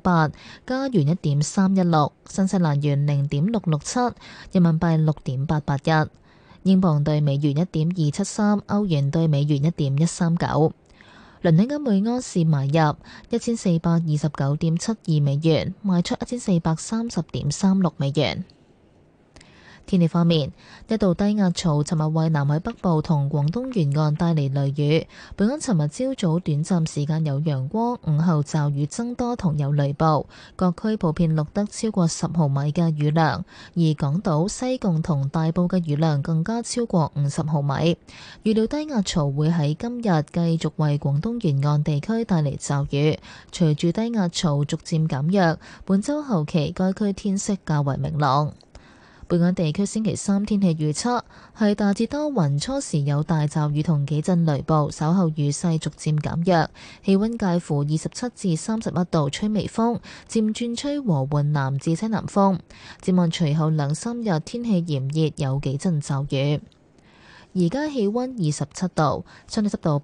1.398，加元1.316，新西蘭元0.667，人民幣6.881，英鎊對美元1.273，歐元對美元1.139。倫敦金每安士買入1429.72美元，賣出1430.36美元。天氣方面，一道低壓槽尋日為南海北部同廣東沿岸帶嚟雷雨。本港尋日朝早短暫時間有陽光，午後驟雨增多同有雷暴，各區普遍錄得超過10毫米嘅雨量，而港島、西貢同大埔嘅雨量更加超過50毫米。預料低壓槽會喺今日繼續為廣東沿岸地區帶嚟驟雨，隨住低壓槽逐漸減弱，本週後期該區天色較為明朗。本港地區星期三天氣預測係大致多雲，初時有大驟雨同幾陣雷暴，稍後雨勢逐漸減弱，氣溫介乎27至31度，吹微風，漸轉吹和緩南至西南風。展望隨後2-3日天氣炎熱，有幾陣驟雨。而家氣溫27度，相對濕度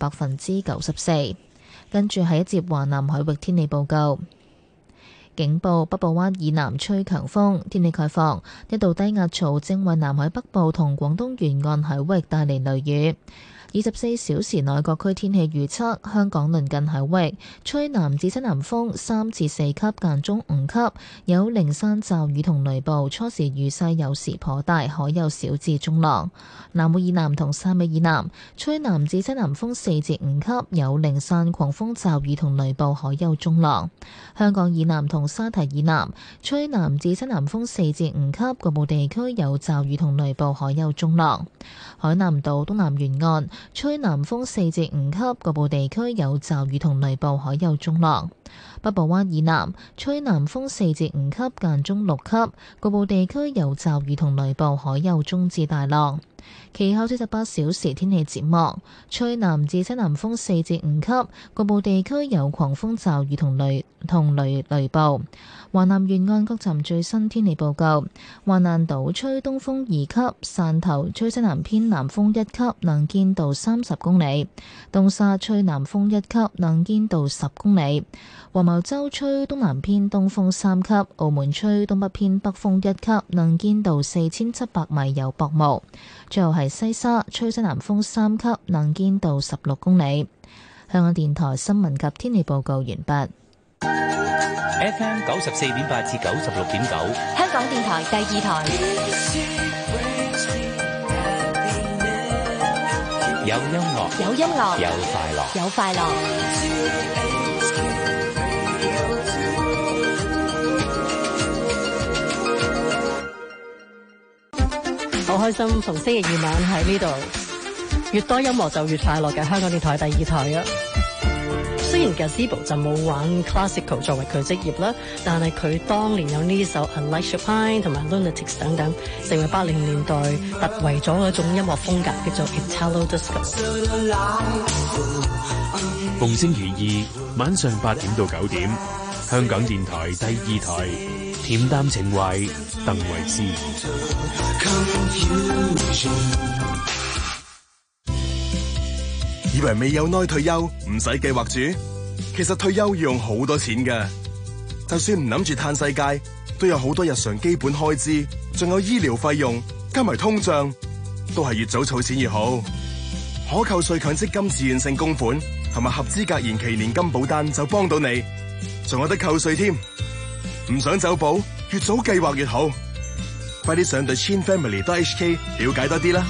94%。跟住係一節華南海域天氣報告。警報：北部灣以南吹強風，天氣概況，一道低壓槽正為南海北部同廣東沿岸海域帶嚟雷雨。24小時內各區天氣預測：香港鄰近海域吹南至西南風3至4級，間中5級，有零散驟雨同雷暴，初時雨勢有時頗大，海有小至中浪。南澳以南同汕尾以南吹南至西南風4至5級，有零散狂風驟雨同雷暴，海有中浪。香港以南同沙堤以南吹南至西南風4至5級，局部地區有驟雨同雷暴，海有中浪。海南島東南沿岸吹南風4至5級，局部地區有驟雨同雷暴，海有中浪。北部灣以南吹南風4至5級，間中6級，局部地區有驟雨同雷暴，海有中至大浪。其後48小時天氣展望，吹南至西南風4至5級，局部地區有狂風驟雨同雷暴。華南沿岸各站最新天氣報告：華南島吹東風2級，汕頭吹西南偏南風1級，能見度30公里；東沙吹南風1級，能見度10公里；黃茅洲吹東南偏東風3級，澳門吹東北偏北風1級，能見度4700米，有薄霧。最後係西沙吹西南風3級，能見度16公里。香港電台新聞及天氣報告完畢。 FM 94.8至96.9， 香港電台第2台。 有音樂， 有音樂， 有快樂， 有快樂。 好開心，逢星期二晚喺呢度，越多音樂就越快樂嘅香港電台第2台啊！雖然 Gazebo 就冇玩 classical 作為佢職業啦，但係佢當年有呢首 Unlike Chopin 同埋 Lunatics 等等，成為80年代突圍咗嗰種音樂風格，叫做 Italo Disco。 逢星期二晚上8點到9點，香港電台第2台，恬淡情懷，鄧維斯。 以為未有耐退休唔使計劃住，其實退休要用好多錢㗎。就算唔諗住嘆世界，都有好多日常基本開支，仲有醫療費用，加埋通脹，都係越早儲錢越好。可扣稅強積金自願性供款同埋合資格延期年金保單就幫到你，仲有得扣稅添。唔想走寶，越早計劃越好。快啲上到 ChinFamily.hk 了解多啲啦。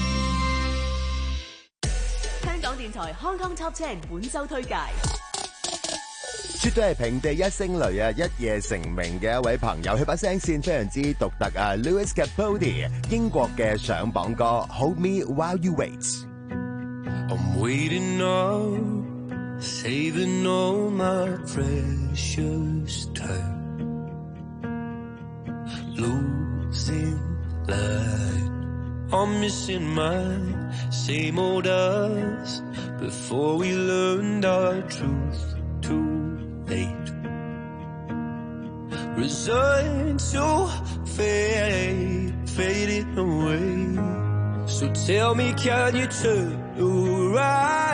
香港電台 Hong Kong Top 10本周推介， 絕對係平地一聲雷啊！一夜成名嘅一位朋友，佢把聲線非常之獨特啊 ！Lewis Capaldi， 英國嘅上榜歌《Hold Me While You Wait》。I'm waiting up, saving all my precious time, losing light, I'm missing my same old us before we learned our truth too late. Resigned to fade, fading away. So tell me, can you turn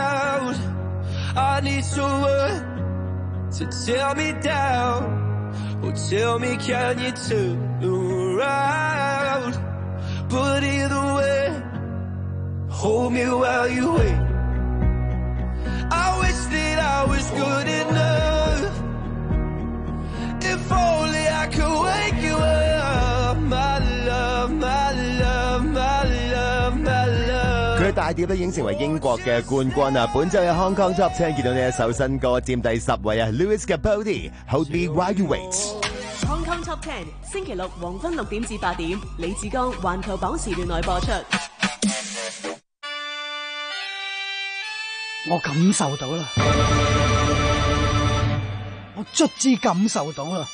around? I need someone to tear me down, Tell me, can you turn around? But either way, hold me while you wait. I wish that I was good enough. If only I could wake you up, my love, my love, my love, my love。 佢大碟都已經成為英國嘅冠軍啊！本周嘅 Hong Kong Top 10見到呢一首新歌佔第10位啊 ，Lewis Capaldi，Hold Me While You Wait。Hong Kong Top 10星期六黃昏6點至8點，李志剛環球榜時段內播出。 我感受到啦，我卒之感受到啦，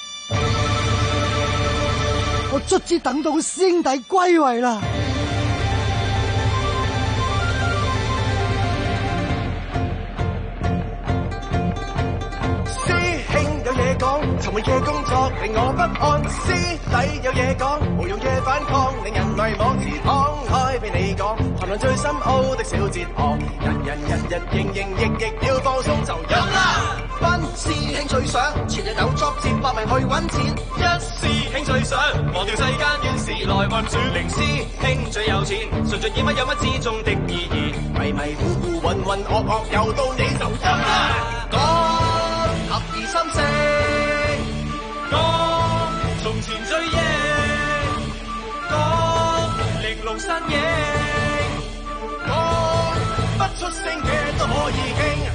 我卒之等到師兄弟歸位啦。 沉悶嘅工作令我不安，師弟有嘢講，無用嘅反抗令人迷惘，自敞開俾你講，談論最深奧的小哲學，人營役要放鬆就飲啦。班師兄最想全日有作接搏命去揾錢，一師兄最想忘掉世間怨事來運轉，零師兄最有錢，純粹以乜有乜之中的意義，迷迷糊糊渾渾噩噩又到你就飲啦。講合二三四。講從前追憶，講玲瓏身影，講不出聲嘅都可以傾。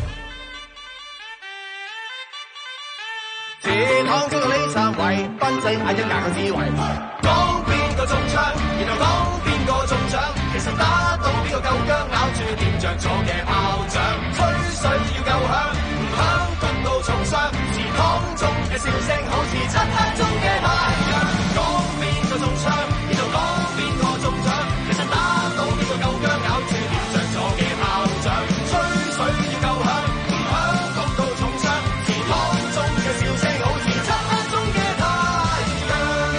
鐵行中嘅呢三位，賓仔眼一眼個智慧。講邊個中槍，然後講邊個中獎，其實打到邊個夠薑，咬住掂着咗嘅炮仗，吹水要夠響，唔響焗到重傷。祠堂中嘅笑聲好似漆黑中嘅太陽，講邊個中槍，然後講邊個中獎，其實打到邊個夠薑，咬住掂着咗嘅炮仗，吹水要夠響，唔響焗到重傷。祠堂中嘅笑聲好似漆黑中嘅太陽。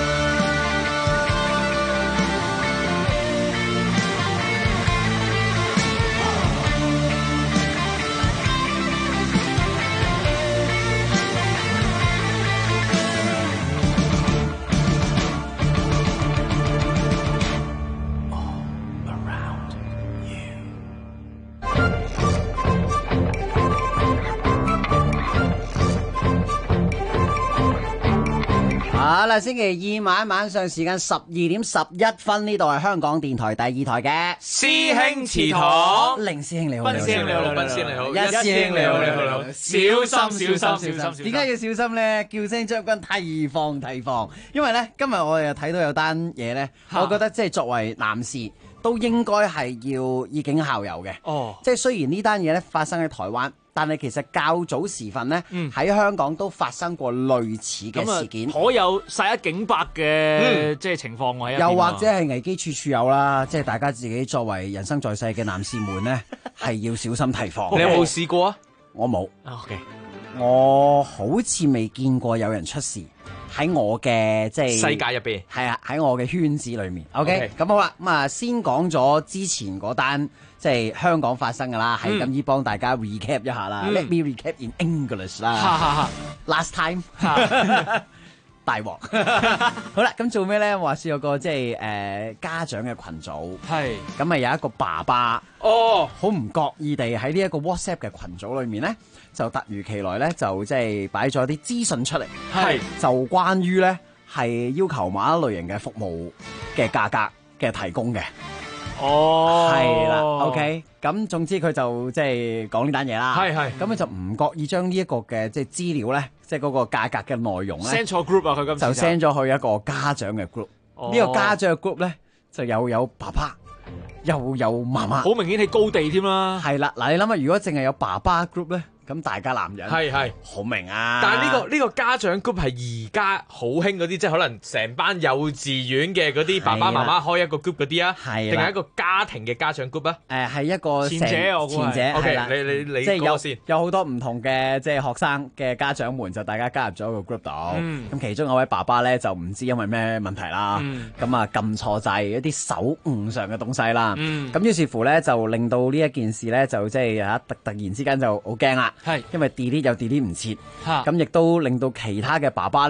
好啦，星期二晚上時間12點11分，呢度係香港電台第2台嘅師兄祠堂， 凌師兄你好， 賓師兄你好，賓師兄你好， 一師兄你好，你好， 小心， 點解要小心咧？叫聲將軍提防，因為咧今日我哋又睇到有單嘢咧，我覺得即係作為男士都應該係要以儆效尤嘅。哦，即係雖然呢單嘢咧發生喺台灣。但係其實較早時分呢，喺香港都發生過類似嘅事件， 可有殺一儆百嘅即係情況喎。 又或者係危機處處有啦，即係大家自己作為人生在世嘅男士們呢，係要小心提防。 你有冇試過啊？ 我冇。 OK， 我好似未見過有人出事喺我嘅即係世界入邊， 係啊，喺我嘅圈子裏面。OK，咁好啦，咁啊先講咗之前嗰單。即係香港發生㗎啦，係咁依幫大家 recap 一下啦。Let me recap in English 啦。Last time 大鑊。好啦，咁做咩咧？話説有個即係家長嘅群組，係咁啊有一個爸爸，好唔覺意地喺呢一個 WhatsApp 嘅群組裏面咧，就突如其來咧就即係擺咗啲資訊出嚟，係就關於咧係要求某一類型嘅服務嘅價格嘅提供嘅。係啦 ，OK， 咁總之佢就即係講呢單嘢啦，係，咁佢就唔覺意將呢一個嘅即係資料咧，即係嗰個價格嘅內容咧 send 錯 group 啊，佢今次就 send 咗去一個家長嘅 group，呢個家長嘅 group 咧就又有爸爸又有媽媽， 好明顯係高地添啦， 係啦，嗱你諗下，如果淨係有爸爸 group 咧？咁大家男人係好明啊！ 但係呢個家長 group 係而家好興嗰啲，即係可能成班幼稚園嘅嗰啲爸爸媽媽開一個 group 嗰啲啊，定係一個家庭嘅家長 group 啊？ 係一個前者 OK， 你即係有好多唔同嘅即係學生嘅家長們就大家加入咗一個 group 度，咁其中有位爸爸咧就唔知因為咩問題啦，咁啊撳錯掣一啲手誤上嘅東西啦，咁於是乎咧就令到呢一件事咧就即係突然之間就好驚啦。係，因為 delete 又 delete 唔切，咁亦都令到其他嘅爸爸咧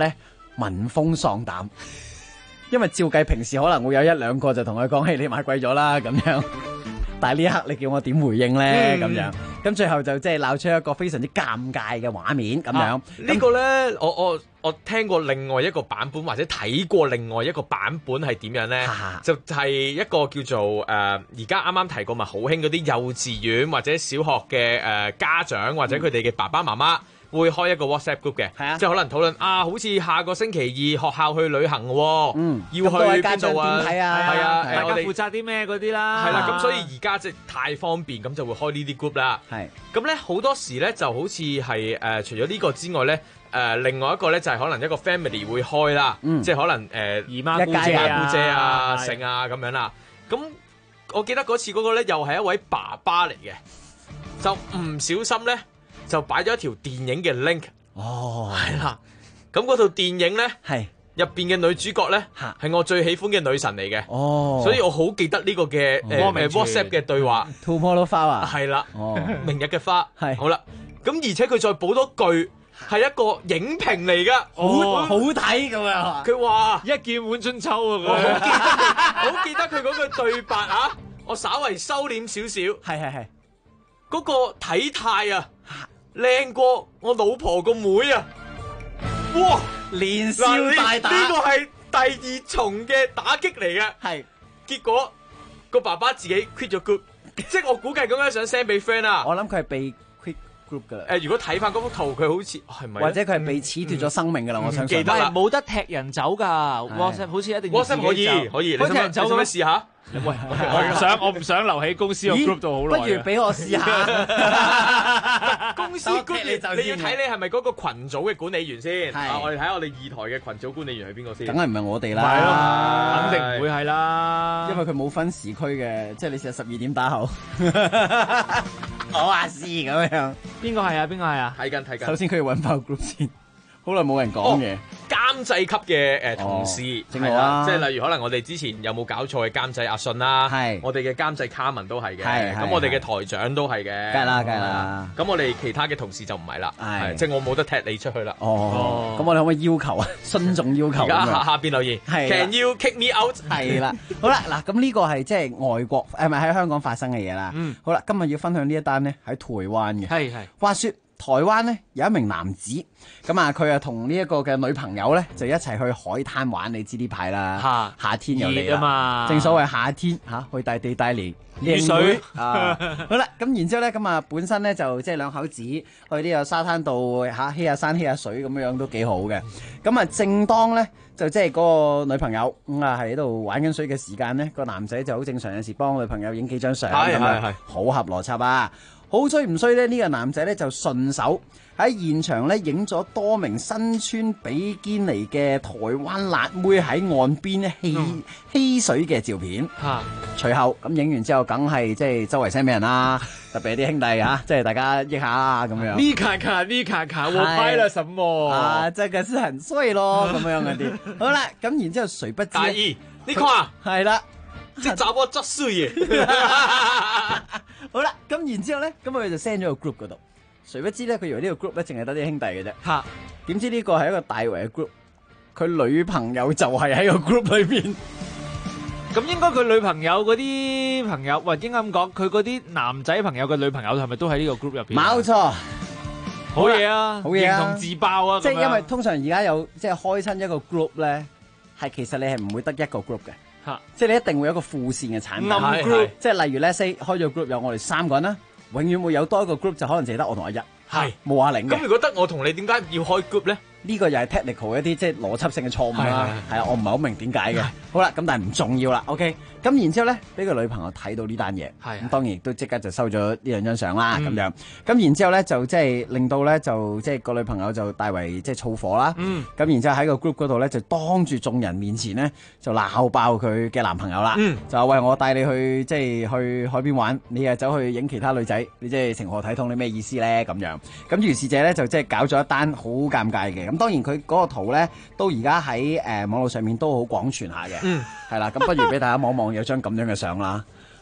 聞風喪膽，因為照計平時可能會有一兩個就同佢講：，嘿，你買貴咗啦咁樣。但係呢一刻你叫我點回應咧？咁樣，咁最後就即係鬧出一個非常之尷尬嘅畫面咁樣。 呢個咧，我聽過另外一個版本，或者睇過另外一個版本係點樣咧？就係一個叫做而家啱啱提過咪好興嗰啲幼稚園或者小學嘅家長或者佢哋嘅爸爸媽媽。會開一個 WhatsApp group 嘅，即係可能討論好似下個星期二學校去旅行喎，要去邊度啊？係啊，大家負責啲咩嗰啲啦。係啦，咁所以而家即係太方便，咁就會開呢啲 group 啦。係，咁咧好多時咧就好似係除咗呢個之外咧，另外一個咧就係可能一個 family 會開啦，即係可能姨媽姑姐啊、剩啊咁樣啦。咁我記得嗰次嗰個咧又係一位爸爸嚟嘅，就唔小心咧。就擺咗一條電影嘅 link， 係啦，咁嗰套電影咧，係入邊嘅女主角咧，係我最喜歡嘅女神嚟嘅，所以我好記得呢個嘅WhatsApp 嘅對話 ，Tomorrow Flower， 係啦，明日嘅花，係好啦，咁而且佢再補多句，係一個影評嚟噶， 好睇咁樣， 佢話一劍滿春秋啊， 我好記得佢嗰句對白啊，我稍為收斂少少， 係， 嗰個體態啊。靚過我老婆個妹啊！哇， 連消帶打， 呢個係第二重嘅打擊嚟嘅。係，結果個爸爸自己 quit 咗 group， 即係我估計咁樣想 send 俾 friend 啊。 我諗佢係被 quit group 噶啦。 如果睇翻嗰幅圖，佢好似係咪？ 或者佢係被褫奪咗生命噶啦？我相信。 記得啦，冇得踢人走噶 ，WhatsApp 好似一定要自己走。 WhatsApp 可以，你踢人走咁樣試下。 喂，我唔想留喺公司個 group 度好耐。 不如俾我試下。 公司 group 你要睇你係咪嗰個群組嘅管理員先。我哋睇下我哋二台嘅群組管理員係邊個先。 梗係唔係我哋啦。 係咯，肯定唔會係啦。 因為佢冇分時區嘅，即係你試下12點打後。我話事咁樣。 邊個係啊？邊個係啊？ 睇緊。 首先佢要揾爆 group 先。好耐冇人講嘢。 監製級嘅同事係啦， 即係例如可能我哋之前有冇搞錯嘅監製阿信啦，我哋嘅監製卡文都係嘅，咁我哋嘅台長都係嘅， 梗係啦。 咁我哋其他嘅同事就唔係啦，即係我冇得踢你出去啦。 咁我哋可唔可以要求啊？慎重要求。 而家下邊留言，Can you kick me out？ 係啦，好啦，嗱，咁呢個係即係外國係咪喺香港發生嘅嘢啦？好啦，今日要分享呢一單呢，喺台灣嘅，係話說。台灣咧有一名男子，咁啊佢啊同呢一個嘅女朋友咧就一齊去海灘玩，你知呢排啦，夏天又嚟啦嘛，正所謂夏天去大地帶嚟靚水啊！好啦，咁然之後咧咁啊本身咧就即係兩口子去呢個沙灘度嬉下山嬉下水咁樣都幾好嘅。咁啊正當咧就即係嗰個女朋友喺度玩緊水嘅時間咧，個男仔就好正常有時幫女朋友影幾張相，係好合邏輯啊！好衰唔衰咧？呢個男仔咧就順手喺現場咧影咗多名身穿比堅尼嘅台灣辣妹喺岸邊嬉水嘅照片。隨後咁影完之後，梗係即係周圍 send 俾人啦，特別係啲兄弟即係大家益下咁樣。 呢卡，我拍了什麼？ 這個是很衰咯，咁樣嗰啲。好啦，咁然之後誰不知？ 大意，你看係啦。 即係找我執衰嘢， 好啦，咁然之後咧，咁佢就 send 咗個 group 嗰度，誰不知咧，佢以為呢個 group 咧淨係得啲兄弟嘅啫，點知呢個係一個大圍嘅 group，佢女朋友就係喺個 group 裏邊， 咁應該佢女朋友嗰啲朋友，或應該咁講，佢嗰啲男仔朋友嘅女朋友係咪都喺呢個 group 入邊？ 冇錯， 好嘢啊， 好嘢啊， 認同自爆啊， 即係因為通常而家有即係開親一個 group 咧，係其實你係唔會得一個 group 嘅。即係你一定會有一個副線嘅產品，即係例如咧 say 開咗 group 有我哋3個人啦，永遠會有多一個 group 就可能淨係得我同阿一，冇阿玲嘅。 咁如果得我同你，點解要開 group 咧？ 呢個又係 technical 一啲即係邏輯性嘅錯誤啦，係啊，我唔係好明點解嘅。好啦，咁但係唔重要啦 ，OK。咁然之後咧，俾個女朋友睇到呢單嘢，咁當然亦都即刻就收咗呢兩張相啦，咁樣。咁然之後咧就即係令到咧就即係個女朋友就大為即係燥火啦。咁然之後喺個 group 嗰度咧就當住眾人面前咧就鬧爆佢嘅男朋友啦。就話喂，我帶你去即係去海邊玩，你又走去影其他女仔，你即係情何體統？你咩意思咧？咁樣。咁如是者咧就即係搞咗一單好尷尬嘅。咁當然佢嗰個圖咧都而家喺網絡上面都好廣傳下嘅。係啦，咁不如俾大家望望有張咁樣嘅相啦。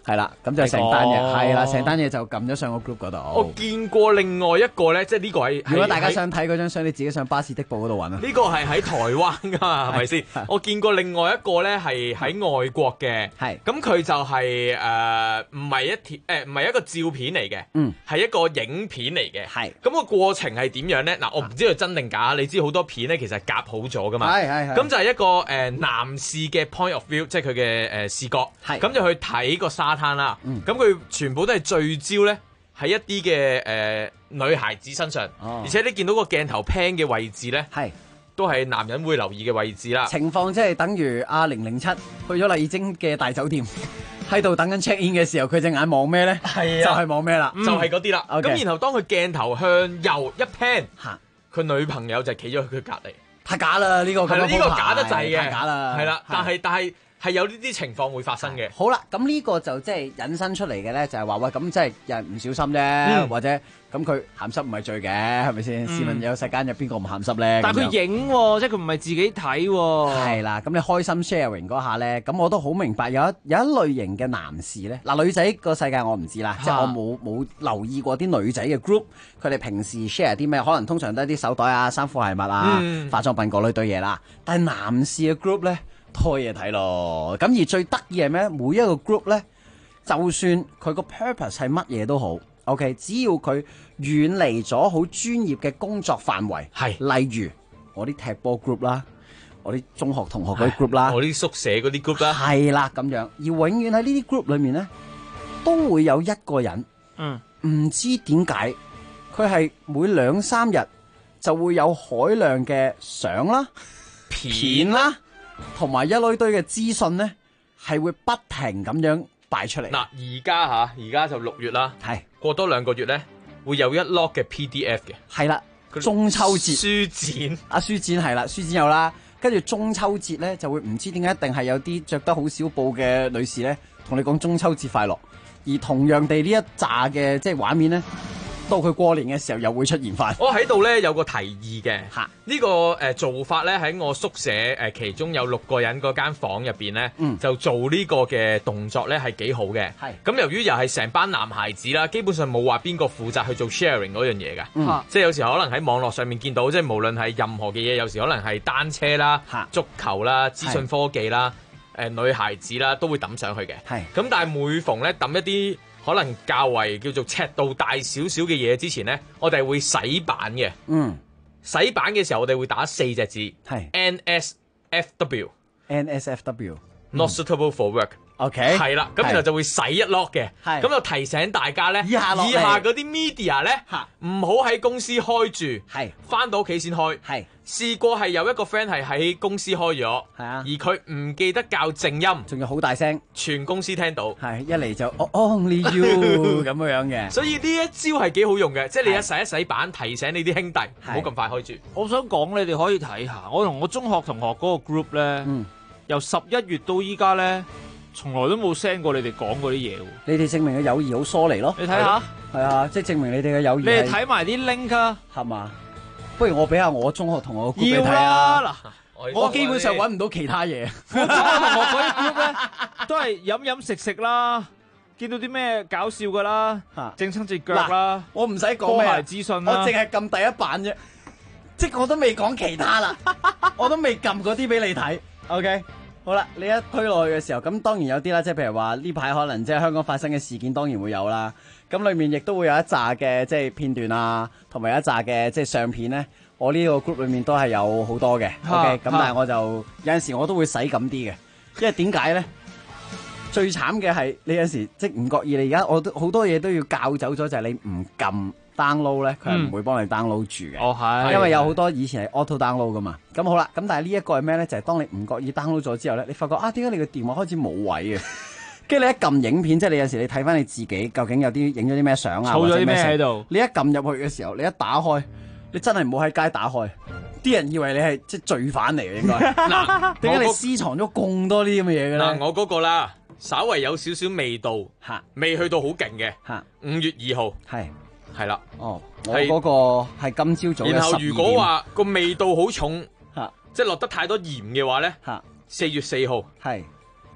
係啦，咁就成單嘢，係啦，成單嘢就撳咗上個 group 嗰度。 我見過另外一個咧，即係呢個係。 如果大家想睇嗰張相，你自己上巴士的報嗰度揾啊。 呢個係喺台灣㗎嘛，係咪先？我見過另外一個咧係喺外國嘅，咁佢就係唔係一個照片嚟嘅，係一個影片嚟嘅。咁個過程係點樣咧？嗱，我唔知佢真定假，你知好多片咧其實係夾好咗㗎嘛。咁就係一個男士嘅 point of view，即係佢嘅視覺，咁就去睇個沙灘啦。咁佢全部都係聚焦咧喺一啲嘅女孩子身上，而且你見到個鏡頭 pan 嘅位置咧，都係男人會留意嘅位置啦。 情況即係等於阿007去咗麗晶嘅大酒店，喺度等緊 check in 嘅時候，佢隻眼望咩咧？係啊，就係望咩啦？ 就係嗰啲啦。咁然後當佢鏡頭向右一 pan，佢女朋友就企咗喺佢隔離。 太假啦！呢個咁樣呢個假得滯嘅， 太假啦。 係啦，但係有呢啲情況會發生嘅。 好啦，咁呢個就即係引申出嚟嘅咧，就係話喂，咁即係有人唔小心啫，或者咁佢鹹濕唔係罪嘅，係咪先？試問有世間有邊個唔鹹濕咧？ 但係佢影喎，即係佢唔係自己睇喎。 係啦，咁你開心 sharing 嗰下咧，咁我都好明白有一類型嘅男士咧，嗱女仔個世界我唔知啦，即係我冇留意過啲女仔嘅 group，佢哋平時 share 啲咩？可能通常都係啲手袋啊、衫褲鞋襪啊、化妝品嗰類堆嘢啦。但係男士嘅 group 咧，多嘢睇咯，咁而最得意係咩？每一個 group 咧，就算佢個 purpose 係乜嘢都好 ，OK， 只要佢遠離咗好專業嘅工作範圍，例如我啲踢波 group 啦，我啲中學同學嗰啲 group 啦， 我啲宿舍嗰啲 group 啦， 係啦咁樣，而永遠喺呢啲 group 裏面咧，都會有一個人，唔知點解佢係每2-3日就會有海量嘅相啦、片啦。同埋一堆嘅資訊咧，係會不停咁樣擺出嚟。 嗱，而家就6月啦，過多2個月咧，會有一 log 嘅 PDF 嘅。 係啦，中秋節書展， 書展係啦，書展有啦。跟住中秋節咧，就會唔知點解一定係有啲着得好少布嘅女士咧，同你講中秋節快樂。而同樣地呢一紮嘅即係畫面咧，到佢過年嘅時候又會出現翻。 我喺度咧有個提議嘅，呢個做法咧喺我宿舍其中有6個人嗰間房入邊咧，就做呢個嘅動作咧係幾好嘅。咁由於又係成班男孩子啦，基本上冇話邊個負責去做 sharing 嗰樣嘢㗎，即係有時可能喺網絡上面見到，即係無論係任何嘅嘢，有時可能係單車啦、足球啦、資訊科技啦、女孩子啦，都會抌上去嘅。咁但係每逢咧抌一啲可能較為叫做尺度大少少嘅嘢之前呢，我哋會洗版嘅。洗版嘅時候我哋會打4隻字，NSFW，NSFW，Not suitable for work。OK， 係啦，咁然後就會洗一 log 嘅，咁就提醒大家咧，以下嗰啲 media 咧，唔好喺公司開住，翻到屋企先開。試過係有一個 friend 係喺公司開咗，而佢唔記得校靜音， 仲要好大聲， 全公司聽到， 一嚟就 only you 咁樣嘅。 所以呢一招係幾好用嘅，即係你一洗版，提醒你啲兄弟唔好咁快開住。 我想講你哋可以睇下，我同我中學同學嗰個 group 咧，由11月到依家咧，從來都冇 send 過你哋講嗰啲嘢喎。 你哋證明嘅友誼好疏離咯。 你睇下， 係啊，即係證明你哋嘅友誼。 你哋睇埋啲 link 啊， 係嘛？不如我俾下我中學同學 group 你睇啊！嗱，我基本上揾唔到其他嘢。 我中學同學嗰啲 group 咧，都係飲飲食食啦，見到啲咩搞笑噶啦，整親隻腳啦， 我唔使講咩資訊啦， 我淨係撳第一版啫，即係我都未講其他啦，我都未撳嗰啲俾你睇。OK， 好啦，你一推落去嘅時候，咁當然有啲啦，即係譬如話呢排可能即係香港發生嘅事件，當然會有啦。咁裏面亦都會有一紮嘅即係片段啊，同埋一紮嘅即係相片咧。我呢個 group 裏面都係有好多嘅，OK， 咁但係我就有陣時我都會洗咁啲嘅，因為點解咧？最慘嘅係你有陣時即係唔覺意，你而家我都好多嘢都要教走咗，就係你唔撳 download 咧，佢係唔會幫你 download 住嘅。 哦，係， 因為有好多以前係 auto download 噶嘛。咁好啦，咁但係呢一個係咩咧？就係當你唔覺意 download 咗之後咧，你發覺啊，點解你個電話開始冇位嘅？跟住你一撳影片，即係你有時你睇翻你自己究竟有啲影咗啲咩相啊， 儲咗啲咩喺度？ 你一撳入去嘅時候，你一打開，你真係唔好喺街打開，啲人以為你係即係罪犯嚟嘅應該。嗱，點解你私藏咗咁多呢啲咁嘅嘢嘅咧？ 嗱，我嗰個啦，稍為有少少味道，未去到好勁嘅。5月2號係啦。 哦，我嗰個係今朝早。 然後如果話個味道好重，即係落得太多鹽嘅話咧，4月4號係。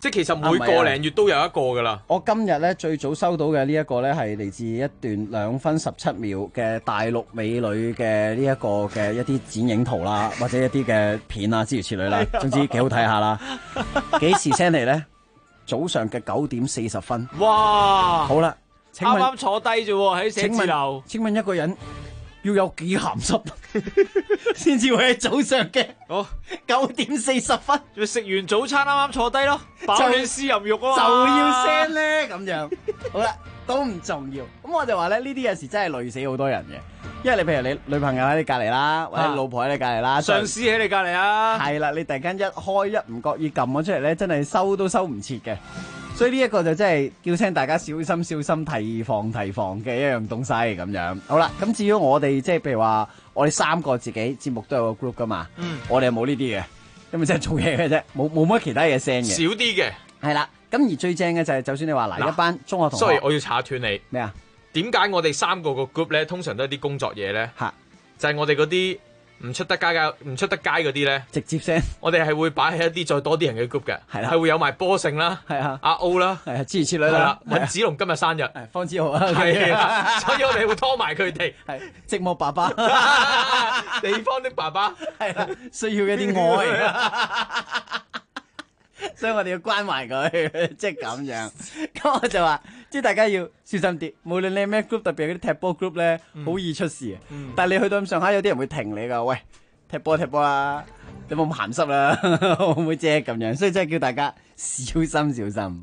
即係其實每個零月都有一個㗎啦。 我今日咧最早收到嘅呢一個咧係嚟自一段2分17秒嘅大陸美女嘅呢一個嘅一啲剪影圖啦，或者一啲嘅片啊，諸如此類啦。總之幾好睇下啦。幾時 send 嚟咧？早上嘅9點40分。 哇！ 好啦， 啱啱坐低啫喎，喺寫字樓。 請問一個人要有幾鹹濕先至會喺早上嘅9點40分？ 就食完早餐啱啱坐低咯，飽暖思淫慾啊嘛， 就要 send 咧咁樣。好啦，都唔重要。咁我就話咧，呢啲有時真係累死好多人嘅。因為你譬如你女朋友喺你隔離啦，或者老婆喺你隔離啦， 上司喺你隔離啊， 係啦，你突然間一開一唔覺意撳咗出嚟咧，真係收都收唔切嘅。所以呢一個就真係叫聲大家小心小心，提防嘅一樣東西咁樣。好啦，咁至於我哋即係譬如話，我哋3個自己節目都有個 group 噶嘛，我哋冇呢啲嘅，因為真係做嘢嘅啫，冇乜其他嘢 send 嘅， 少啲嘅。 係啦，咁而最正嘅就係，就算你話嗱一班中學同學， 所以我要插斷你咩啊？ 點解我哋3個個 group 咧，通常都係啲工作嘢咧？就係我哋嗰啲唔出得街嗰啲咧，直接 send。我哋係會擺喺一啲再多啲人嘅 group 嘅，係會有埋波勝啦，阿 O 啦， 諸如此類啦。 尹子龍今日生日， 方子豪啊， 係啊，所以我哋會拖埋佢哋。 係寂寞爸爸， 地方的爸爸， 係啦，需要一啲愛。所以我哋要關懷佢，即係咁樣。咁我就話，即係大家要小心啲。無論你係咩 group，特別係嗰啲踢波 group 咧，好易出事。但係你去到咁上下，有啲人會停你噶。喂，踢波啦，你冇咁鹹濕啦，會唔會啫咁樣？所以真係叫大家小心小心。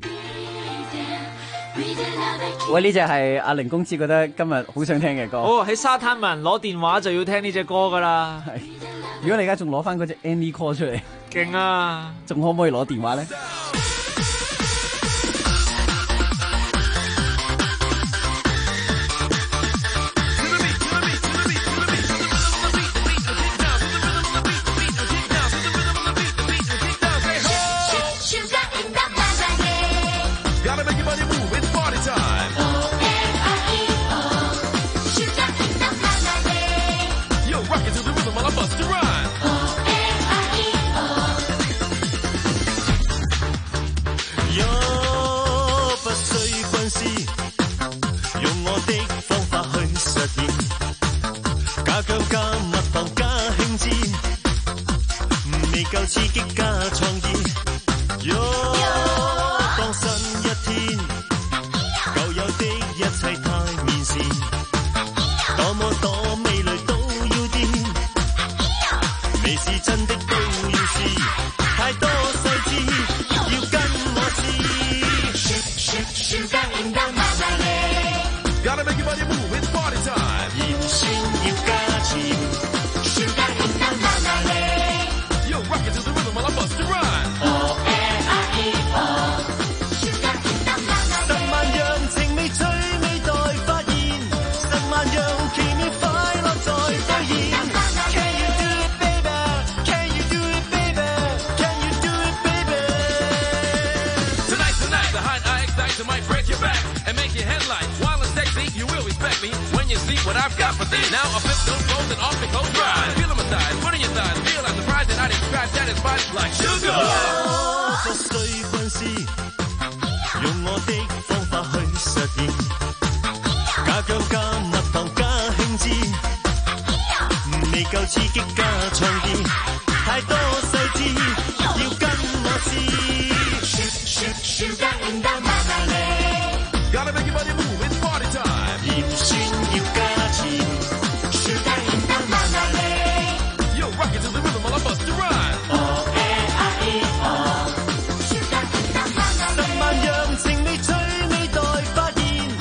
喂，呢隻係阿凌公子覺得今日好想聽嘅歌。 哦，喺沙灘問人攞電話就要聽呢隻歌噶啦。 係，如果你而家仲攞翻嗰隻 Andy Call 出嚟， 勁啊！ 仲可唔可以攞電話咧？ 刺激加創意，當新一天，舊有的一切太面善，多麼多美女都要掂，未是真的都要試，太多細節要跟我試。Sugar in the morning, gotta make your body move, it's party time。鹽酸要加甜。What I've got for thee. Now I flip those clothes and off the clothes ride. Feel on my thighs, put on your thighs. Feel like surprised that I describe satisfied like sugar. 不需軍師，用我的方法去實現。加薑加蜜糖加興致，未夠刺激加創意，太多細節要跟我試。Sugar in the morning, gotta make your body move, it's party time。鹽酸要加甜。Sugar in the morning, yo rock it to the rhythm while I bust the rhyme。Sugar in the morning， 10萬樣情味趣味待發現，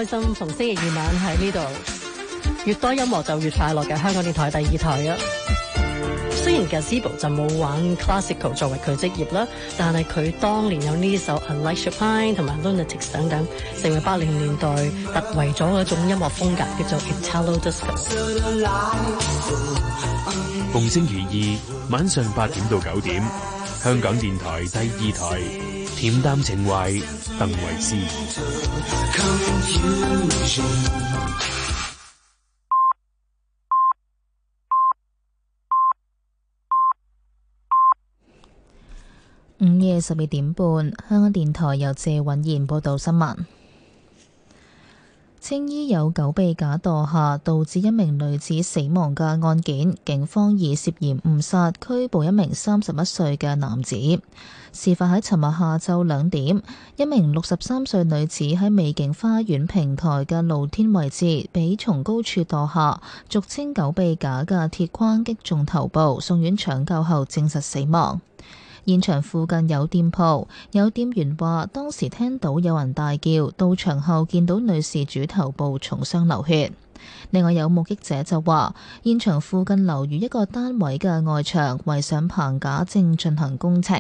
心逢星期二晚喺呢度，越多音樂就越快樂嘅香港電台第2台啊！雖然 Gazebo 就冇玩 classical 作為佢職業啦，但係佢當年有呢首 Unlike Chopin 同埋 Lunatics 等等，成為80年代突圍咗嗰種音樂風格，叫做 Italo Disco。 逢星期二晚上8點到9點，香港電台第2台，恬淡情懷，鄧維斯。 午夜12點半，香港電台由謝允賢報道新聞。青衣有狗被架墮下，導致一名女子死亡嘅案件，警方以涉嫌誤殺拘捕一名31歲嘅男子。事發喺尋日下晝2點，一名63歲女子喺美景花園平台嘅露天位置，被從高處墮下，俗稱狗被架嘅鐵框擊中頭部，送院搶救後證實死亡。現場附近有店鋪，有店員話當時聽到有人大叫，到場後見到女事主頭部重傷流血。另外有目擊者就話，現場附近樓宇一個單位嘅外牆圍上棚架正進行工程。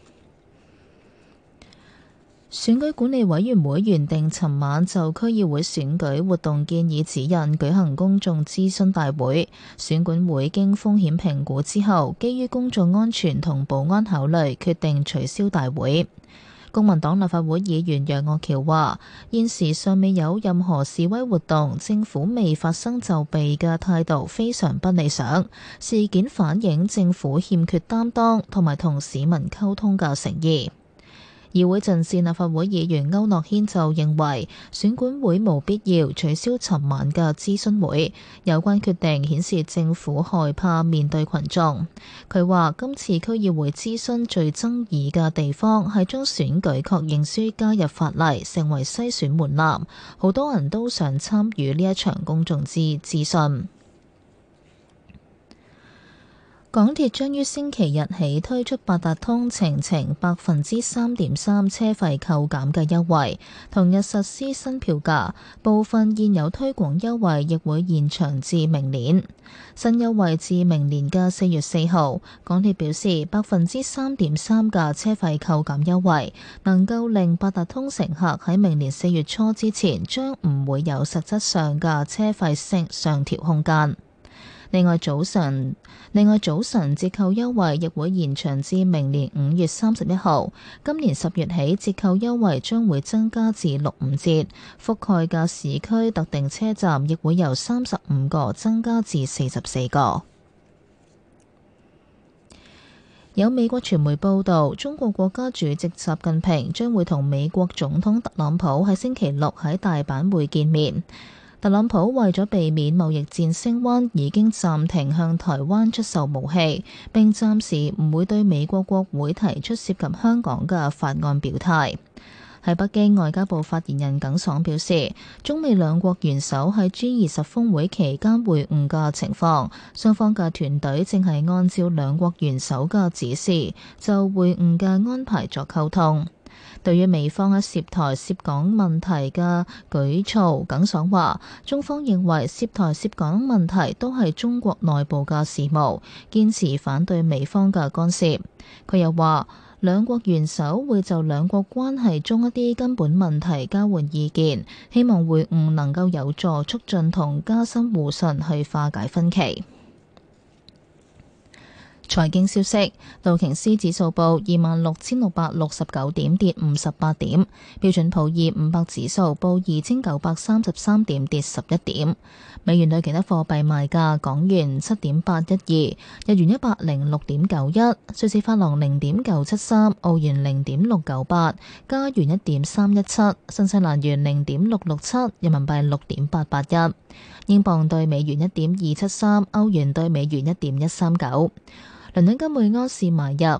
選舉管理委員會原定尋晚就區議會選舉活動建議指引舉行公眾諮詢大會，選管會經風險評估之後，基於公眾安全同保安考慮，決定取消大會。公民黨立法會議員楊岳橋話：現時尚未有任何示威活動，政府未發生就避嘅態度非常不理想。事件反映政府欠缺擔當同埋同市民溝通嘅誠意。議會陣線立法會議員區諾軒就認為選管會無必要取消尋晚嘅諮詢會，有關決定顯示政府害怕面對群眾。佢話今次區議會諮詢最爭議嘅地方係將選舉確認書加入法例，成為篩選門檻，好多人都想參與呢一場公眾諮詢。港鐵將於星期日起推出八達通程 3.3% 車費扣減嘅優惠，同日實施新票價，部分現有推廣優惠亦會延長至明年。新優惠至明年嘅4月4號，港鐵表示3.3% 嘅車費扣減優惠能夠令八達通乘客喺明年4月初之前將唔會有實質上嘅車費上調空間。另外早晨折扣優惠亦會延長至明年5月31號。今年10月起，折扣優惠將會增加至65折，覆蓋嘅市區特定車站亦會由35個增加至44個。有美國傳媒報道，中國國家主席習近平將會同美國總統特朗普喺星期六喺大阪會見面。特朗普為咗避免貿易戰升溫，已經暫停向台灣出售武器，並暫時唔會對美國國會提出涉及香港嘅法案表態。喺北京，外交部發言人耿爽表示，中美兩國元首喺 G20 峰會期間會晤嘅情況，雙方嘅團隊正係按照兩國元首嘅指示，就會晤嘅安排作溝通。對於美方喺涉台涉港問題嘅舉措，耿爽話：中方認為涉台涉港問題都係中國內部嘅事務，堅持反對美方嘅干涉。佢又話：兩國元首會就兩國關係中一啲根本問題交換意見，希望會晤能夠有助促進同加深互信，去化解分歧。財經消息，道瓊斯指數報26,669點，跌58點；標準普爾500指數報2,933點，跌11點。美元對其他貨幣賣價：港元7.812，日元106.91，瑞士法郎0.973，澳元0.698，加元1.317，新西蘭元0.667，人民幣6.881，英鎊對美元1.273，歐元對美元1.139。倫敦金每安士買入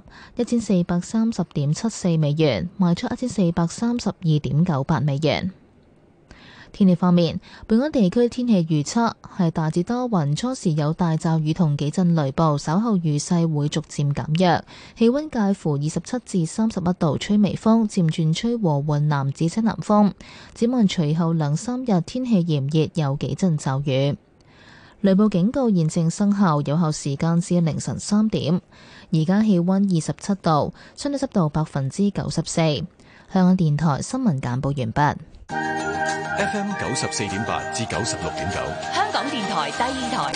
1430.74美元，賣出1432.98美元。 天氣方面，本港地區天氣預測係大致多雲，初時有大驟雨同幾陣雷暴，稍後雨勢會逐漸減弱，氣溫介乎27至31度，吹微風，漸轉吹和緩南至西南風。展望隨後2-3日天氣炎熱，有幾陣驟雨。雷暴警告現正生效，有效時間至凌晨3點。而家氣溫27度，相對濕度94%。香港電台新聞簡報完畢。 FM 94.8至96.9， 香港電台第二台，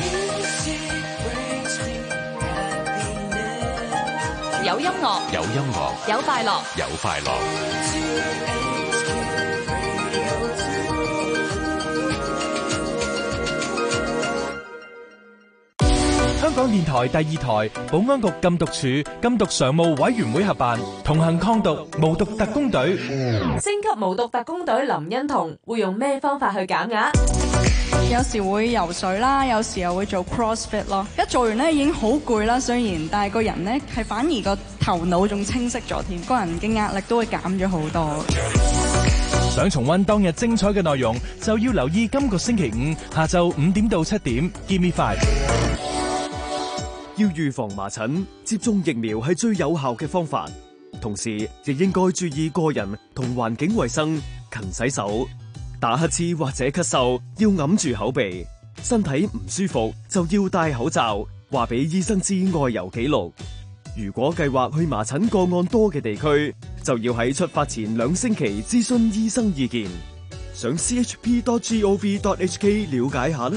有音樂， 有音樂， 有快樂， 有快樂。 香港電台第二台保安局禁毒處禁毒常務委員會合辦同行抗毒無毒特工隊。 升級無毒特工隊林欣彤會用咩方法去減壓？ 有時會游水啦，有時又會做 crossfit 咯。一做完咧已經好攰啦，雖然但係個人咧係反而個頭腦仲清晰咗添，個人嘅壓力都會減咗好多。 想重溫當日精彩嘅內容，就要留意今個星期五下晝5點到7點 Give Me 5。 要預防麻疹，接種疫苗係最有效嘅方法。同時，亦應該注意個人同環境衛生，勤洗手。打乞嗤或者咳嗽要揞住口鼻，身體唔舒服就要戴口罩，話俾醫生知外遊記錄。如果計劃去麻疹個案多嘅地區，就要喺出發前2星期諮詢醫生意見。上 chp.gov.hk 了解下啦。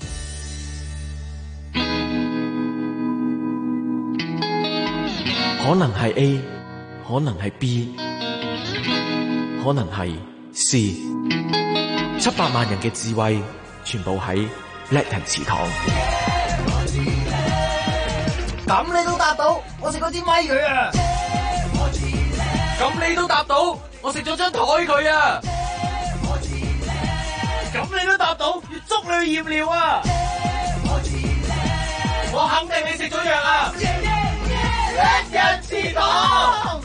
可能係 A， 可能係 B， 可能係 C。700萬人嘅智慧，全部喺叻人祠堂。 咁你都答到，我食嗰支咪佢啊！ 咁你都答到，我食咗張台佢啊！ 咁你都答到，要捉你去驗尿啊！我肯定你食咗藥啊！叻人祠堂。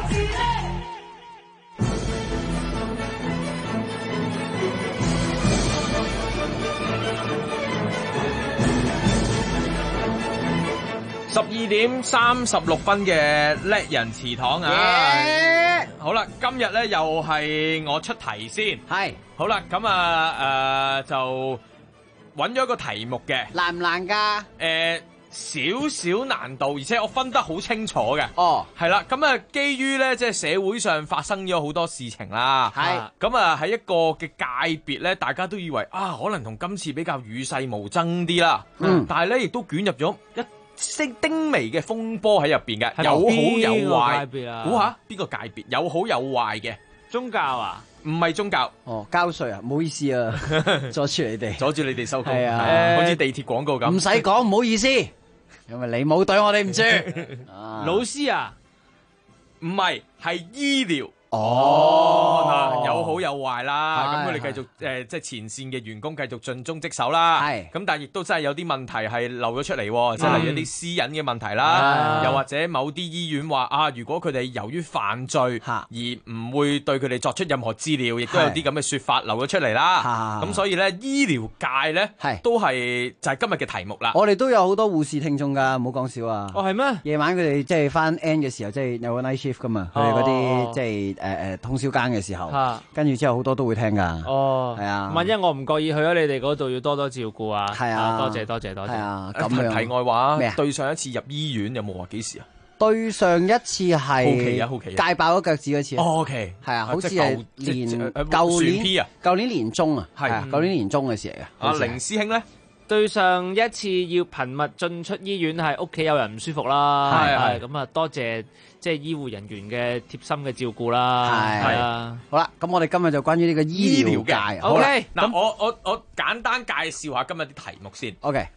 12點36分嘅叻人祠堂啊！ Yeah! 好啦，今日咧又係我出題先， 係好啦，咁就揾咗一個題目嘅， 難唔難㗎？ 少少難度，而且我分得好清楚嘅。 哦， 係啦，咁啊，基於咧即係社會上發生咗好多事情啦， 係咁啊喺一個嘅界別咧，大家都以為啊，可能同今次比較與世無爭啲啦，但係咧亦都捲入咗一丁微嘅風波喺入邊嘅，有好有壞。估下邊個界別？有好有壞嘅宗教啊？ 唔係宗教。 哦，交稅啊？唔好意思啊，阻住你哋， 阻住你哋收工。 係啊， 好似地鐵廣告咁。 唔使講，唔好意思，因為你冇對我哋唔住。 老師啊， 唔係，係醫療。 哦， 有好有壞啦，咁佢哋繼續即係前線嘅員工繼續盡忠職守啦。係，咁但係亦都真係有啲問題係漏咗出嚟，即係例如一啲私隱嘅問題啦，又或者某啲醫院話啊，如果佢哋由於犯罪而唔會對佢哋作出任何治療，亦都有啲咁嘅說法漏咗出嚟啦。咁所以咧，醫療界咧都係就係今日嘅題目啦。 我哋都有好多護士聽眾㗎，唔好講笑啊！ 哦，係咩？ 夜晚佢哋即係翻 N 嘅時候，即係有個 night shift 㗎嘛，佢哋嗰啲即係。通宵更嘅時候，跟住之後好多都會聽噶。 哦， 係啊。 萬一我唔覺意去咗你哋嗰度，要多多照顧啊。 係啊， 多謝。 係啊， 咁樣。題外話， 咩啊？ 對上一次入醫院有冇話幾時啊？ 對上一次係好奇戒爆咗腳趾嗰次。 哦，OK， 係啊，好似係舊年年中啊，係啊，舊年年中嘅事嚟嘅。 阿凌師兄咧？ 對上一次要頻密進出醫院係屋企有人唔舒服啦，係咁啊，多謝即係醫護人員嘅貼心嘅照顧啦，係啊。 好啦，咁我哋今日就關於呢個醫療界。 OK，嗱，我簡單介紹下今日啲題目先。 OK，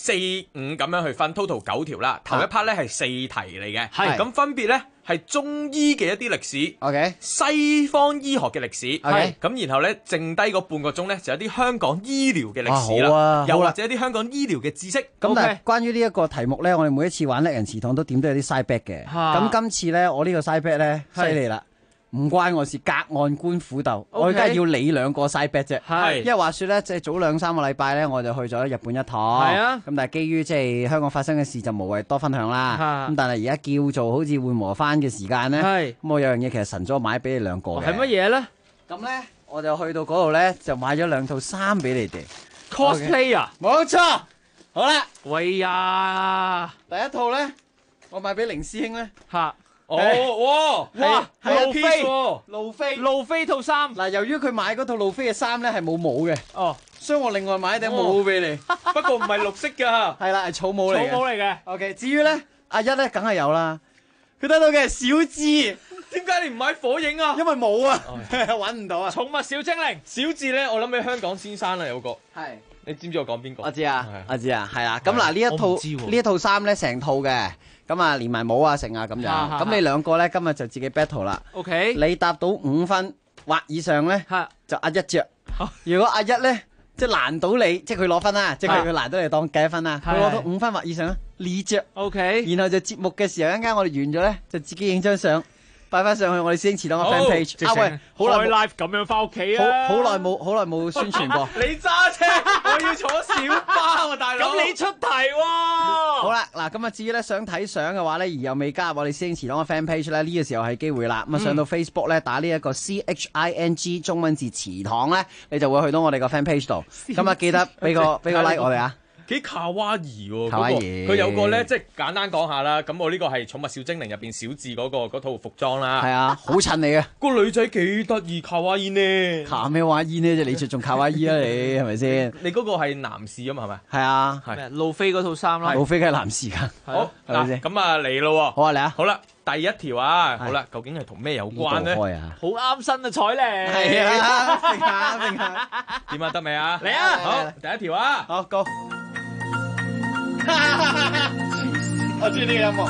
4、5咁樣去分 total 9條啦。頭一 part 咧係4題嚟嘅， 係咁分別咧係中醫嘅一啲歷史 ，OK， 西方醫學嘅歷史， OK， 咁然後咧剩低個半個鐘咧就有啲香港醫療嘅歷史啦，又或者一啲香港醫療嘅知識。 咁但係關於呢一個題目咧，我哋每一次玩叻人祠堂都點都有啲 side back 嘅。咁今次咧，我呢個 side back 咧犀利啦， 唔關我事，隔岸觀虎鬥。我而家要你兩個 side bet 啫。 係， 因為話說咧，即係早2-3個禮拜咧，我就去咗日本一趟。 係啊。 咁但係基於即係香港發生嘅事，就無謂多分享啦。咁但係而家叫做好似緩和翻嘅時間咧，咁我有樣嘢其實晨早買俾你兩個嘅。 係乜嘢咧？ 咁咧，我就去到嗰度咧，就買咗2套衫俾你哋。 cosplay 啊， 冇錯。好啦， 喂呀， 第一套咧，我買俾凌師兄咧。 嚇。 哇！ 路飛套衫。 嗱，由於佢買嗰套路飛嘅衫咧係冇帽嘅，所以我另外買一頂帽俾你。 不過唔係綠色㗎， 係啦，係草帽嚟嘅。 草帽嚟嘅。 OK， 至於咧，阿一咧梗係有啦，佢得到嘅係小智。 點解你唔買火影啊？ 因為冇啊，揾唔到啊。 寵物小精靈。 小智咧，我諗起香港先生啦，有個。 係。 你知唔知我講邊個？ 我知啊，係啦。咁嗱，呢一套衫咧，成套嘅。咁啊，連埋帽啊，成啊咁樣。咁你兩個咧，今日就自己 battle 啦。 OK。 你答到5分或以上咧，就阿一着。如果阿一咧，即係難到你，即係佢攞分啦，即係佢難到你當計分啦。佢攞到5分或以上咧，你着。 OK。然後就節目嘅時候，一陣間我哋完咗咧，就自己影張相。擺翻上去我哋師兄池檔嘅 fan page。 喂，好耐 live 咁樣翻屋企啊！ 好耐冇宣傳過。 你揸車，我要坐小巴啊，大佬。 咁你出題喎。 好啦，嗱，咁啊至於咧想睇相嘅話咧，而又未加入我哋師兄池檔嘅 fan page 咧，呢個時候係機會啦。咁啊上到 Facebook 咧，打呢一個 CHING 中文字池塘咧，你就會去到我哋個 fan page 度。咁啊記得俾個 like 我哋啊！ 幾卡哇伊喎， 佢有個咧，即係簡單講下啦。咁我呢個係寵物小精靈入邊小智嗰套服裝啦。 係啊，好襯你嘅。 個女仔幾得意，卡哇伊呢？ 卡咩哇伊呢？你仲卡哇伊啊？你係咪先？ 你嗰個係男士啊嘛，係咪？ 係啊， 係路飛嗰套衫啦。 路飛梗係男士㗎。 好， 係咪先？ 咁啊嚟咯。 好啊，嚟啊！ 好啦，第一條啊，好啦，究竟係同咩有關咧？ 好啱身啊，彩鈴。 係啊，明下。 點啊？得未啊？ 嚟啊！ 好，第一條啊。 好，Go。我中意呢個音樂。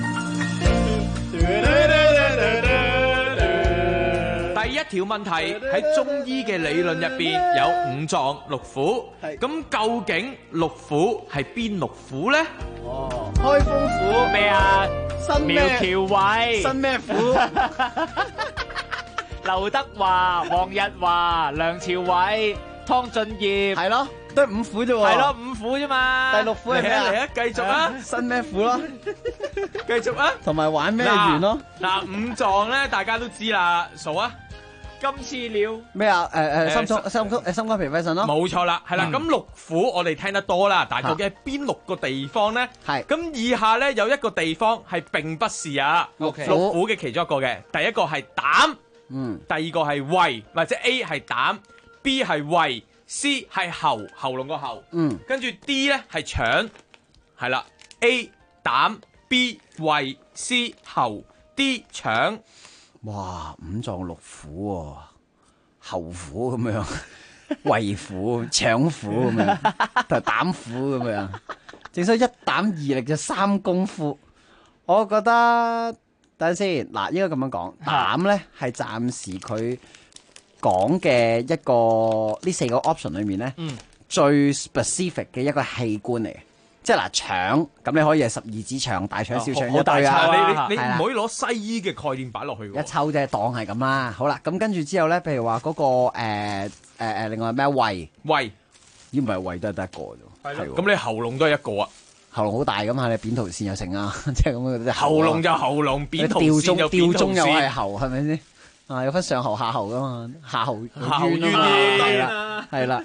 第一條問題喺中醫嘅理論入邊有5臟6腑，咁究竟6腑係邊6腑咧？ 哦，開封府咩啊？苗新咩？ 僑偉、 新咩府？ 劉德華、黃日華、梁朝偉、湯俊業， 係咯。都係5府啫喎， 係咯5府啫嘛。 第6府係咩啊？ 嚟啊，繼續啊， 新咩府咯？ 繼續啊， 同埋玩咩圓咯？ 嗱，5臟咧，大家都知啦，數啊， 金翅鳥咩啊？心肝脾肺腎咯。 冇錯啦，係啦。咁6府我哋聽得多啦，但係究竟係邊6個地方咧？ 係。咁以下咧有一個地方係並不是啊，6府嘅其中一個嘅，第一個係膽，第二個係胃，或者 A 係膽 ，B 係胃。C 係喉嚨個喉，跟住 D 咧係腸，係啦 A 膽 B 胃 C 喉 D 腸， 哇5臟6腑喎，喉腑咁樣，胃腑、腸腑咁樣，同膽腑咁樣，正所謂一膽二力就3功夫，我覺得等陣先，嗱應該咁樣講，膽咧係暫時佢講嘅一個呢4個 option 裏面咧，最 specific 嘅一個器官嚟嘅，即係嗱腸咁你可以係12指腸、大腸、小腸一堆啊， 你唔可以攞西醫嘅概念擺落去喎， 一抽啫，當係咁啦。好啦，咁跟住之後咧，譬如話嗰個另外咩胃，咦唔係胃都係得一個啫， 係咁你喉嚨都係一個啊， 喉嚨好大咁嘛，你扁桃腺又成啊，即係咁嘅喉嚨就喉嚨，扁桃腺又扁桃腺， 吊鐘又係喉，係咪先？啊，有分上喉下喉噶嘛，下喉冤啊， 係啦，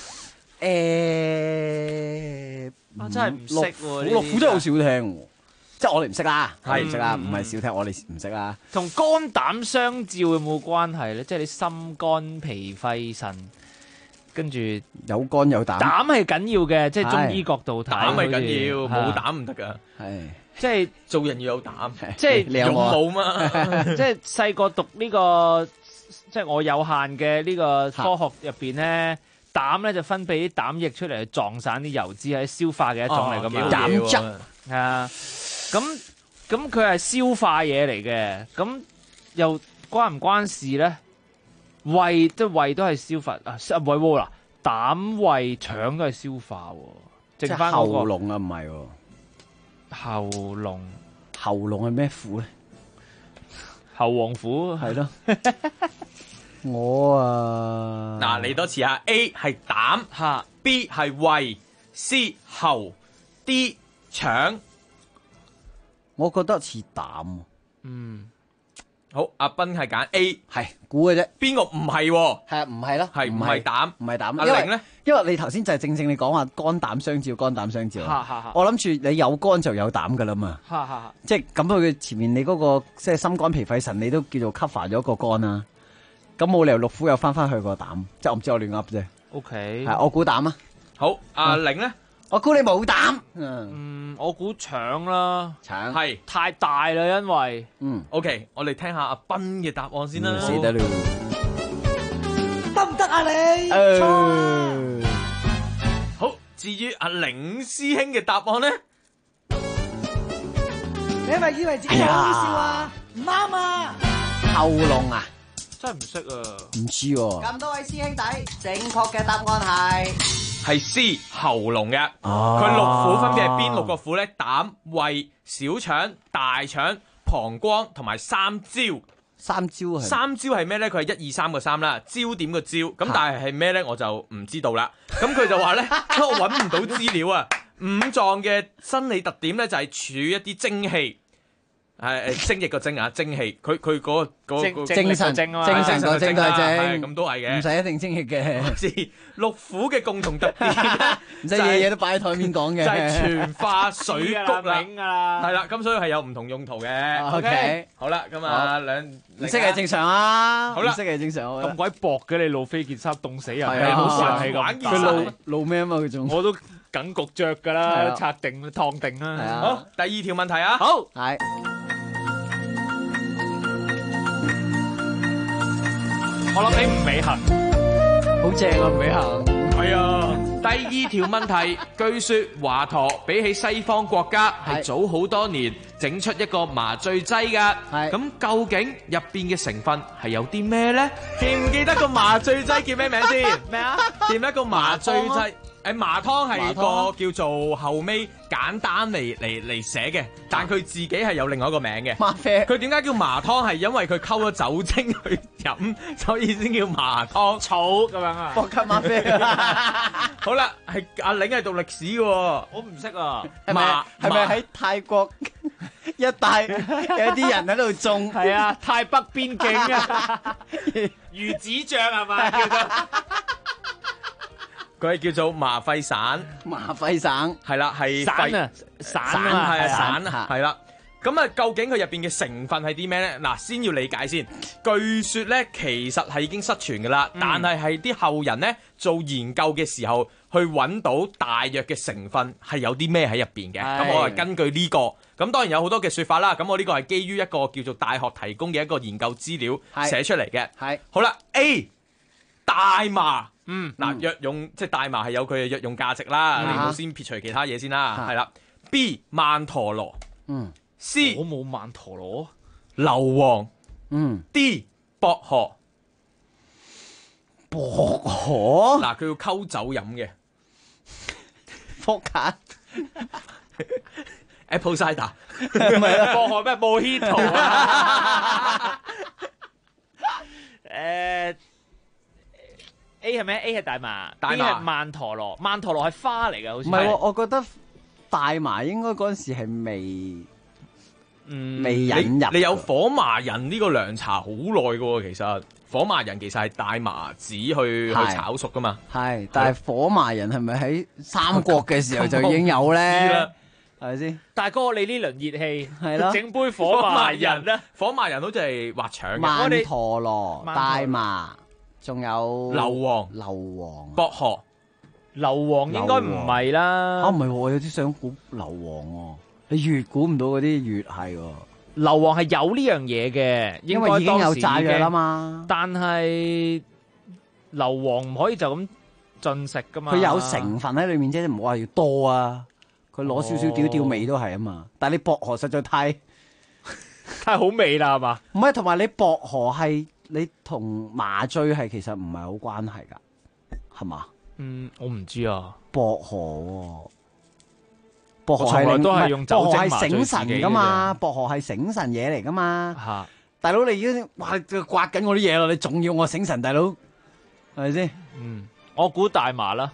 真係唔識喎 6府真係好少聽，即係我哋唔識啦，係唔識啦，唔係少聽，我哋唔識啦。 同肝膽相照有冇關係咧？即係你心肝脾肺腎，跟住有肝有膽， 膽係緊要嘅，即係中醫角度睇， 膽係緊要，冇膽唔得噶， 係。 即係做人要有膽， 即係勇武嘛。 即係細個讀呢個，即係我有限嘅呢個科學入邊咧，膽咧就分泌啲膽液出嚟去撞散啲油脂，係消化嘅一種嚟噶嘛。 膽汁係啊，咁佢係消化嘢嚟嘅，咁又關唔關事咧？胃即係胃都係消化啊，胃喎啦，膽胃腸都係消化喎，剩翻嗰個喉嚨啊，唔係喎。 喉嚨係咩府咧？ 後王府係咯。我啊， 嗱嚟多次啊 ，A 係膽，B 係胃，C 喉，D 腸。 我覺得似膽。 好，阿斌係揀 A， 係估嘅啫。 邊個唔係？ 係啊，唔係咯， 係唔係膽？ 唔係膽。 阿玲咧？ 因為你頭先就係正你講話肝膽相照，肝膽相照。我諗住你有肝就有膽噶啦嘛。即係咁佢前面你嗰個即係心肝脾肺腎，你都叫做 cover 咗個肝啦。咁冇理由六腑又翻去個膽，即係我唔知我亂噏啫。 OK， 係我估膽啊。 好，阿玲咧？ 我估你冇膽。 我估腸啦。 腸係太大啦，因為 OK， 我哋聽下阿斌嘅答案先啦。 死得了， 得唔得啊你？ 錯。 好，至於阿凌師兄嘅答案咧， 你係咪以為自己好笑啊？唔啱啊！ 喉嚨啊？ 真係唔識啊！ 唔知喎。咁多位師兄弟，正確嘅答案係 C 喉嚨嘅。 哦佢六腑分別係邊六個腑咧？膽、胃、小腸、大腸、膀胱同埋三焦。 三焦係咩咧？佢係1、2、3個3啦，焦點個焦。咁但係咩咧？我就唔知道啦。咁佢就話咧，我揾唔到資料啊。五臟嘅生理特點咧就係儲一啲精氣。精液個精啊，精氣，佢嗰個精神啊嘛，精神個精都係精， 咁都係嘅， 唔使一定精液嘅。 六腑嘅共同特點， 唔使嘢嘢都擺喺台面講嘅， 就係全化水谷啦， 明㗎啦， 係啦，咁所以係有唔同用途嘅。 OK， 好啦，咁啊唔識係正常啊， 好啦， 唔識係正常。 咁鬼薄嘅你露飛件衫凍死人， 係啊， 好笑係咁。 佢露咩啊嘛？佢仲我都梗焗着㗎啦，拆定燙定啦。 好，第二條問題啊， 好係。 我諗起吳美恒， 好正啊！吳美恒係啊。第二條問題，據說華佗比起西方國家係早好多年整出一個麻醉劑㗎。咁究竟入邊嘅成分係有啲咩咧？記唔記得個麻醉劑叫咩名先？咩啊？記唔記得個麻醉劑？麻湯係個叫做後尾簡單嚟寫嘅，但佢自己係有另外一個名嘅。 麻啡。佢點解叫麻湯？係因為佢溝咗酒精去飲，所以先叫麻湯。 草咁樣啊？ 波級麻啡。 好啦，係阿玲係讀歷史嘅喎。 我唔識啊。 係咪喺泰國一帶有啲人喺度種？ 係啊，泰北邊境啊，魚子醬係咪叫做？ 佢係叫做麻沸散， 麻沸散係啦，係散啊，散啊， 係啊，散啊，係啦。咁啊，究竟佢入邊嘅成分係啲咩咧？嗱，先要理解先。據說咧，其實係已經失傳噶啦，但係啲後人咧做研究嘅時候，去揾到大約嘅成分係有啲咩喺入邊嘅。咁我係根據呢個，咁當然有好多嘅說法啦。咁我呢個係基於一個叫做大學提供嘅一個研究資料寫出嚟嘅。係好啦 ，A 大麻。嗱，藥用即係大麻係有佢嘅藥用價值啦，你唔好先撇除其他嘢先啦，係啦。B 曼陀羅，C 我冇曼陀羅， 硫磺，D 薄荷， 薄荷嗱，佢要溝酒飲嘅， 福卡 Apple cider， 唔係啦，薄荷咩？Mojito啊，A 係咩 ？A 係大麻，B 係曼陀羅。曼陀羅係花嚟嘅，好似唔係喎。我覺得大麻應該嗰陣時係未引入。 你有火麻仁呢個涼茶好耐嘅喎，其實火麻仁其實係大麻籽去炒熟噶嘛。 係，但係火麻仁係咪喺三國嘅時候就已經有咧？係咪先？ 大哥，你呢輪熱氣係咯， 整杯火麻仁啦。 火麻仁好似係滑腸嘅。 曼陀羅、大麻。仲有硫磺、薄荷、 硫磺應該唔係啦。 唔係喎，我有啲想估硫磺喎。你越估唔到嗰啲越係喎。 硫磺係有呢樣嘢嘅， 因為已經有炸藥啦嘛。 但係硫磺唔可以就咁進食噶嘛。 佢有成分喺裏面啫，唔好話要多啊。佢攞少少調味都係啊嘛。但係你薄荷實在太好味啦，係嘛？ 唔係，同埋你薄荷係。你同麻醉係其實唔係好關係㗎，係嘛？ 我唔知啊。 薄荷喎，薄荷係都係用酒精麻醉醒神㗎嘛？薄荷係醒神嘢嚟㗎嘛？ 大佬你已經哇刮緊我啲嘢咯，你仲要我醒神，大佬係咪先？ 我估大麻啦，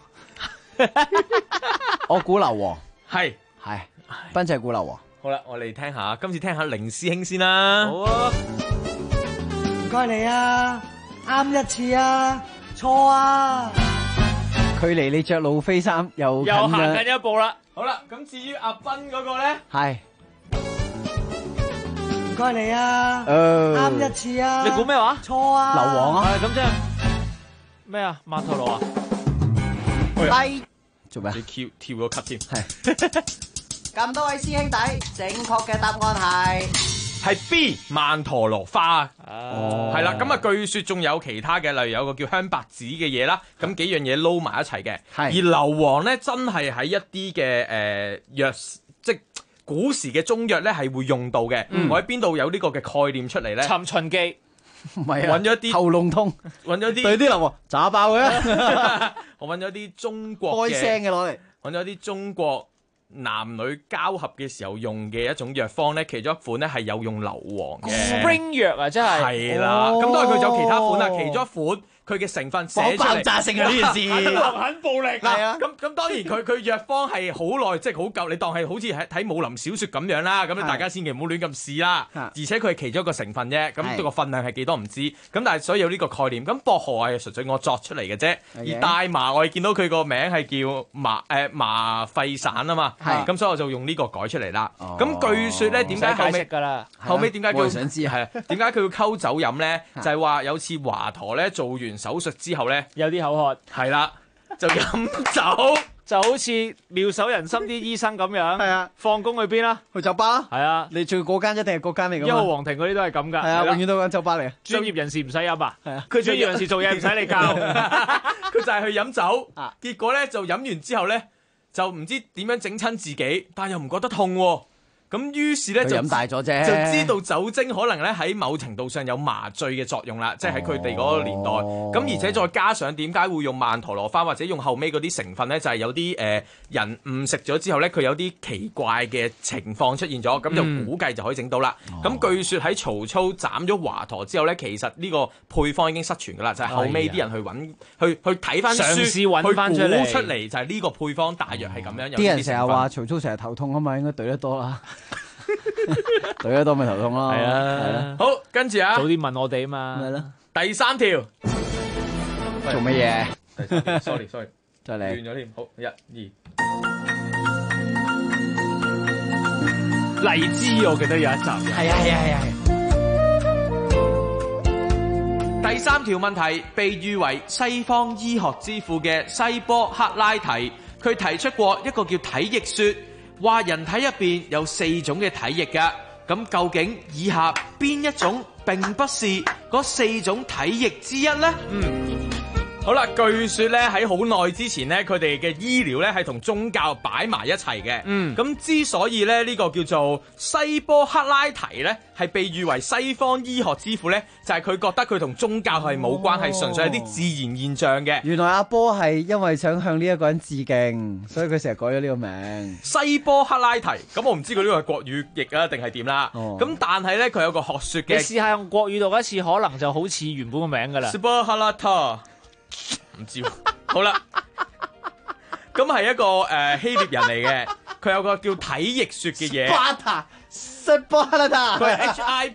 我估硫磺， 係斌仔估硫磺。 好啦，我哋聽下，今次聽下凌師兄先啦。 好啊， 唔該你啊，啱一次啊，錯啊， 距離你着路飛衫又又行緊一步啦。 好啦，咁至於阿斌嗰個咧， 係唔該你啊，啱一次啊， 你估咩話？ 錯啊， 硫磺啊， 咁即係咩啊？馬陀羅啊？ 低做咩？ 你跳個級添， 咁多位師兄弟，正確嘅答案係 B 曼陀羅花。係啦，咁啊據說仲有其他嘅，例如有個叫香白子嘅嘢啦，咁幾樣嘢撈埋一齊嘅。而硫磺咧，真係喺一啲嘅藥，即古時嘅中藥咧係會用到嘅。我喺邊度有呢個嘅概念出嚟咧？ 尋秦記唔係啊， 揾咗啲喉嚨痛， 揾咗啲對啲硫磺炸爆佢我揾咗啲中國開聲嘅攞嚟， 揾咗啲中國男女交合嘅時候用嘅一種藥方咧，其中一款咧係有用硫磺嘅 spring 藥啊，真係係啦。咁當然佢仲有其他款啦，其中一款佢嘅成分寫出嚟， 爆炸性啊呢件事， 很暴力。係啊，咁當然佢藥方係好耐，即係好舊，你當係好似睇武林小説咁樣啦。咁大家千祈唔好亂咁試啦。而且佢係其中一個成分啫，咁個分量係幾多唔知。咁但係所以有呢個概念。咁薄荷係純粹我作出嚟嘅啫。而大麻我哋見到佢個名係叫麻沸散啊嘛。咁所以我就用呢個改出嚟啦。咁據說咧，點解後尾點解叫想知係點解佢要溝酒飲咧？就係話有次華佗咧做完手術之後咧， 有啲口渴， 係啦，就飲酒， 就好似妙手仁心啲醫生咁樣。 係啊， 放工去邊啦？ 去酒吧。 係啊， 你最嗰間一定係嗰間嚟㗎。 1號皇庭嗰啲都係咁㗎。 係啊，永遠都間酒吧嚟。 專業人士唔使飲啊。 係啊， 佢專業人士做嘢唔使你教。 佢就係去飲酒，結果咧就飲完之後咧就唔知點樣整親自己，但又唔覺得痛喎。咁於是咧就飲大咗啫， 就知道酒精可能咧喺某程度上有麻醉嘅作用啦，即係喺佢哋嗰個年代。咁而且再加上點解會用曼陀羅花或者用後尾嗰啲成分咧，就係有啲人誤食咗之後咧，佢有啲奇怪嘅情況出現咗，咁就估計就可以整到啦。咁據說喺曹操斬咗華佗之後咧，其實呢個配方已經失傳噶啦，就係後尾啲人去揾去睇翻書，去估出嚟就係呢個配方大約係咁樣。 啲人成日話曹操成日頭痛啊嘛，應該對得多啦。對得多咪頭痛咯。 係啊， 好，跟住啊， 早啲問我哋啊嘛。 咪咯。 第三條做乜嘢？ 第三條，sorry， 再嚟。 亂咗添。好，1、2。 荔枝我記得有一集。 係啊。 第三條問題，被譽為西方醫學之父嘅西波克拉提，佢提出過一個叫體液說，話人體入邊有4種嘅體液㗎。咁究竟以下邊一種並不是嗰4種體液之一呢？好啦，據說咧喺好耐之前咧，佢哋嘅醫療咧係同宗教擺埋一齊嘅。咁之所以咧呢個叫做西波克拉提咧係被譽為西方醫學之父咧，就係佢覺得佢同宗教係冇關係，純粹係啲自然現象嘅。 原來阿波係因為想向呢一個人致敬，所以佢成日改咗呢個名西波克拉提。咁我唔知佢呢個係國語譯啊定係點啦。咁但係咧佢有個學說嘅， 你試下用國語讀一次，可能就好似原本個名噶啦。 西波克拉提。唔知，好啦，咁係一個希臘人嚟嘅，佢有個叫體液說嘅嘢。佢係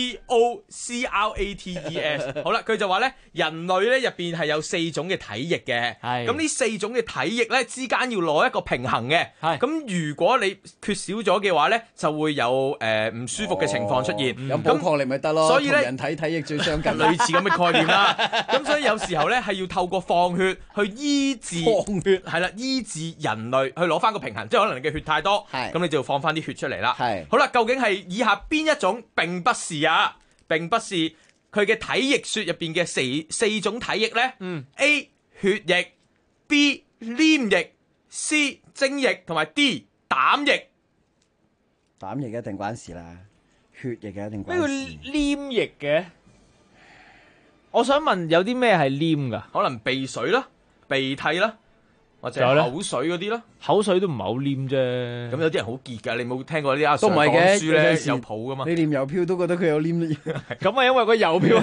HIPPOCRATES。好啦，佢就話咧，人類咧入邊係有4種嘅體液嘅。咁呢4種嘅體液咧之間要攞一個平衡嘅。咁如果你缺少咗嘅話咧，就會有唔舒服嘅情況出現。 有補抗力咪得咯。 所以咧， 人體體液最相近， 類似咁嘅概念啦。咁所以有時候咧係要透過放血去醫治，係啦，醫治人類去攞翻個平衡。即係可能你嘅血太多，咁你就要放翻啲血出嚟啦。好啦，究竟係以下邊一種並不是啊？並不是佢嘅體液說入邊嘅四種體液咧。A 血液、B 黏液、C 精液同埋 D 膽液。 膽液一定關事啦，血液嘅一定關事。 咩叫黏液嘅？我想問有啲咩係黏噶？ 可能鼻水啦、鼻涕啦。 或者係口水嗰啲咯。 口水都唔係好黏啫。 咁有啲人好結㗎，你冇聽過啲阿 Sir 都唔係嘅講書咧有陣時有譜噶嘛？ 你念郵票都覺得佢有黏啲， 咁啊，因為個郵票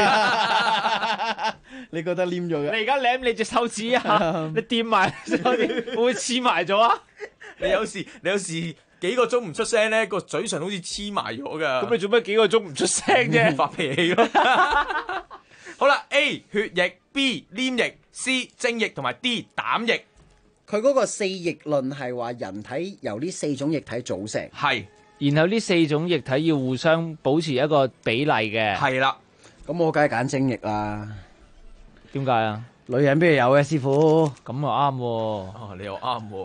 你覺得黏咗嘅？ 你而家舐你隻手指啊，你掂埋手指會唔會黐埋咗啊？ 你有時幾個鐘唔出聲咧，個嘴唇好似黐埋咗㗎。 咁你做咩幾個鐘唔出聲啫？ 發脾氣咯。好啦 ，A 血液 ，B 黏液 ，C 精液同埋 D 膽液。 佢嗰個四液論係話人體由呢4種液體組成， 係， 然後呢4種液體要互相保持一個比例嘅。 係啦， 咁我梗係揀精液啦。 點解啊？ 女人邊度有嘅師傅？ 咁又啱喎。 哦，你又啱喎。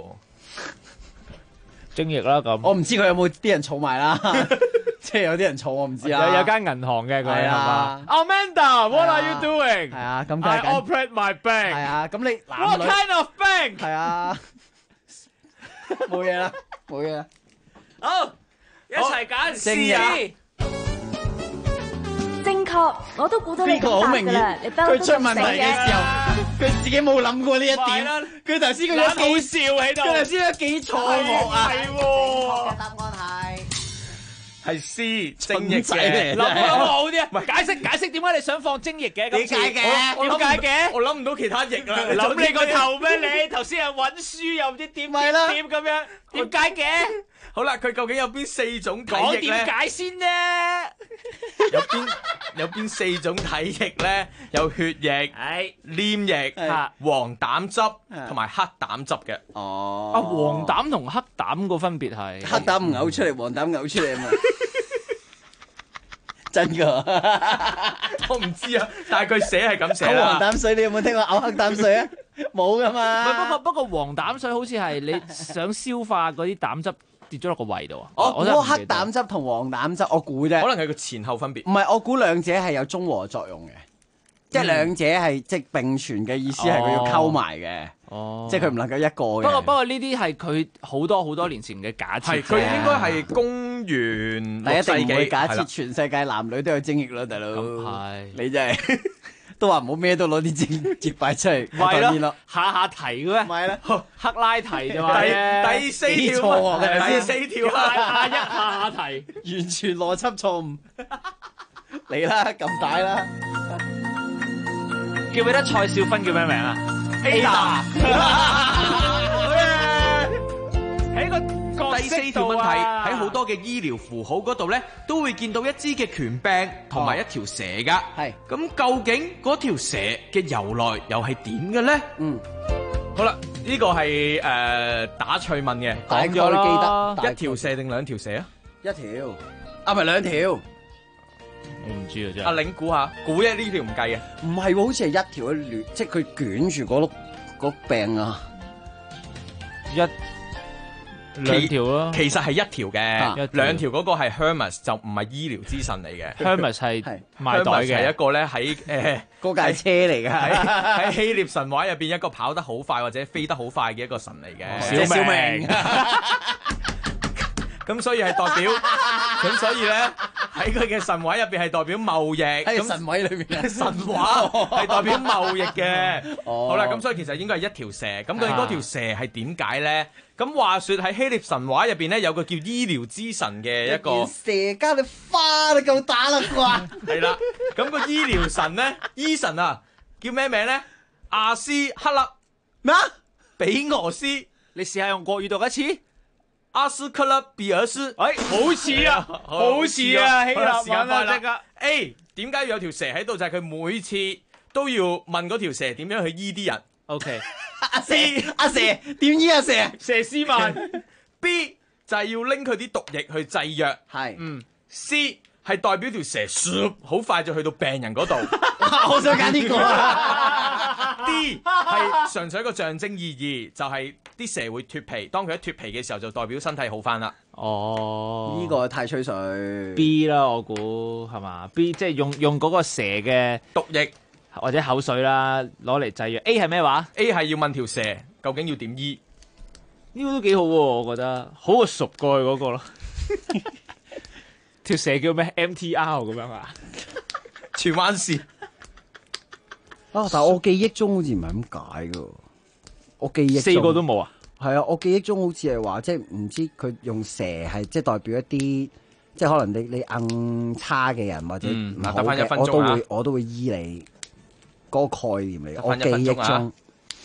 精液啦咁。 我唔知佢有冇啲人儲埋啦，即係有啲人儲我唔知啊。 有間銀行嘅佢係啊嘛 ？Amanda，what are you doing？ 係啊，咁梗 I 係揀 operate my bank。 係啊，咁你男 What 女 kind of bank？ 係啊，冇嘢啦，冇嘢啦。 好，一齊揀 C 啊！ 正確，我都估到你呢個好咁答明㗎啦， 顯， 你不嬲都佢出問題咁死嘅時候，佢自己冇諗過呢一點。佢頭先佢有懶好笑喺度佢頭先有幾錯愕啊！ 係喎。 答案係 C 精液仔嚟嘅。 諗好啲啊！解釋點解你想放精液嘅？ 點解嘅我點解嘅？ 我諗唔到其他液啦。 諗你個頭咩？你頭先係揾書又唔知點咪啦點咁樣，點解嘅？ 好啦，佢究竟有邊4種體講液咧？ 點解先啫？ 有邊4種體液咧？有血液、黏液、黃膽汁同埋黑膽汁嘅。 哦， 啊，黃膽同黑膽個分別係黑膽唔嘔出嚟，黃膽嘔出嚟啊嘛。真㗎， 我唔知啊，但係佢寫係咁寫嘔啦。 黃膽水，你有冇聽過嘔黑膽水啊？冇㗎嘛。 不過黃膽水好似係你想消化嗰啲膽汁跌咗落個胃度啊！ 我估黑膽汁同黃膽汁，我估啫。 可能係個前後分別。 唔係，我估兩者係有中和作用嘅，即係兩者係即係並存嘅意思係佢要溝埋嘅。哦，即係佢唔能夠一個嘅。 不過呢啲係佢好多年前嘅假設。 係佢應該係公元6世紀。 第一定唔會假設全世界男女都有精液啦，大佬。 係你真係都話唔好咩都攞啲精液擺出嚟咪台面咯。 下題嘅咩？ 咪啦， 克拉題啫嘛。 第4條啊，第4條啊， 下題完全邏輯錯誤。嚟啦，咁大啦！ 記唔記得蔡少芬叫咩名啊 ？Ada。 喺個第4條問題喺好多嘅醫療符號嗰度咧，都會見到一支嘅權柄同埋一條蛇噶。 係咁，究竟嗰條蛇嘅由來又係點嘅咧？好啦，呢個係打趣問嘅， 大概記得一條蛇定2條蛇啊？ 一條啊，咪2條。 我唔知啊，真係。 阿領估下，估啫，呢條唔計嘅。 唔係喎，好似係一條亂，即係佢捲住嗰柄啊。 2條咯， 其實係1條嘅，2條嗰個係 Hermes， 就唔係醫療之神嚟嘅。 Hermes 係賣袋嘅， 係一個咧喺嗰架車嚟嘅， 喺希臘神話入邊一個跑得好快或者飛得好快嘅一個神嚟嘅。 小明。 咁所以係代表，咁所以咧喺佢嘅神話入邊係代表貿易。 喺神位裏面， 神話係代表貿易嘅。好啦，咁所以其實應該係1條蛇。咁究竟嗰條蛇係點解咧？咁話說喺希臘神話入邊咧，有個叫醫療之神嘅一個蛇加你花都夠打啦啩？ 係啦，咁個醫療神咧，醫神啊，叫咩名咧？阿斯克勒咩啊？ 比俄斯， 你試下用國語讀一次。 阿斯克勒比俄斯， 好似啊，好似啊，希臘文啊，即刻 A， 點解要有條蛇喺度？就係佢每次都要問嗰條蛇點樣去醫啲人。 OK。 阿蛇點醫阿蛇？ 佘詩曼。 B 就係要拎佢啲毒液去製藥。 係。 C 係代表條蛇好快就去到病人嗰度。 我想揀呢個啊。 D 係純粹一個象徵意義，就係啲蛇會脫皮，當佢一脫皮嘅時候就代表身體好翻啦。 哦，呢個太吹水。 B 啦，我估係嘛 ？B 即係用嗰個蛇嘅毒液或者口水啦，攞嚟製藥。A 係咩話 ？A 係要問條蛇究竟要點醫？ 呢個都幾好喎，我覺得好過熟過去嗰個咯。條蛇叫咩 ？MTR 咁樣啊？ 荃灣市。 但係我記憶中好似唔係咁解噶。 我記憶中 4個都冇啊？ 係啊，我記憶中好似係話，即係唔知佢用蛇係即係代表一啲，即係可能你硬差嘅人或者唔好得返1分嘅， 鐘我都會醫你嗰個概念嚟嘅。我得返1分記鐘啊憶中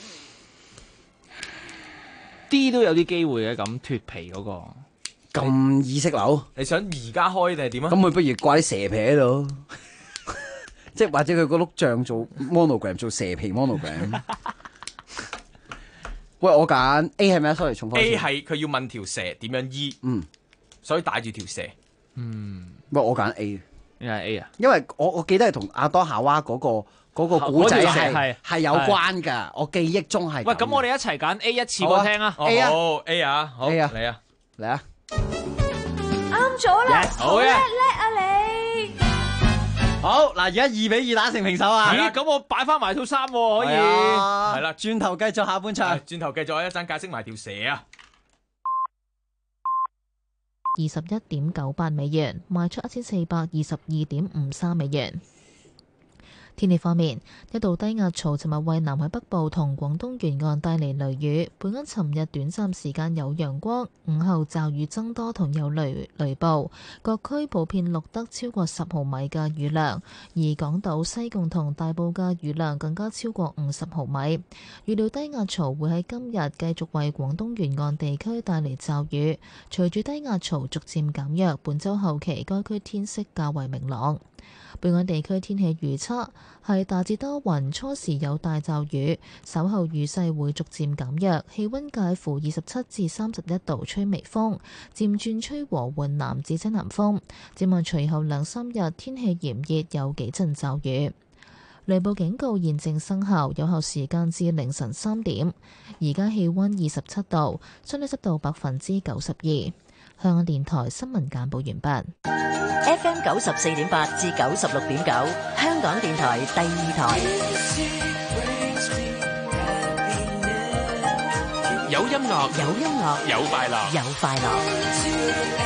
啲都有啲機會嘅，咁脫皮嗰個咁意識流， 你想而家開定係點啊？ 咁佢不如掛啲蛇皮喺度，即係或者佢個碌像做 monogram 做蛇皮 monogram。喂，我揀 A 係咩啊 ？sorry， 重複。 A 係佢要問條蛇點樣醫，所以帶住條蛇。 喂，我揀 A， 你係 A 啊？ 因為我記得係同亞當夏娃嗰個古仔係係有關㗎，我記憶中係。 喂，咁我哋一齊揀 A 一次過聽啊 ！A 啊， 好 A 啊，好 A 啊， 嚟啊， 嚟啊！ 啱咗啦， 好嘅叻啊你！ 好嗱，而家2-2打成平手啊！ 咦，咁我擺翻埋套衫喎，可以係啦， 轉頭繼續下半場。 轉頭繼續一陣解釋埋條蛇啊 ！21.98美元，賣出1422.53美元。天氣方面，一道低壓槽尋日為南海北部同廣東沿岸帶嚟雷雨。本港尋日短暫時間有陽光，午後驟雨增多同有雷暴，各區普遍錄得超過10毫米嘅雨量，而港島、西貢同大埔嘅雨量更加超過50毫米。預料低壓槽會喺今日繼續為廣東沿岸地區帶嚟驟雨，隨住低壓槽逐漸減弱，本週後期該區天色較為明朗。本港地區天氣預測係大致多雲，初時有大驟雨，稍後雨勢會逐漸減弱，氣溫介乎27至31度，吹微風，漸轉吹和緩南至西南風。展望隨後2-3日天氣炎熱，有幾陣驟雨。雷暴警告現正生效，有效時間至凌晨3點。而家氣溫27度，相對濕度92%。香港電台新聞簡報完畢。 FM 94.8至96.9，香港電台第2台。 有音樂， 有音樂， 有快樂， 有快樂。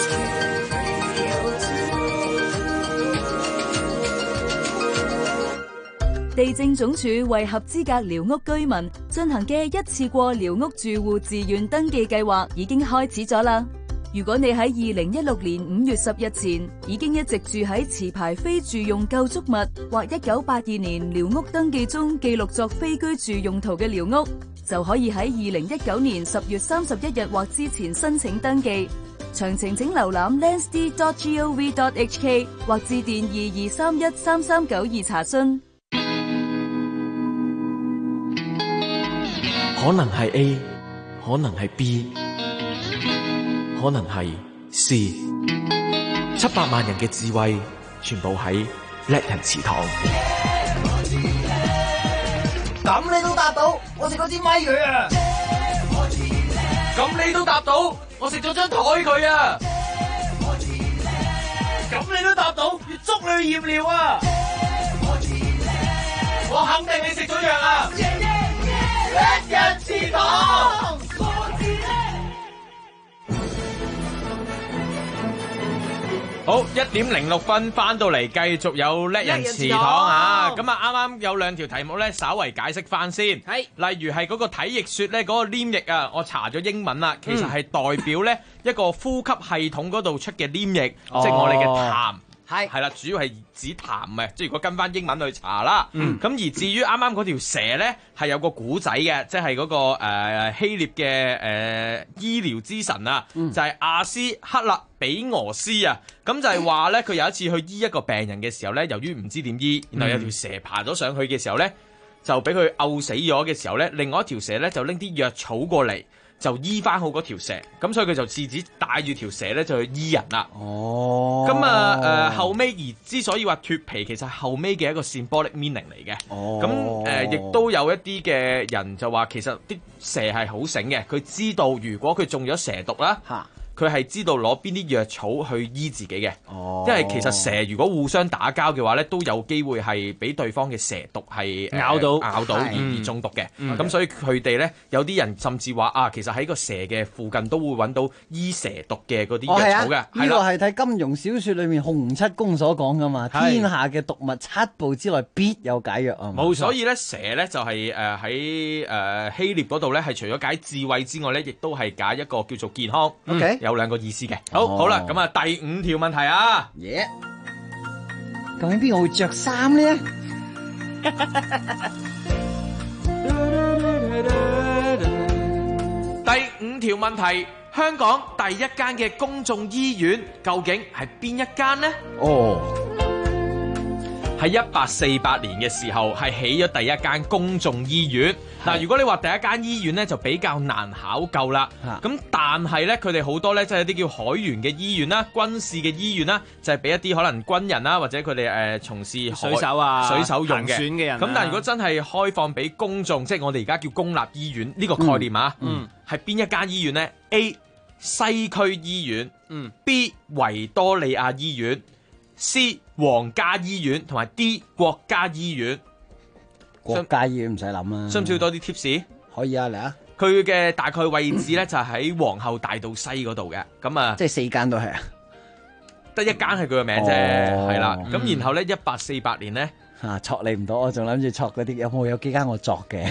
地政總署為合資格寮屋居民進行嘅一次過寮屋住戶自願登記計劃已經開始咗啦。如果你喺2016年5月10日前已經一直住喺持牌非住用構築物，或1982年寮屋登記中記錄作非居住用途嘅寮屋，就可以喺2019年10月31日或之前申請登記。詳情請瀏覽 landsd.gov.hk 或致電22313392查詢。 可能係 A， 可能係 B， 可能係 C。700萬人嘅智慧，全部喺叻人祠堂。 咁你都答到，我食嗰支咪佢啊！ 咁你都答到，我食咗張台佢啊！ 咁你都答到，要捉你去驗尿啊！我肯定你食咗藥啊！叻人祠堂， 好，1:06翻到嚟，繼續有叻人祠堂啊！咁啊，啱啱有2條題目咧，稍為解釋翻先。係，例如係嗰個體液說咧，嗰個黏液啊，我查咗英文啦，其實係代表咧一個呼吸系統嗰度出嘅黏液，即係我哋嘅痰。係啦，主要係指痰嘅，即係如果跟翻英文去查啦。咁而至於啱啱嗰條蛇咧，係有個古仔嘅，即係嗰個希臘嘅醫療之神啊，就係阿斯克勒比俄斯啊。咁就係話咧，佢有一次去醫一個病人嘅時候咧，由於唔知點醫，然後有條蛇爬咗上去嘅時候咧，就俾佢漚死咗嘅時候咧，另外一條蛇咧就拎啲藥草過嚟，就醫翻好嗰條蛇，咁所以佢就自己帶住條蛇咧就去醫人啦。哦，咁啊後尾而之所以話脫皮，其實係後尾嘅一個 symbolic meaning 嚟嘅。哦，咁亦都有一啲嘅人就話，其實啲蛇係好醒嘅，佢知道如果佢中咗蛇毒啦， 佢係知道攞邊啲藥草去醫自己嘅。因為其實蛇如果互相打交嘅話咧，都有機會係俾對方嘅蛇毒係咬到而中毒嘅。咁所以佢哋咧有啲人甚至話啊，其實喺個蛇嘅附近都會揾到醫蛇毒嘅嗰啲藥草嘅。 呢個係睇金庸小説裏面洪七公所講噶嘛，天下嘅毒物7步之內必有解藥啊！ 冇錯，所以咧蛇咧就係喺希臘嗰度咧，係除咗解智慧之外咧，亦都係解一個叫做健康。 OK， 有兩個意思嘅。好啦，咁啊第5條問題啊， 究竟邊個會着衫咧？ 第5條問題，香港第一間嘅公眾醫院究竟係邊一間呢？喺1848年嘅時候係起咗第一間公眾醫院。嗱，如果你話第一間醫院咧就比較難考究啦。咁但係咧佢哋好多咧即係一啲叫海員嘅醫院啦、軍事嘅醫院啦，就係俾一啲可能軍人啦或者佢哋從事水手啊、 水手用嘅。 行船嘅人。 咁但係如果真係開放俾公眾，即係我哋而家叫公立醫院呢個概念啊，係邊一間醫院呢？ A 西區醫院，B 維多利亞醫院，C 皇家醫院同埋 D 國家醫院。 國家醫院唔使諗啦。 需唔需要多啲 tips？ 可以啊，嚟啊！ 佢嘅大概位置咧就係喺皇后大道西嗰度嘅。咁啊， 即係4間都係啊， 得一間係佢嘅名啫，係啦。咁然後咧1848年咧錯你唔到，我仲諗住錯嗰啲有幾間我作嘅。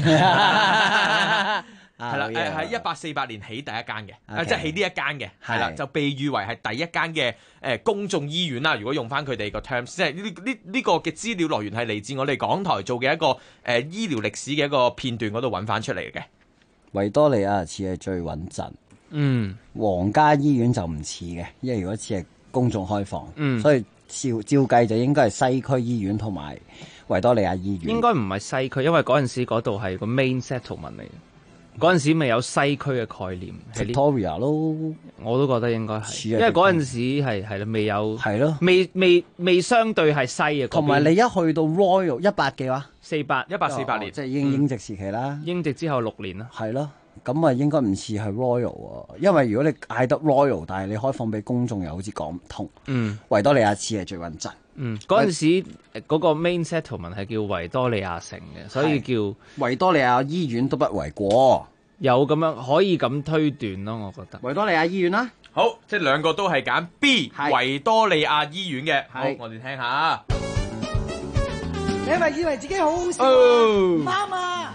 係啦，喺1848年起第一間嘅，即係起呢一間嘅，係啦，就被譽為係第一間嘅公眾醫院啦。如果用翻佢哋個 terms， 即係呢個嘅資料來源係嚟自我哋港台做嘅一個醫療歷史嘅一個片段嗰度揾翻出嚟嘅。 維多利亞似係最穩陣，皇家醫院就唔似嘅，因為如果似係公眾開放，所以照計就應該係西區醫院同埋維多利亞醫院。 應該唔係西區，因為嗰陣時嗰度係個 main settlement 嚟嘅。嗰陣時未有西區嘅概念 ，Victoria 咯， 我都覺得應該係，因為嗰陣時係啦，未有係咯， 未相對係西嘅。 同埋你一去到 Royal 18幾話 1848年， 即係英殖時期啦， 英殖之後6年啦， 係咯，咁啊應該唔似係 Royal 喎，因為如果你嗌得 Royal， 但係你開放俾公眾又好似講唔通。維多利亞似係最穩陣。 嗰陣時嗰個 main settlement 係叫維多利亞城嘅，所以叫維多利亞醫院都不為過。 有咁樣可以咁推斷咯，我覺得。 維多利亞醫院啦， 好，即係兩個都係揀 B 維多利亞醫院嘅。好，我哋聽下。 你係咪以為自己好好笑啊？唔啱啊！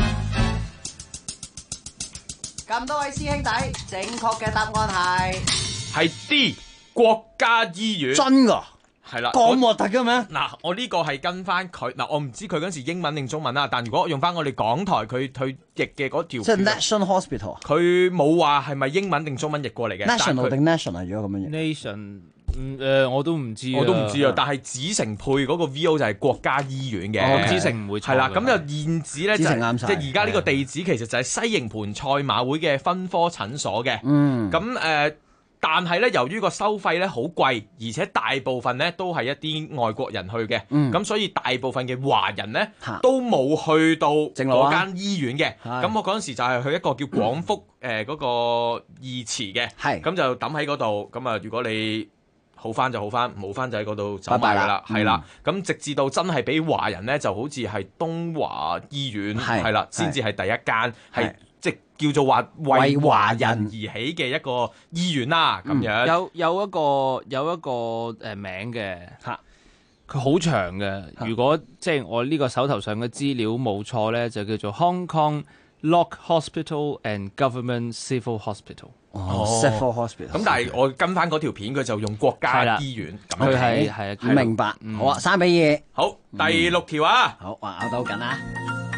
咁多位師兄弟，正確嘅答案係 D 國家醫院。 真㗎？ 係啦， 咁核突嘅咩？ 嗱，我呢個係跟翻佢嗱，我唔知佢嗰時英文定中文啦。但如果用翻我哋港台佢譯嘅嗰條， 即係 National Hospital， 佢冇話係咪英文定中文譯過嚟嘅。 National 定 National 如果咁樣 ？Nation，我都唔知啊。但係子承配嗰個 VO 就係國家醫院嘅。 子承唔會錯。 係啦，咁就現址咧就即係而家呢個地址其實就係西營盤賽馬會嘅分科診所嘅。咁但係咧，由於個收費咧好貴，而且大部分咧都係一啲外國人去嘅，咁所以大部分嘅華人咧都冇去到嗰間醫院嘅。咁我嗰陣時就係去一個叫廣福嗰個義祠嘅，咁就抌喺嗰度。咁啊，如果你好翻就好翻，冇翻就喺嗰度走埋噶啦，係啦。咁直至到真係俾華人咧，就好似係東華醫院係啦，先至係第一間係。即叫做話為華人而起嘅一個醫院啦，咁樣有一個名嘅，佢好長嘅。如果即係我呢個手頭上嘅資料冇錯咧，就叫做 Hong Kong Lock Hospital and Government Civil Hospital。 Civil Hospital。 咁但係我跟翻嗰條片，佢就用國家醫院。 佢係明白。好啊，3-2。 好，第6條啊。 好，咬到緊啊！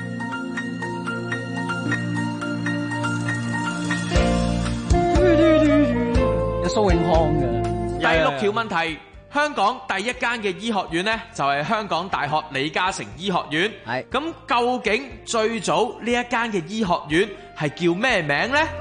蘇永康嘅第6條問題，香港第一間嘅醫學院呢，就係香港大學李嘉誠醫學院。咁究竟最早呢一間嘅醫學院係叫咩名呢？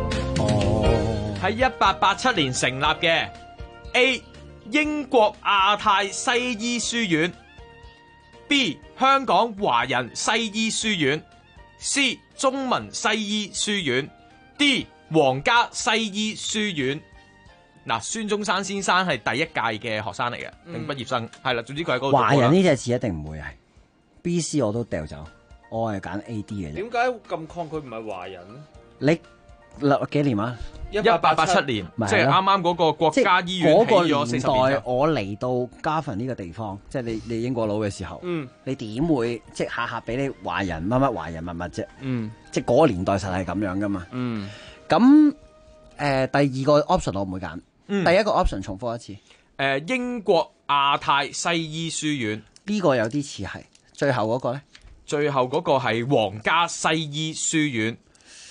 喺1887年成立嘅。A 英國亞太西醫書院， B 香港華人西醫書院， C 中文西醫書院， D 皇家西醫書院。嗱，孫中山先生係第一屆嘅學生嚟嘅，定畢業生係啦。總之佢喺嗰度。 華人呢隻字一定唔會係 B、C 我都掉走，我係揀 A、D 嘅啫。 點解咁抗拒唔係華人？ 你幾年啊 ？1887年，即係啱啱嗰個國家醫院起咗40年。嗰個年代， 我嚟到加芬呢個地方，即係你英國佬嘅時候，你點會即係下下俾你華人乜乜華人乜乜啫？即係嗰個年代實係咁樣噶嘛。咁第二個 option 我唔會揀。第一個 option 重複一次， 英國亞太西醫書院呢個有啲似係，最後嗰個咧？ 最後嗰個係皇家西醫書院。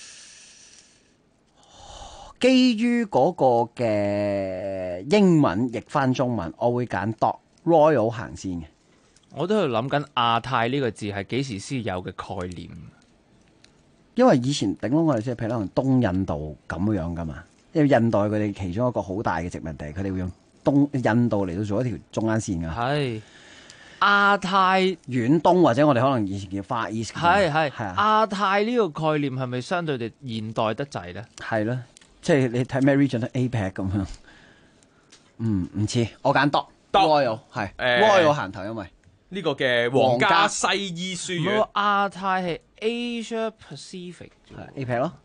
基於嗰個嘅英文譯翻中文，我會揀 Doc Royal 行先嘅。 我都喺度諗緊亞太呢個字係幾時先有嘅概念？ 因為以前頂籠我哋即係譬如可能東印度咁樣噶嘛。因為印度佢哋其中一個好大嘅殖民地，佢哋會用印度嚟到做一條中間線㗎。係亞太遠東或者我哋可能以前叫 Far East。係亞太呢個概念係咪相對地現代得滯咧？ 係咯，即係你睇咩 region APEC 咁樣。唔似，我揀 Doc Royal 係 Royal 行頭，因為呢個嘅皇家西醫書院。 亞太係 Asia Pacific APEC 咯。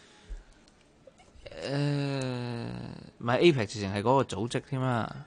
唔係 APEC 直情係嗰個組織添啊！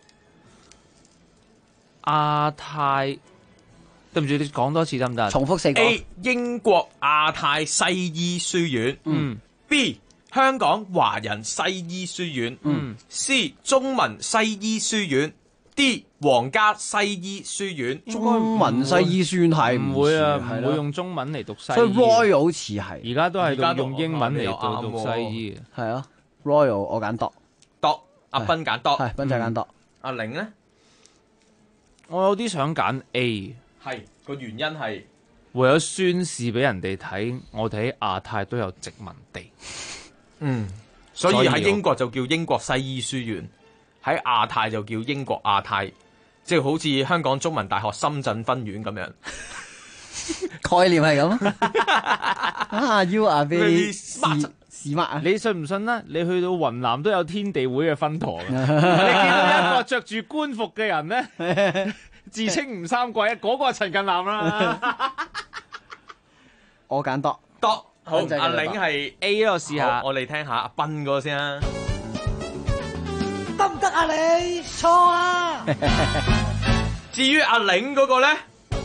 亞太，對唔住，你講多次得唔得？ 重複4個。 A 英國亞太西醫書院。B 香港華人西醫書院。C 中文西醫書院。D 皇家西醫書院。 中文西醫書院係唔會啊，唔會用中文嚟讀西醫。 所以 Royal 好似係， 而家都係用英文嚟讀西醫。 係啊 ，Royal 我揀 Doc， 阿斌揀 Doc， 係斌仔揀 Doc。 阿玲咧， 我有啲想揀 A， 係個原因係為咗宣示俾人哋睇，我哋喺亞太都有殖民地。 所以喺英國就叫英國西醫書院。喺亞太就叫英國亞太，即係好似香港中文大學深圳分院咁樣， 概念係咁。You are very smart。 你信唔信啦？你去到雲南都有天地會嘅分堂。你見到一個着住官服嘅人咧，自稱吳三桂，嗰個係陳近南啦。 我揀 Doc。 好，阿玲係 A 咯，試下。 我哋聽下阿斌嗰個先啦。 得唔得啊你？錯啊！ 至於阿玲嗰個咧，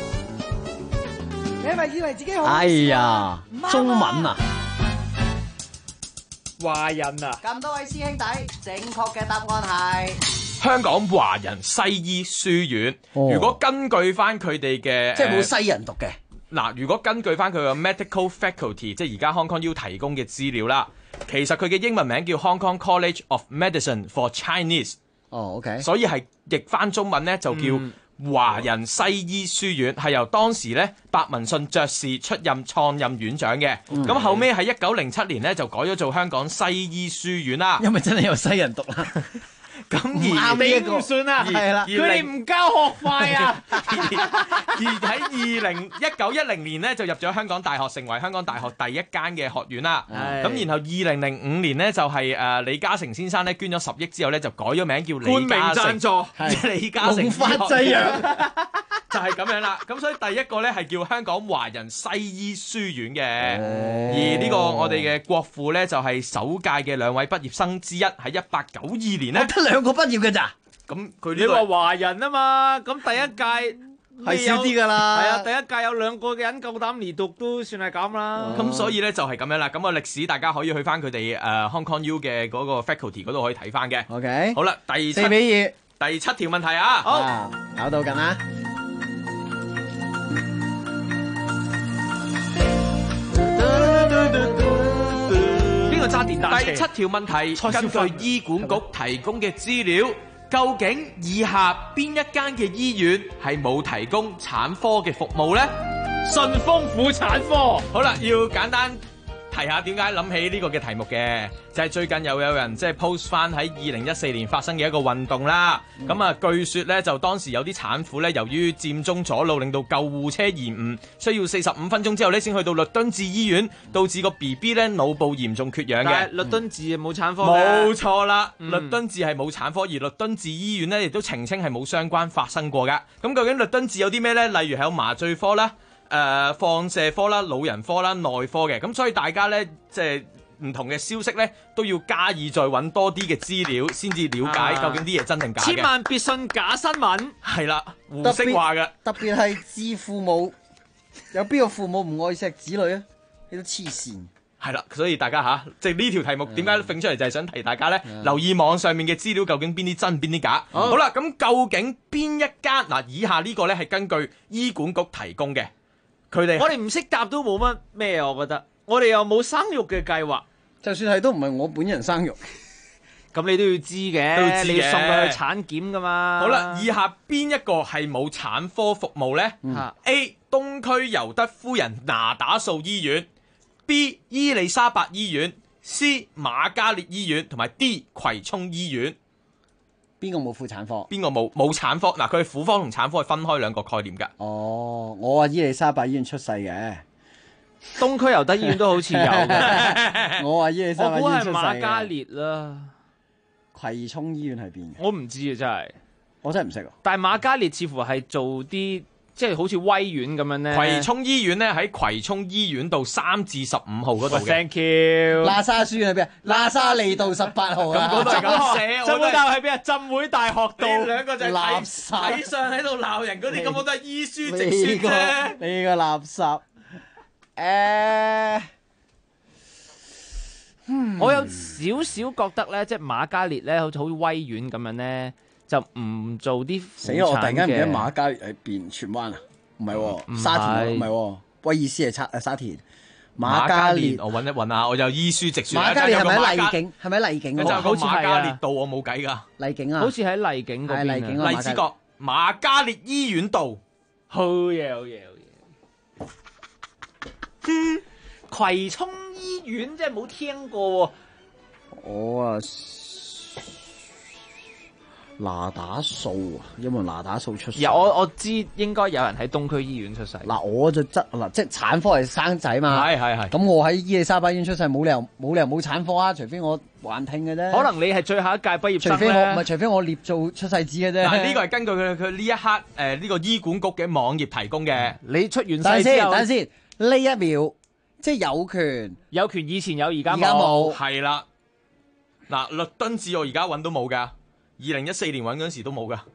你係咪以為自己好？ 哎呀，中文啊， 華人啊！ 咁多位師兄弟，正確嘅答案係香港華人西醫書院。如果根據翻佢哋嘅， 即係冇西人讀嘅。 嗱，如果根據翻佢個 medical faculty， 即係而家 Hong Kong U 提供嘅資料啦，其實佢嘅英文名叫 Hong Kong College of Medicine for Chinese。 OK。所以係譯翻中文咧就叫華人西醫書院，係由當時咧白文信爵士創任院長嘅。咁後尾喺1907年咧就改咗做香港西醫書院啦。 因為真係有西人讀啦。 咁而頂唔順啊，係啦，佢哋唔交學費啊。 而喺1910年咧就入咗香港大學，成為香港大學第一間嘅學院啦。咁然後2005年咧就係李嘉誠先生咧捐咗10億之後咧就改咗名叫李嘉誠，即係李嘉誠龍髮製藥。 就係咁樣啦，咁所以第一個咧係叫香港華人西醫書院嘅，而呢個我哋嘅國父咧就係首屆嘅2位畢業生之一，喺1892年咧得2個畢業嘅咋？ 咁佢你話華人啊嘛，咁第一屆係少啲噶啦， 係啊，第一屆有2個嘅人夠膽嚟讀都算係咁啦。 咁所以咧就係咁樣啦，咁個歷史大家可以去翻佢哋Hong Kong U 嘅嗰個 faculty 嗰度可以睇翻嘅。 OK， 好啦，第 4比2， 第7條問題啊， 好，搞到緊啦。 揸電單車。第7條問題，根據醫管局提供嘅資料，究竟以下邊一間嘅醫院係冇提供產科嘅服務呢？ 順豐婦產科。 好啦，要簡單提下點解諗起呢個嘅題目嘅，就係最近又有人即係 post 翻喺2014年發生嘅一個運動啦。咁啊，據說咧就當時有啲產婦咧，由於佔中阻路，令到救護車延誤，需要45分鐘之後咧先去到律敦治醫院，導致個 BB 咧腦部嚴重缺氧嘅。 但係律敦治冇產科嘅。 冇錯啦，律敦治係冇產科，而律敦治醫院咧亦都澄清係冇相關發生過㗎。咁究竟律敦治有啲咩咧？例如係有麻醉科啦、放射科啦、老人科啦、內科嘅。咁所以大家咧即係唔同嘅消息咧，都要加以再揾多啲嘅資料，先至了解究竟啲嘢真定假嘅。 千萬別信假新聞。 係啦，胡適話嘅。 特別係自父母，有邊個父母唔愛錫子女啊？你都黐線。 係啦，所以大家即係呢條題目點解揈出嚟就係想提大家咧，留意網上面嘅資料究竟邊啲真邊啲假。好啦，咁究竟邊一間嗱？以下呢個咧係根據醫管局提供嘅，佢哋我哋唔識答都冇乜咩，我覺得我哋又冇生育嘅計劃， 就算係都唔係我本人生育， 咁你都要知嘅，你要送佢去產檢噶嘛。 好啦，以下邊一個係冇產科服務咧？A. 東區尤德夫人那打素醫院。B. 伊利沙伯醫院 ，C. 瑪嘉烈醫院，同埋 D. 葵涌醫院。 邊個冇婦產科？ 邊個冇產科？嗱，佢婦科同產科係分開兩個概念㗎。 哦，我話伊利沙伯醫院出世嘅， 東區尤德醫院都好似有嘅。 我話伊利沙伯醫院出世嘅。 我估係瑪嘉烈啦。 葵涌醫院係邊？ 我唔知啊，真係， 我真係唔識。 但係瑪嘉烈似乎係做啲。即係好似威院咁樣咧， 葵涌醫院咧喺葵涌醫院道3至15號嗰度嘅。 Thank you。 喇沙書院喺邊啊？喇沙利道18號啊。 咁嗰度係咁寫。 浸會大學喺邊啊？浸會大學道。 呢兩個就係垃圾睇相喺度鬧人嗰啲，咁我都係依書直説啫。 你個垃圾。 我有少少覺得咧，即係瑪嘉烈咧，好似威院咁樣咧。就唔做啲死咯！我突然間唔記得瑪嘉烈喺邊，荃灣啊？唔係，沙田唔係，威爾斯係沙田。瑪嘉烈， 我揾一揾啊！我有依書直説。 瑪嘉烈係咪喺麗景？係咪喺麗景？ 好似瑪嘉烈道，我冇計㗎。 麗景啊？ 好似喺麗景嗰邊啊。 荔枝角瑪嘉烈醫院道。 好嘢，好嘢，好嘢。葵涌醫院真係冇聽過喎。 我啊。那打素啊，有冇那打素出世？ 我知應該有人喺東區醫院出世。 嗱，我就即係產科係生仔嘛。 係。咁我喺伊利沙伯醫院出世，冇理由冇產科啊，除非我幻聽嘅啫。 可能你係最後一屆畢業生咧。 除非我捏做出世紙嘅啫。 但係呢個係根據佢呢一刻呢個醫管局嘅網頁提供嘅。 你出完世之後， 等先，呢一秒即係有權以前有，而家冇。 係啦，嗱，律敦治我而家揾都冇㗎。2014年揾嗰陣時都冇㗎，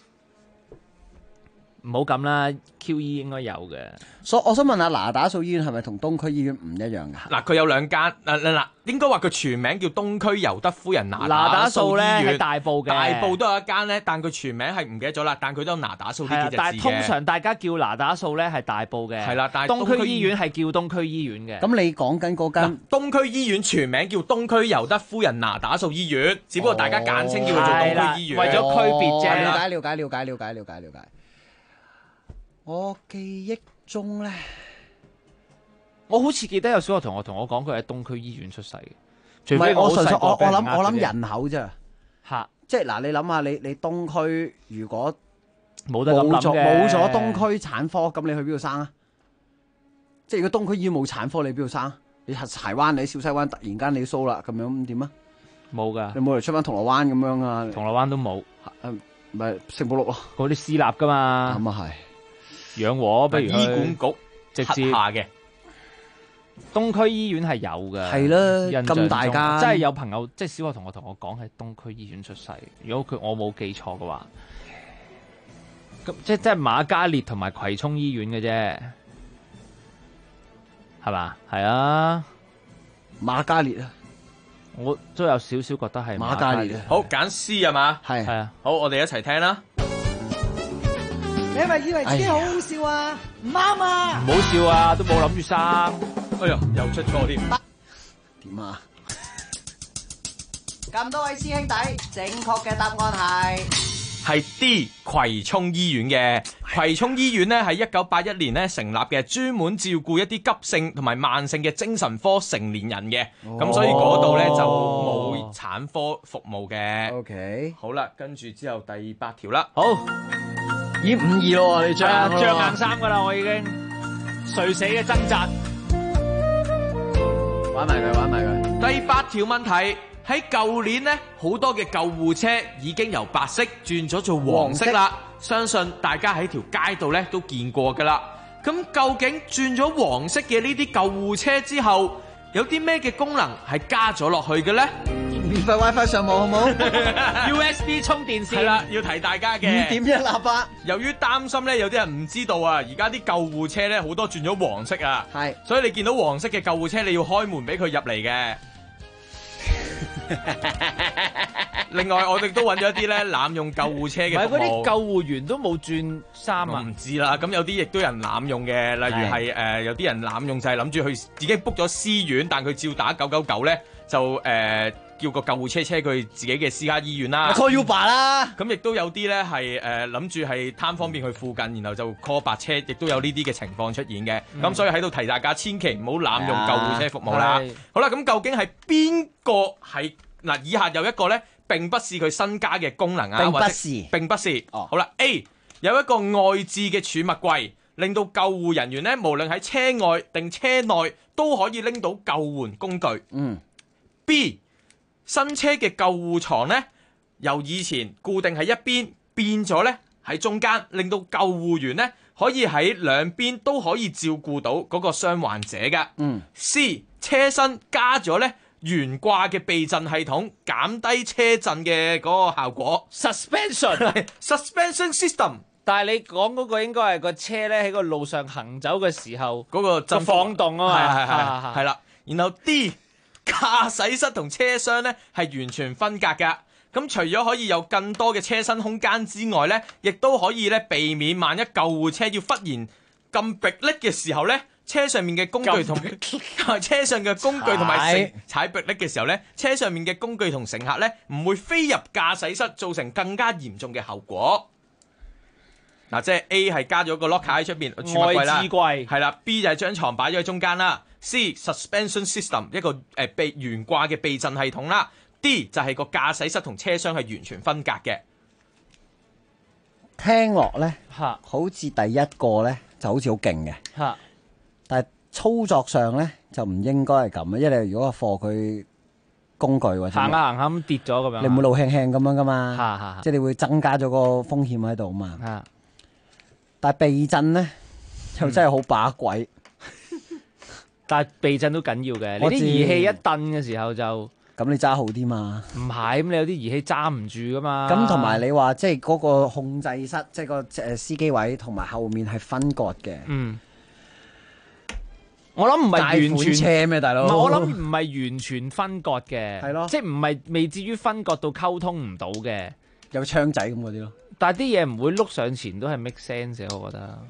唔好咁啦 ，QE 應該有嘅。 所以我想問下，那打素醫院係咪同東區醫院唔一樣㗎？ 嗱，佢有兩間，應該話佢全名叫東區尤德夫人那打素醫院， 係大埔嘅， 大埔都有一間咧，但佢全名係唔記得咗啦，但佢都有那打素呢幾隻字嘅。 但係通常大家叫那打素咧係大埔嘅， 係啦，但係東區醫院係叫東區醫院嘅。 咁你講緊嗰間東區醫院全名叫東區尤德夫人那打素醫院，只不過大家簡稱叫佢做東區醫院， 為咗區別啫。 了解。我記憶中咧。 我好似記得有小學同學同我講佢喺東區醫院出世嘅，除非我純粹我諗諗人口啫嚇， 即係嗱，你諗下你東區如果冇得咁諗嘅， 冇咗東區產科，咁你去邊度生啊？即係如果東區醫院冇產科，你邊度生？你柴灣、你小西灣突然間你蘇啦，咁樣點啊？ 冇噶， 你冇嚟出翻銅鑼灣咁樣啊？ 銅鑼灣都冇， 咪聖保祿咯， 嗰啲私立噶嘛。 咁啊係，養和不如醫管局直接下嘅。 東區醫院係有嘅， 係啦，咁大間， 真係有朋友即係小學同學同我講係東區醫院出世。如果我冇記錯嘅話，咁即係瑪嘉烈同埋葵涌醫院嘅啫，係嘛？係啊， 瑪嘉烈啊， 我都有少少覺得係瑪嘉烈。 好，揀 C 係嘛？ 係啊， 好，我哋一齊聽啦。 你係咪以為自己好好笑啊？唔啱啊！ 唔好笑啊，都冇諗住生。 哎呀，又出錯添。 點啊？ 咁多位師兄弟，正確嘅答案係係 D 葵涌醫院嘅。葵涌醫院咧係1981年咧成立嘅，專門照顧一啲急性同埋慢性嘅精神科成年人嘅。咁所以嗰度咧就冇產科服務嘅。 OK， 好啦，跟住之後第8條啦。 好， 已經5-2咯，你着硬衫噶啦，我已經垂死嘅掙扎。 玩埋佢。 第8條問題。喺舊年呢，好多嘅救護車已經由白色轉咗做黃色啦，相信大家喺條街度咧都見過噶啦。咁究竟轉咗黃色嘅呢啲救護車之後，有啲咩嘅功能係加咗落去嘅呢？ 免費 WiFi 上網好冇 ？USB 充電線係啦，要提大家嘅 5.1喇叭。 由於擔心咧，有啲人唔知道啊，而家啲救護車咧好多轉咗黃色啊， 係， 所以你見到黃色嘅救護車，你要開門俾佢入嚟嘅。另外，我哋都揾咗一啲咧濫用救護車嘅服務。 嗰啲救護員都冇轉衫啊？ 唔知啦。咁有啲亦都有人濫用嘅，例如係有啲人濫用就係諗住去自己 book 咗私院，但佢照打999咧，就叫個救護車車佢自己嘅私家醫院啦。 call Uber 啦。咁亦都有啲咧係諗住係貪方便去附近，然後就 call 白車，亦都有呢啲嘅情況出現嘅。咁所以喺度提大家，千祈唔好濫用救護車服務啦。好啦，咁究竟係邊個係嗱？以下有一個咧，並不是佢新加嘅功能啊，並不是。好啦 ，A 有一個外置嘅儲物櫃，令到救護人員咧，無論喺車外定車內都可以拎到救援工具。B 新車嘅救護床咧，由以前固定喺一邊，變咗咧喺中間，令到救護員咧可以喺兩邊都可以照顧到嗰個傷患者㗎。C 車身加咗咧懸掛嘅避震系統，減低車震嘅嗰個效果。 Suspension system。 但係你講嗰個應該係個車咧喺個路上行走嘅時候嗰個震晃動啊嘛。 係啦。然後 D 駕駛室同車廂咧係完全分隔㗎。咁除咗可以有更多嘅車身空間之外咧，亦都可以咧避免萬一救護車要忽然咁迫力嘅時候咧，車上面嘅工具同車上嘅工具同埋踩迫力嘅時候咧，車上面嘅工具同乘客咧唔會飛入駕駛室，造成更加嚴重嘅後果。嗱，即係 A 係加咗個 locker 喺出邊儲物櫃啦， 外置櫃係啦。B 就係將床擺咗喺中間啦。C suspension system 一個被懸掛嘅避震系統啦。D 就係個駕駛室同車廂係完全分隔嘅。 聽落咧，好似第一個咧就好似好勁嘅，但係操作上咧就唔應該係咁啊！因為如果貨佢工具或者行下咁跌咗咁樣， 你唔會路輕輕咁樣噶嘛，即係你會增加咗個風險喺度嘛。但係避震咧就真係好把鬼， 但係避震都緊要嘅。你啲儀器一蹬嘅時候就咁，你揸好啲嘛？ 唔係，咁你有啲儀器揸唔住噶嘛？ 咁同埋你話即係嗰個控制室，即係個司機位同埋後面係分割嘅。 我諗唔係完全車咩，大佬？ 我諗唔係完全分割嘅， 係咯， 即係唔係未至於分割到溝通唔到嘅， 有槍仔咁嗰啲咯。 但係啲嘢唔會碌上前都係 make sense 嘅，我覺得。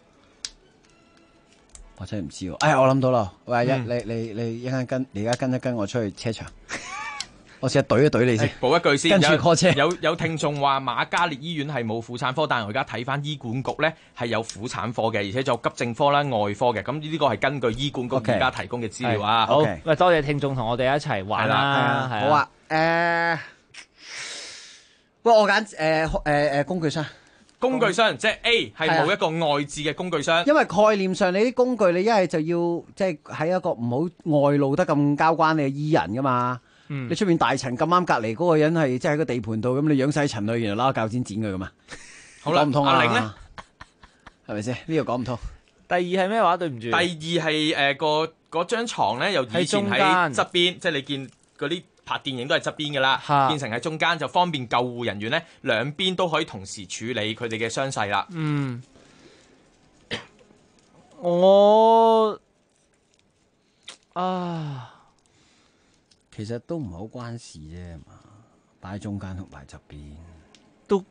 我真係唔知喎。哎呀，我諗到啦。喂，你一陣跟，你而家跟一跟我出去車場，我試下懟一懟你先。 補一句先， 跟住 call 車。 有聽眾話瑪嘉烈醫院係冇婦產科，但係我而家睇翻醫管局咧係有婦產科嘅，而且仲有急症科啦、外科嘅。咁呢個係根據醫管局而家提供嘅資料啊。 好，喂，多謝聽眾同我哋一齊玩啦。 好啊。喂，我揀工具箱。 工具箱即係 A 係冇一個外置嘅工具箱， 因為概念上你啲工具你一係就要即係喺一個唔好外露得咁交關你嘅醫人噶嘛。你出面大塵咁啱隔離嗰個人係即係喺個地盤度咁，你養晒塵去，然後攞鉸剪剪佢噶嘛。 好啦， 講唔通啊？ 阿玲咧係咪先？呢個講唔通。 第二係咩話？對唔住。 第二係嗰張床咧，由以前喺側邊，即係你見嗰啲拍電影都係側邊噶啦，變成喺中間就方便救護人員咧，兩邊都可以同時處理佢哋嘅傷勢啦。 其實都唔係好關事啫嘛，擺喺中間同擺側邊都，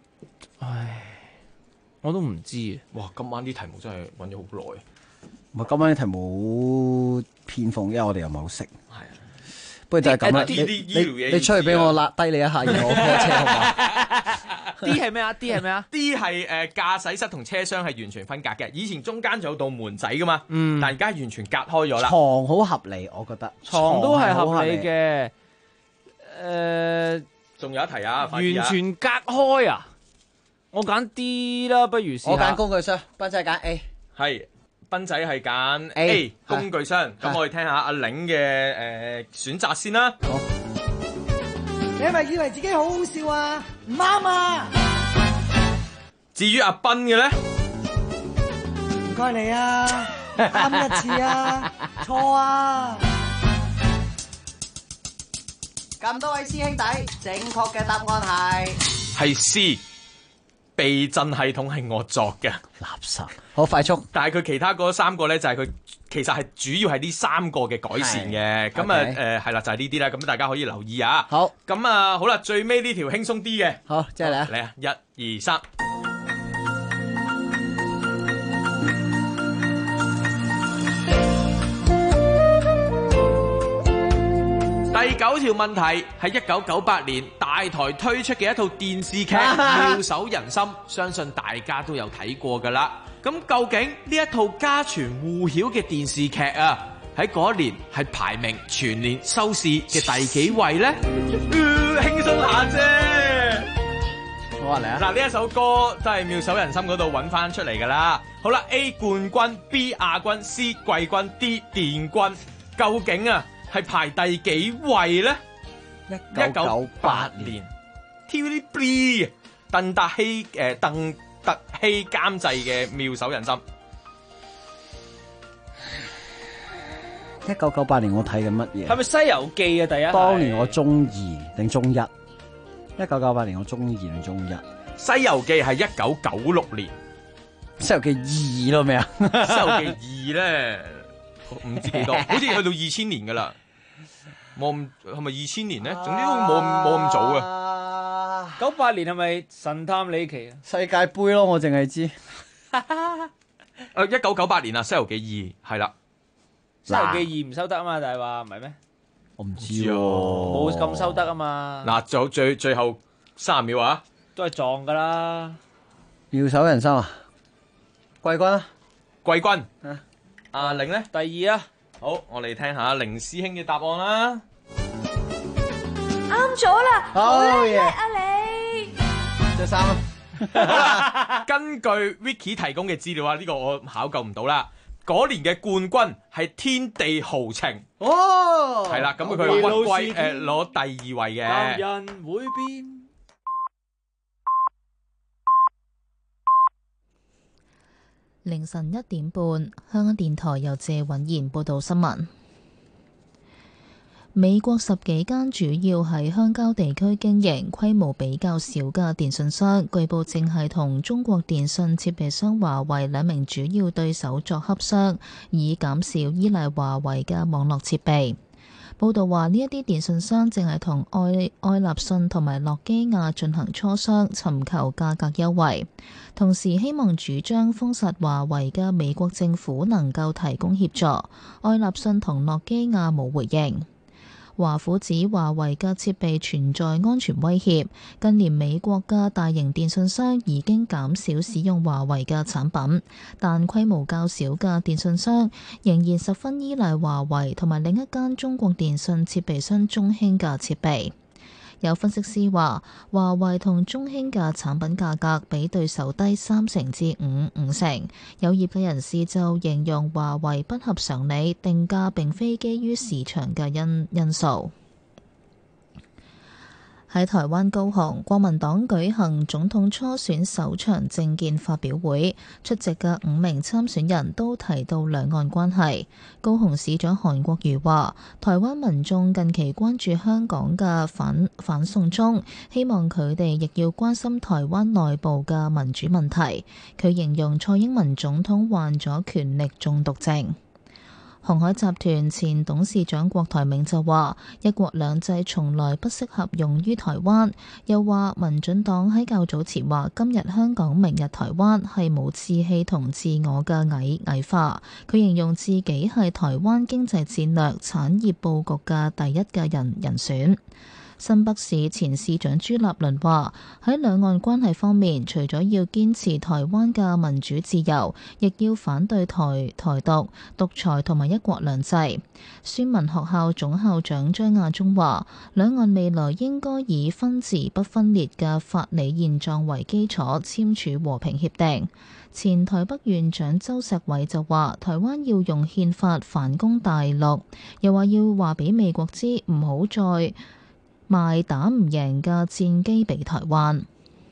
我都唔知。 哇，今晚啲題目真係揾咗好耐。 唔係今晚啲題目偏鋒，因為我哋又唔係好識。不過就係咁啦，你出去俾我拉低你一下，然後我 call 車好嘛？ D 係咩啊 ？D 係咩啊 ？D 係駕駛室同車廂係完全分隔嘅。以前中間仲有道門仔噶嘛，但而家完全隔開咗啦。 床好合理，我覺得床都係合理嘅。 仲有一題啊， 完全隔開啊！我揀 D 啦，不如試下。 我揀工具箱，斌仔揀 A。 係，斌仔係揀 A 工具箱。咁我哋聽下阿玲嘅選擇先啦。 好。 你係咪以為自己好好笑啊？唔啱啊！ 至於阿斌嘅咧， 唔該你啊，啱一次啊，錯啊！ 咁多位師兄弟，正確嘅答案係 C。避震系統係我作嘅， 垃圾。好快速， 但係佢其他嗰3個咧，就係佢其實係主要係呢3個嘅改善嘅。咁係啦，就係呢啲啦。咁大家可以留意啊。 好， 咁好啦，最尾呢條輕鬆啲嘅。 好，即係嚟啊！ 嚟啊！1、2、3。第9條問題係1998年大台推出嘅一套電視劇《妙手仁心》，相信大家都有睇過噶啦。咁究竟呢一套家傳戶曉嘅電視劇啊，喺嗰一年係排名全年收視嘅第幾位呢？輕鬆下啫。 好啊，嚟啊！ 嗱，呢一首歌都係《妙手仁心》嗰度揾翻出嚟噶啦。好啦 ，A 冠軍、B 亞軍、C 季軍、D 殿軍，究竟啊係排第幾位呢？1998年 TVB 鄧達希監製嘅《妙手仁心》。 1998年我睇緊乜嘢？ 係咪《西遊記》啊？第一， 當年我中2定中1。1998年我中2定中1。《 西遊記》係1996年， 《西遊記2》咯咩啊？ 《西遊記2》咧唔知幾多，好似去到2000年噶啦。冇咁係咪2000年咧？總之都冇咁早嘅。 98年係咪神探李奇啊？ 世界盃咯，我淨係知。 1998年啊，《西遊記2》係啦， 《西遊記2》唔收得啊嘛，但係話唔係咩？ 我唔知喎， 冇咁收得啊嘛。 嗱，仲有最後30秒啊， 都係撞噶啦。 妙手仁心啊，季軍啊， 季軍。阿玲咧， 第2啊。 好，我哋聽下凌師兄嘅答案啦。 啱咗啦，好叻啊你！ 着衫啊！ 根據 Vicky 提供嘅資料啊，呢個我考究唔到啦。嗰年嘅冠軍係天地豪情。 哦， 係啦，咁佢屈歸攞第2位嘅。 男人會變。 凌晨1點半，香港電台由謝允賢報道新聞。美國10幾間主要喺鄉郊地區經營、規模比較小嘅電信商，據報正係同中國電信設備商華為2名主要對手作洽商，以減少依賴華為嘅網絡設備。報道話，呢一啲電信商正係同愛立信同埋諾基亞進行磋商，尋求價格優惠，同時希望主張封殺華為嘅美國政府能夠提供協助。愛立信同諾基亞冇回應。華府指華為嘅設備存在安全威脅，近年美國嘅大型電信商已經減少使用華為嘅產品，但規模較小嘅電信商仍然十分依賴華為同埋另一間中國電信設備商中興嘅設備。有分析師話，華為同中興嘅產品價格比對手低3成至5成。有業界人士就形容華為不合常理，定價並非基於市場嘅因素。喺台灣高雄，國民黨舉行總統初選首場政見發表會，出席嘅5名參選人都提到兩岸關係。高雄市長韓國瑜話，台灣民眾近期關注香港嘅反送中，希望佢哋亦要關心台灣內部嘅民主問題。佢形容蔡英文總統患咗權力中毒症。鴻海集團前董事長郭台銘就話：一國兩制從來不適合用於台灣。又話民進黨喺較早前話今日香港明日台灣係冇志氣同自我嘅矮化。佢形容自己係台灣經濟戰略產業佈局嘅第一個人選。 新北市前市長朱立倫話：喺兩岸關係方面，除咗要堅持台灣嘅民主自由，亦要反對台獨、獨裁同埋一國兩制。孫文學校總校長張亞中話：兩岸未來應該以分治不分裂嘅法理現狀為基礎簽署和平協定。前台北縣長周錫瑋就話：台灣要用憲法反攻大陸，又話要話俾美國知唔好再賣打唔贏嘅戰機俾台灣。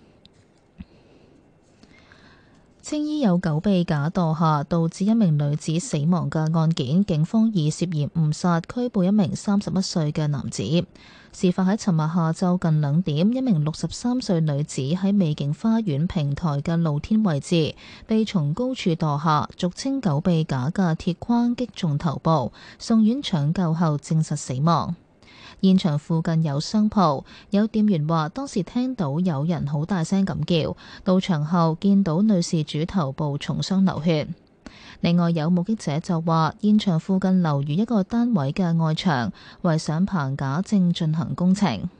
青衣有狗被架墮下，導致一名女子死亡嘅案件，警方以涉嫌誤殺拘捕一名31歲嘅男子。事發喺尋日下晝近2點，一名63歲女子喺美景花園平台嘅露天位置，被從高處墮下，俗稱狗被架嘅鐵框擊中頭部，送院搶救後證實死亡。現場附近有商鋪，有店員話當時聽到有人好大聲咁叫，到場後見到女事主頭部重傷流血。另外有目擊者就話，現場附近樓宇一個單位嘅外牆圍上棚架正進行工程。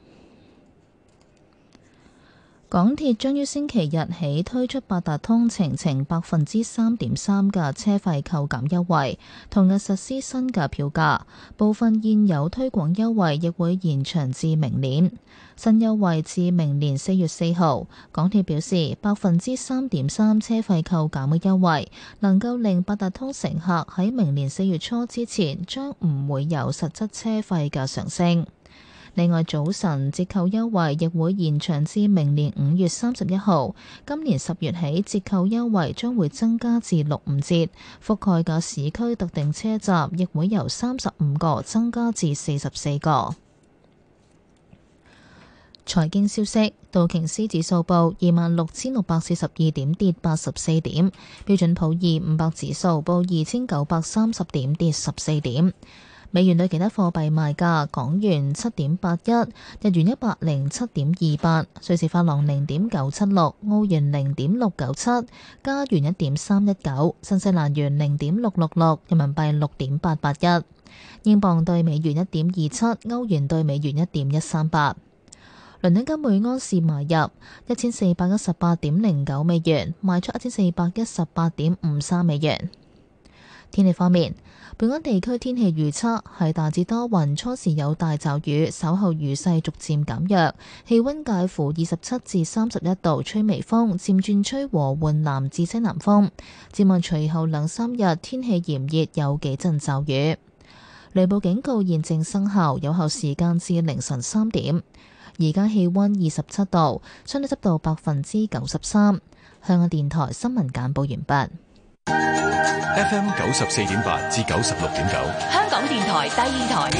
港鐵將於星期日起推出八達通程 3.3% 嘅車費扣減優惠，同日實施新嘅票價，部分現有推廣優惠亦會延長至明年。新優惠至明年4月4號。港鐵表示，3.3% 車費扣減嘅優惠能夠令八達通乘客喺明年4月初之前將唔會有實質車費嘅上升。另外，早晨折扣優惠亦會延長至明年5月31號。今年10月起，折扣優惠將會增加至65折，覆蓋嘅市區特定車站亦會由35個增加至44個。財經消息：道瓊斯指數報26,642點，跌84點；標準普爾500指數報2,930點，跌14點。美元對其他貨幣賣價：港元7.81，日元107.28，瑞士法郎0.976，澳元0.697，加元1.319，新西蘭元0.666，人民幣6.881，英鎊對美元1.27，歐元對美元1.138。倫敦金每安士買入1418.09美元，賣出1418.53美元。天氣方面，本港地區天氣預測係大致多雲，初時有大驟雨，稍後雨勢逐漸減弱，氣溫介乎27至31度，吹微風，漸轉吹和緩南至西南風。展望隨後2-3日天氣炎熱，有幾陣驟雨。雷暴警告現正生效，有效時間至凌晨3點。而家氣溫27度，相對濕度93%。香港電台新聞簡報完畢。 FM 94.8至96.9， 香港電台第二台，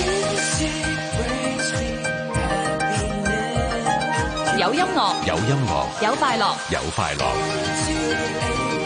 有音樂， 有音樂， 有快樂， 有快樂。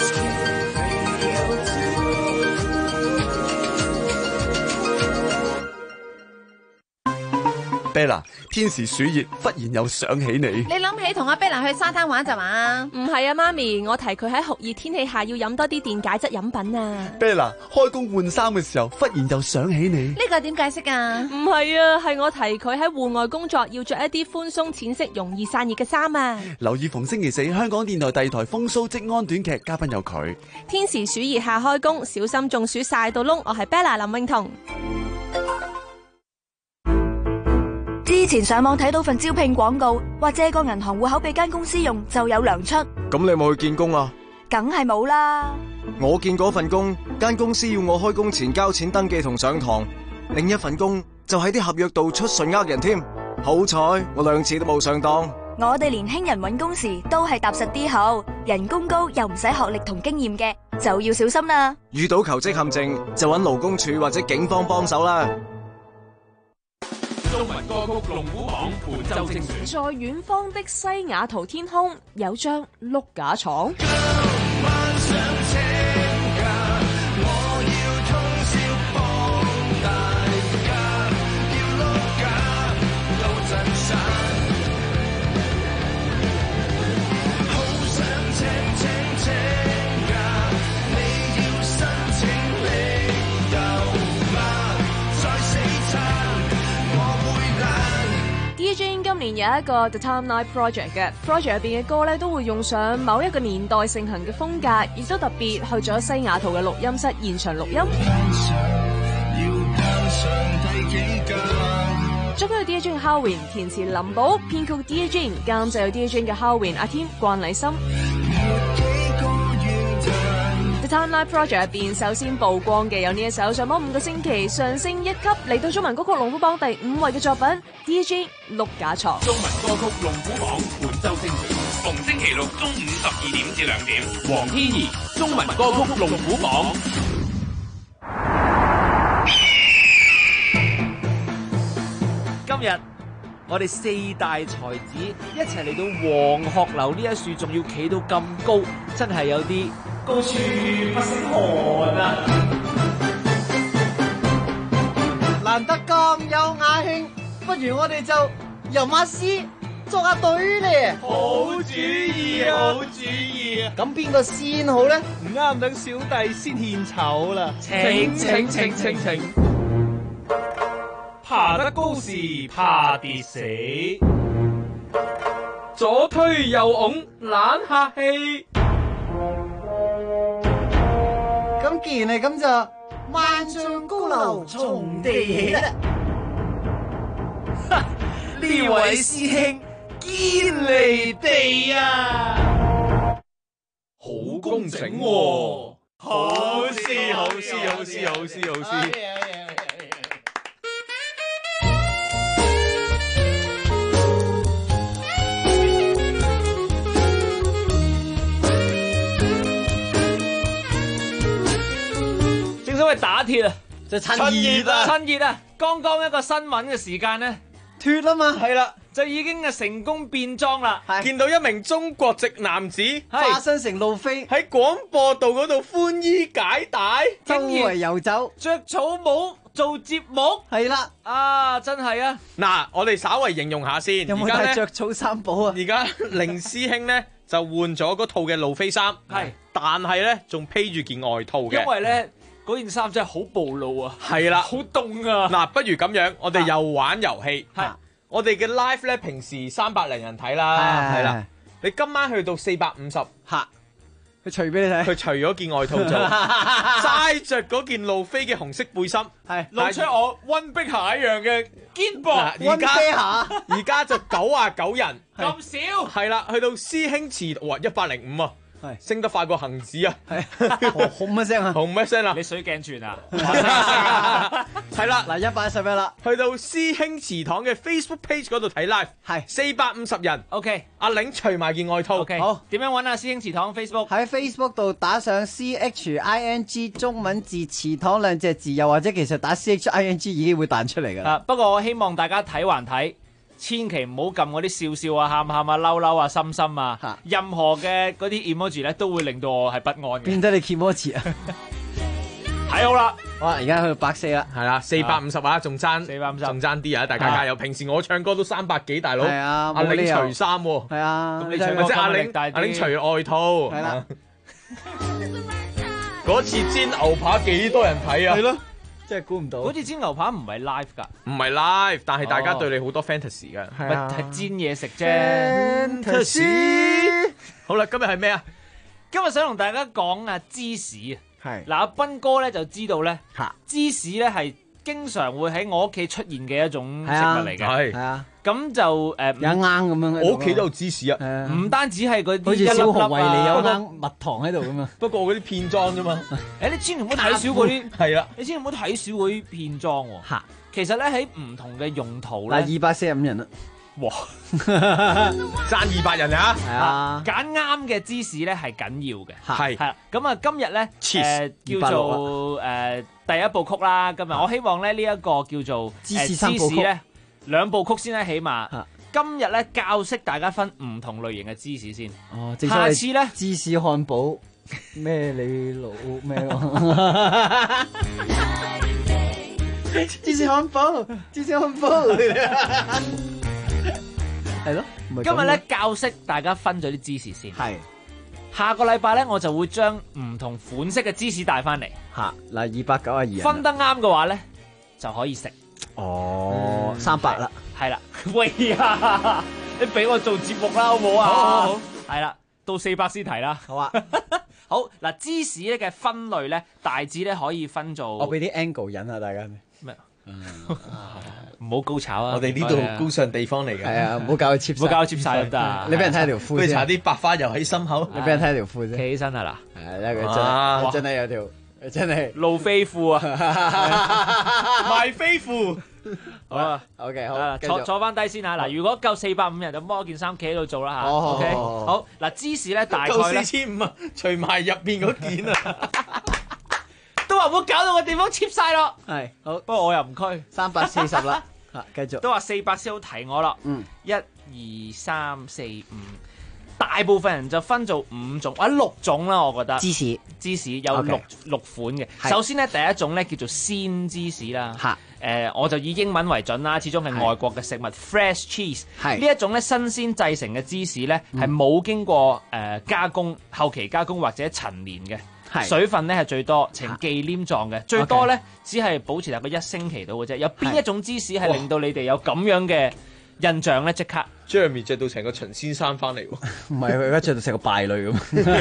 Bella， 天時暑熱，忽然又想起你。 你諗起同阿 Bella 去沙灘玩咋嘛？唔係啊，媽咪，我提佢喺酷熱天氣下要飲多啲電解質飲品啊。 Bella， 開工換衫嘅時候，忽然又想起你。 呢個點解釋啊？唔係啊，係我提佢喺戶外工作要着一啲寬鬆淺色、容易散熱嘅衫啊。 留意逢星期4香港電台第二台風騷職安短劇，嘉賓有佢。 天時暑熱下開工，小心中暑曬到窿。我係 Bella 林詠彤。 之前上網睇到份招聘廣告，話借個銀行戶口俾間公司用就有糧出。 咁你有冇去見工啊？ 梗係冇啦。 我見嗰份工，間公司要我開工前交錢登記同上堂。另一份工就喺啲合約度出信呃人添。好彩我2次都冇上當。 我哋年輕人揾工時都係踏實啲好，人工高又唔使學歷同經驗嘅，就要小心啦。 遇到求職陷阱就揾勞工處或者警方幫手啦。 中文歌曲龍虎榜本周精選。 在遠方的西雅圖天空，有張碌架床。DJ 年有一個 The Timeline Project 嘅 project 入邊嘅歌咧，都會用上某一個年代盛行嘅風格，亦都特別去咗西雅圖嘅錄音室現場錄音。作曲有 Dear Jane 嘅 Howin， 填詞林寶，編曲 Dear Jane， 監製有 Dear Jane 嘅 Howin、阿添、關禮深。The Timeline Project 入邊首先曝光嘅有呢一首上榜5個星期上升1級嚟到中文歌曲龍虎榜第5位嘅作品 Dear Jane 碌架床。 中文歌曲龍虎榜本周星期，逢星期六中午12點至2點，黃天怡中文歌曲龍虎榜。 今日我哋4大才子一齊嚟到黃鶴樓呢一樹，仲要企到咁高，真係有啲高處不勝寒啊！ 難得咁有雅興，不如我哋就吟下詩，作下對咧。 好主意啊！好主意啊！ 咁邊個先好咧？ 唔啱，等小弟先獻醜啦！請。爬得高時怕跌死，左推右拱懶客氣。 咁既然係咁就萬丈高樓從地起啦！ 呢位師兄堅離地啊， 好工整喎！ 好詩。正所謂打鐵啊， 就趁熱啊！剛剛一個新聞嘅時間咧， 脫啊嘛， 係啦，就已經成功變裝啦。 見到一名中國籍男子化身成路飛喺廣播道嗰度寬衣解帶， 周圍遊走， 着草帽做節目， 係啦， 啊，真係啊！ 嗱，我哋稍為形容下先， 有冇帶着草三寶啊？ 而家凌師兄咧就換咗嗰套嘅路飛衫， 係， 但係咧仲披住件外套嘅， 因為咧。嗰件衫真係好暴露啊！ 係啦， 好凍啊！ 嗱，不如咁樣，我哋又玩遊戲。係，我哋嘅 live 咧，平時300零人睇啦，係啦。你今晚去到450， 嚇，佢除俾你睇， 佢除咗件外套做，齋着嗰件路飛嘅紅色背心， 係露出我溫碧霞一樣嘅肩膊。 而家就99人， 咁少？ 係啦，去到師兄祠哇105啊！升得快過恒指啊！ 轟一聲啊！ 轟一聲啦！ 你水鏡轉啊！ 係啦， 嗱111啦， 去到師兄祠堂嘅 Facebook page 嗰度睇 live， 係450人。 OK， 阿玲除埋件外套。 OK， 好，點樣揾啊？師兄祠堂 Facebook 喺 Facebook 度打上 CHING 中文字祠堂2隻字，又或者其實打 CHING 已經會彈出嚟㗎啦。 不過我希望大家睇還睇。千祈唔好撳嗰啲笑笑啊、喊喊啊、嬲嬲啊、心心啊，任何嘅嗰啲 emoji 咧都會令到我係不安嘅。 變得你 emoji 啊！ 睇好啦， 哇！而家去到140啦， 係啦，450啊，仲爭啲啊！大家加油！平時我唱歌都300幾，大佬。係啊， 阿玲除衫喎。 係啊， 咁你唱即係阿玲除外套。係啦。嗰次煎牛扒幾多人睇啊？ 係咯。真係估唔到， 好似煎牛扒唔係 live 㗎， 唔係 live， 但係大家對你好多 fantasy 㗎， 係煎嘢食啫。 fantasy 好啦，今日係咩啊？ 今日想同大家講啊芝士啊， 係嗱阿斌哥咧就知道咧，芝士咧係經常會喺我屋企出現嘅一種食物嚟嘅， 係啊。 咁就有一罌咁樣， 我屋企都有芝士啊， 唔單止係嗰啲好似小熊維尼有罌蜜糖喺度咁啊， 不過嗰啲片裝啫嘛。 你千祈唔好睇少嗰啲， 係啦， 你千祈唔好睇少嗰啲片裝喎。嚇，其實咧喺唔同嘅用途咧， 嗱245人啦， 哇，爭200人啊， 係啊， 揀啱嘅芝士咧係緊要嘅， 係啦。咁啊，今日咧叫做第一部曲啦。今日我希望咧呢一個叫做芝士3部曲咧。2部曲先啦，起碼。今日咧教識大家分唔同類型嘅芝士先。 哦， 下次咧芝士漢堡咩你老咩？芝士漢堡，芝士漢堡，係咯。 今日咧教識大家分咗啲芝士先。 係。 下個禮拜咧我就會將唔同款式嘅芝士帶翻嚟。 嚇，嗱292人。 分得啱嘅話咧就可以食。 哦，300啦， 係啦。喂呀，你俾我做節目啦，好唔好啊？好，係啦，到400先提啦。 好啊。 好嗱，芝士咧嘅分類咧，大致咧可以分做。 我俾啲 angle 引下大家。 咩？唔好高炒啊！ 我哋呢度高尚地方嚟嘅。 係啊，唔好搞佢 cheap， 唔好搞佢 cheap 晒得唔得啊？ 你俾人睇下條褲先。 不如搽啲白花油喺心口。 你俾人睇下條褲先。 企起身係啦。 係啦，佢真係有條。真係露飛褲啊！ 賣飛褲。 好啊 ，OK 好， 坐翻低先嚇。嗱，如果夠450人就剝件衫企喺度做啦嚇。OK， 好嗱，芝士咧大概咧夠4500啊，除埋入邊嗰件啊， 都話唔好搞到個地方 cheap 晒咯。 係好， 不過我又唔區 340啦。繼續都話400先好提我啦。1、2、3、4、5。大部分人就分做5種或者6種啦，我覺得。芝士有六款嘅。首先咧，第一種咧叫做鮮芝士啦。我就以英文為準啦，始終係外國嘅食物。Fresh cheese 呢一種咧新鮮製成嘅芝士咧係冇經過加工、後期加工或者陳年嘅。水分咧係最多，呈忌廉狀嘅。最多咧只係保持大概1星期到嘅啫。有邊一種芝士係令到你哋有咁樣嘅印象咧？即刻 Jeremy 着到成個秦先生翻嚟喎， 唔係佢而家着到成個敗類咁。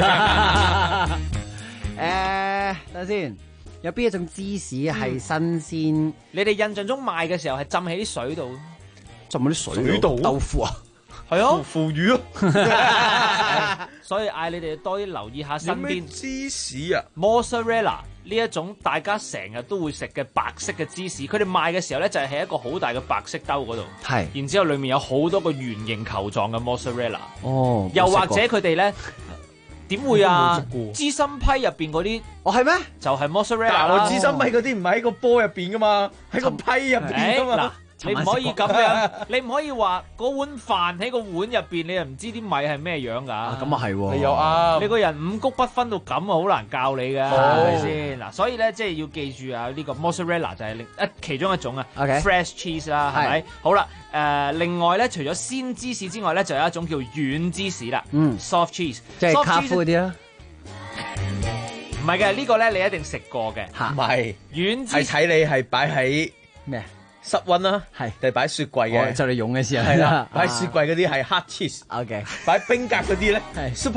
等先，有邊一種芝士係新鮮？ 你哋印象中賣嘅時候係浸喺啲水度， 浸喺啲水度豆腐啊， 係啊， 腐乳啊。 所以嗌你哋多啲留意下身邊芝士啊 ，mozzarella 呢一種大家成日都會食嘅白色嘅芝士，佢哋賣嘅時候咧就係喺一個好大嘅白色兜嗰度， 係， 然之後裡面有好多個圓形球狀嘅 mozzarella， 哦， 又或者佢哋咧點會啊？芝心批入邊嗰啲， 係咩？ 就係 mozzarella 啦。 我芝心批嗰啲唔係喺個波入邊噶嘛，喺個批入邊噶嘛。 你唔可以咁樣，你唔可以話嗰碗飯喺個碗入邊，你又唔知啲米係咩樣㗎？ 咁啊係喎， 你又啱。 你個人五穀不分到咁啊，好難教你㗎，係咪先？嗱，所以咧即係要記住啊，呢個 mozzarella 就係其中一種啊 ，fresh cheese 啦，係咪？好啦，另外咧，除咗鮮芝士之外咧，就有一種叫軟芝士啦，soft cheese， 即係卡夫啲啦。 唔係嘅，呢個咧你一定食過嘅， 唔係軟芝士係睇你係擺喺咩？ 室溫啦，係定係擺雪櫃嘅， 就你用嘅時候係啦，擺雪櫃嗰啲係 hard cheese，OK， 擺冰格嗰啲咧係 super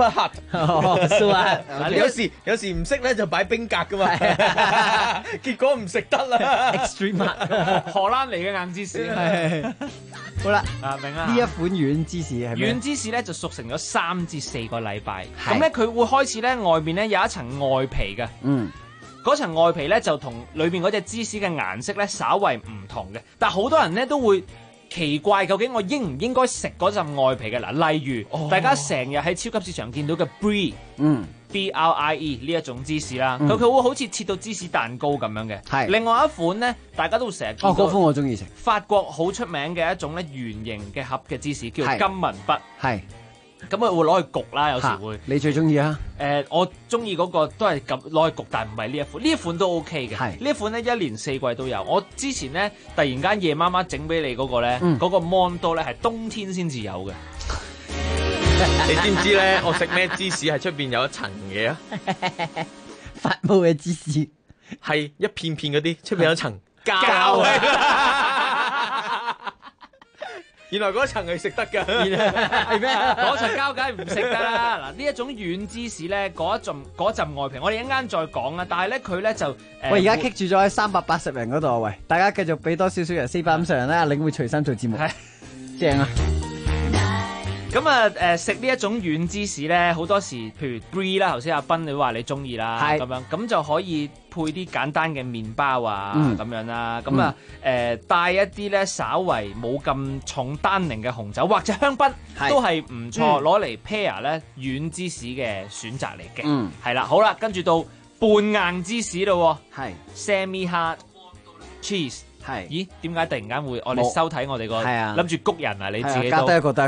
hard，有時唔識咧就擺冰格噶嘛，結果唔食得啦 ，extreme hard， 荷蘭嚟嘅硬芝士， 好啦， 明啦， 呢一款軟芝士係咩？ 軟芝士咧就熟成咗3至4個禮拜，咁咧佢會開始咧外面咧有一層外皮嘅，嗰層外皮咧就同裏邊嗰隻芝士嘅顏色咧稍為唔同嘅，但係好多人咧都會奇怪究竟我應唔應該食嗰陣外皮嘅嗱，例如大家成日喺超級市場見到嘅 Brie，B-R-I-E 呢一種芝士啦，佢會好似切到芝士蛋糕咁樣嘅。係另外一款咧，大家都成日見到嗰款我中意食， 法國好出名嘅一種咧圓形嘅盒嘅芝士叫金文筆，係。咁佢會攞去焗啦，有時會。 你最中意啊？ 我中意嗰個都係咁攞去焗，但係唔係呢一款。呢一款都 OK 嘅。呢一款咧1年4季都有。我之前咧突然間夜媽媽整俾你嗰個咧，嗰個 Mon 多咧係冬天先至有嘅。 你知唔知咧？我食咩芝士係出邊有一層嘢啊？ 發毛嘅芝士係一片片嗰啲，出邊有一層膠。原來嗰層係食得㗎， 係咩？嗰層膠梗係唔食得啦。嗱，呢一種軟芝士咧，嗰陣外皮，我哋一陣間再講啦。但係咧，佢咧就喂，而家棘住咗喺380人嗰度啊！喂，大家繼續俾多少少人450人咧，阿領會隨身做節目，正啊！ 咁啊，食呢一種軟芝士咧，好多時譬如 Brie 啦，頭先阿斌你話你中意啦，咁樣咁就可以配啲簡單嘅麵包啊，咁樣啦，咁啊帶一啲咧稍為冇咁重單寧嘅紅酒或者香檳都係唔錯，攞嚟 pair 咧軟芝士嘅選擇嚟嘅，係啦，好啦，跟住到半硬芝士咯，係 semi hard cheese。係，咦？點解突然間會我哋收睇我哋個諗住谷人啊？你自己都得一個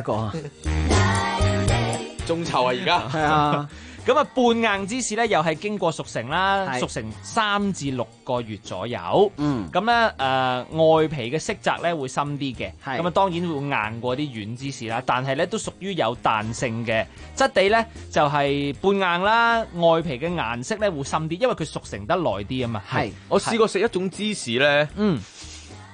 眾籌啊！而家係啊， 咁啊半硬芝士咧又係經過熟成啦，熟成3至6個月左右。咁咧外皮嘅色澤咧會深啲嘅，咁啊當然會硬過啲軟芝士啦，但係咧都屬於有彈性嘅質地咧就係半硬啦，外皮嘅顏色咧會深啲，因為佢熟成得耐啲啊嘛。係， 我試過食一種芝士咧，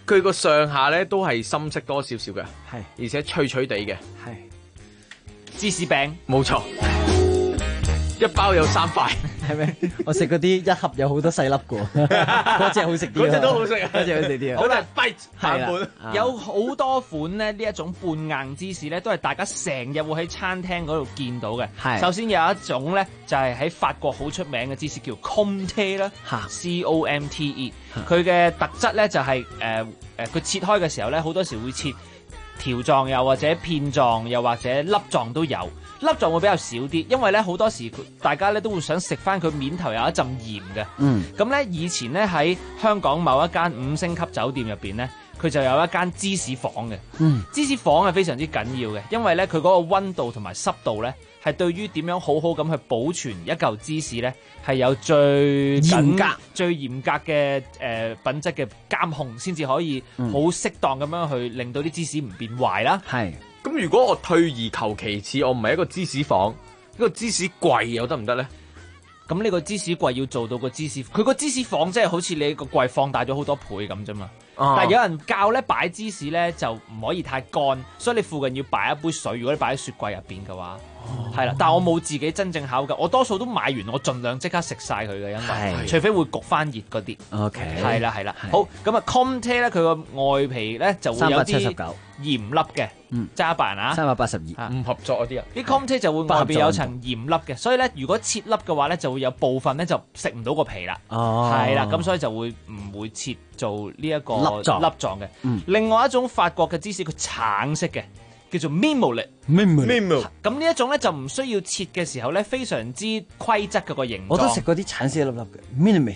佢個上下咧都係深色多少少嘅， 係， 而且脆脆地嘅， 係芝士餅， 冇錯，一包有3塊， 係咪？我食嗰啲一盒有好多細粒嘅，嗰隻好食啲， 嗰隻都好食啊， 嗰隻好食啲啊。 好大 bite 版本， 有好多款咧呢一種半硬芝士咧，都係大家成日會喺餐廳嗰度見到嘅。 係， 首先有一種咧就係喺法國好出名嘅芝士叫 Comté 啦，COMTE。佢嘅特質咧就係佢切開嘅時候咧，好多時會切條狀又或者片狀又或者粒狀都有。粒狀會比較少啲，因為咧好多時大家咧都會想食翻佢面頭有一陣鹽嘅。咁咧以前咧喺香港某一間5星級酒店入邊咧，佢就有一間芝士房嘅。芝士房係非常之緊要嘅，因為咧佢嗰個溫度同埋濕度咧係對於點樣好好咁去保存一嚿芝士咧係有最嚴格嘅品質嘅監控，先至可以好適當咁樣去令到啲芝士唔變壞啦。 係。 咁如果我退而求其次，我唔係一個芝士房，一個芝士櫃又得唔得咧？ 咁呢個芝士櫃要做到個芝士，佢個芝士房即係好似你個櫃放大咗好多倍咁啫嘛。但係有人教咧擺芝士咧就唔可以太乾，所以你附近要擺一杯水。如果你擺喺雪櫃入邊嘅話，係啦。但係我冇自己真正考究，我多數都買完，我盡量即刻食晒佢嘅，因為除非會焗翻熱嗰啲。 OK， 係啦。好，咁啊 Comté 咧，佢個外皮咧就會有啲 379 鹽粒嘅，揸100人啊 ，382， 唔合作嗰啲啊。 啲 Comté 就會外邊有層鹽粒嘅，所以咧如果切粒嘅話咧，就會有部分咧就食唔到個皮啦。係啦，咁所以就會唔會切做呢一個粒狀嘅。另外一種法國嘅芝士，佢橙色嘅，叫做 Mimole。咁呢一種咧就唔需要切嘅時候咧，非常之規則嘅個形狀。 我都食嗰啲橙色一粒粒嘅 Mimole。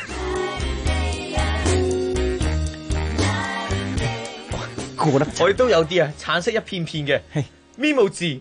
我哋都有啲啊，橙色一片片嘅，係咪冇字？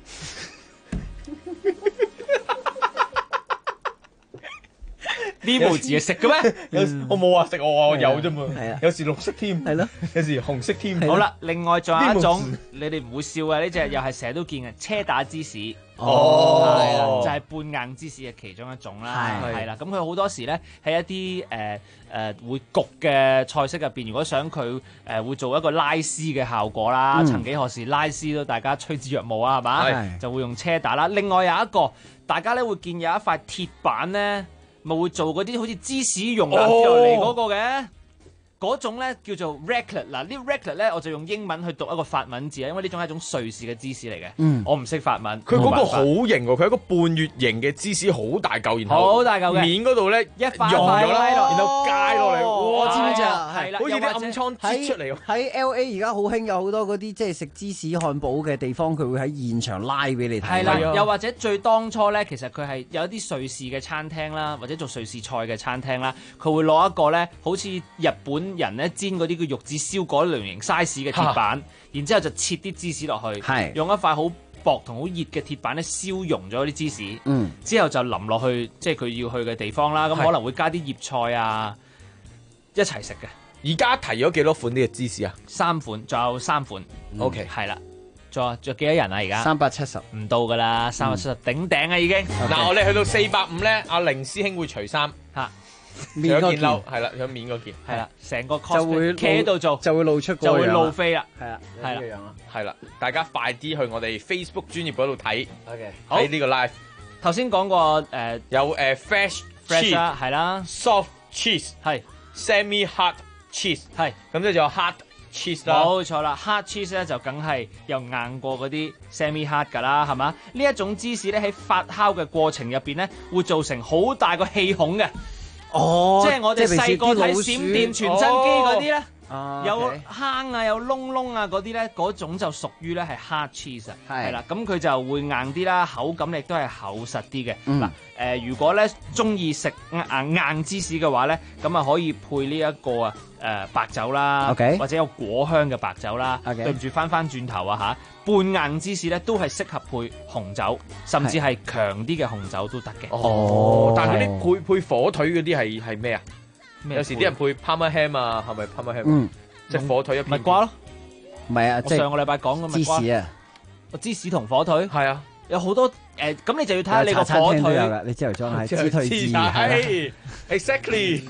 呢模字係食嘅咩？ 我冇話食，我有啫嘛。 係啊， 有時綠色添，係咯，有時紅色添。 好啦，另外仲有一種，你哋唔會笑嘅呢隻，又係成日都見嘅車打芝士。係啦，就係半硬芝士嘅其中一種啦。係啦，咁佢好多時咧喺一啲會焗嘅菜式入邊，如果想佢會做一個拉絲嘅效果啦，曾幾何時拉絲都大家趨之若鶩啊，係嘛？就會用車打啦。另外有一個，大家咧會見有一塊鐵板咧。咪會做嗰啲好似芝士溶落嚟嗰個嘅，嗰種咧叫做 raclette。嗱，呢 raclette 咧我就用英文去讀一個法文字啊，因為呢種係一種瑞士嘅芝士嚟嘅。我唔識法文。 佢嗰個好型喎，佢係一個半月形嘅芝士，好大嚿，然後好大嚿嘅面嗰度咧一塊溶咗啦， 然後戒落嚟。 我知唔知啊？ 係啦， 好似啲暗瘡擠出嚟。 喺 LA 而家好興有好多嗰啲即係食芝士漢堡嘅地方，佢會喺現場拉俾你睇。 係啦，又或者最當初咧，其實佢係有一啲瑞士嘅餐廳啦，或者做瑞士菜嘅餐廳啦，佢會攞一個咧，好似日本人咧煎嗰啲叫玉子燒嗰類型 size 嘅鐵板，然之後就切啲芝士落去，用一塊好薄同好熱嘅鐵板咧燒溶咗啲芝士，之後就淋落去即係佢要去嘅地方啦。咁可能會加啲醃菜啊，一齊食嘅。 而家提咗幾多款呢個芝士啊 ？3款，仲有3款。 OK， 係啦。仲有幾多人啊？而家 370 唔到噶啦，370頂頂啊已經。 嗱，我哋去到450咧，阿凌師兄會除衫嚇， 面嗰件係啦，有面嗰件係啦，成個 cosplay 企喺度做就會露出， 就會露飛啦。 係啊， 係啦， 係啦，大家快啲去我哋 Facebook 專頁嗰度睇。 OK， 睇呢個 live。 頭先講過有fresh cheese 啦，係啦 ，soft cheese 係 ，semi hard cheese 係， 咁即係仲有 hard cheese 啦。 冇錯啦 ，hard cheese 咧就梗係又硬過嗰啲 semi hard 㗎啦，係嘛？呢一種芝士咧喺發酵嘅過程入邊咧，會造成好大個氣孔嘅。即係我哋細個睇閃電傳真機嗰啲咧。有坑啊，有窿窿啊，嗰啲咧，嗰種就屬於咧係 hard cheese 啊，係啦，咁佢就會硬啲啦，口感亦都係厚實啲嘅。嗱，如果咧中意食硬芝士嘅話咧，咁啊可以配呢一個白酒啦，或者有果香嘅白酒啦。對唔住，翻轉頭啊嚇，半硬芝士咧都係適合配紅酒，甚至係強啲嘅紅酒都得嘅。 哦，但係嗰啲配火腿嗰啲係咩啊？有時啲人配 Parma ham 啊，係咪 Parma ham？即係火腿一片。 蜜瓜咯， 唔係啊， 我上個禮拜講嘅蜜瓜。 芝士啊， 芝士同火腿係啊， 有好多咁你就要睇下你個火腿。 你朝頭早係芝腿芝， 係 exactly。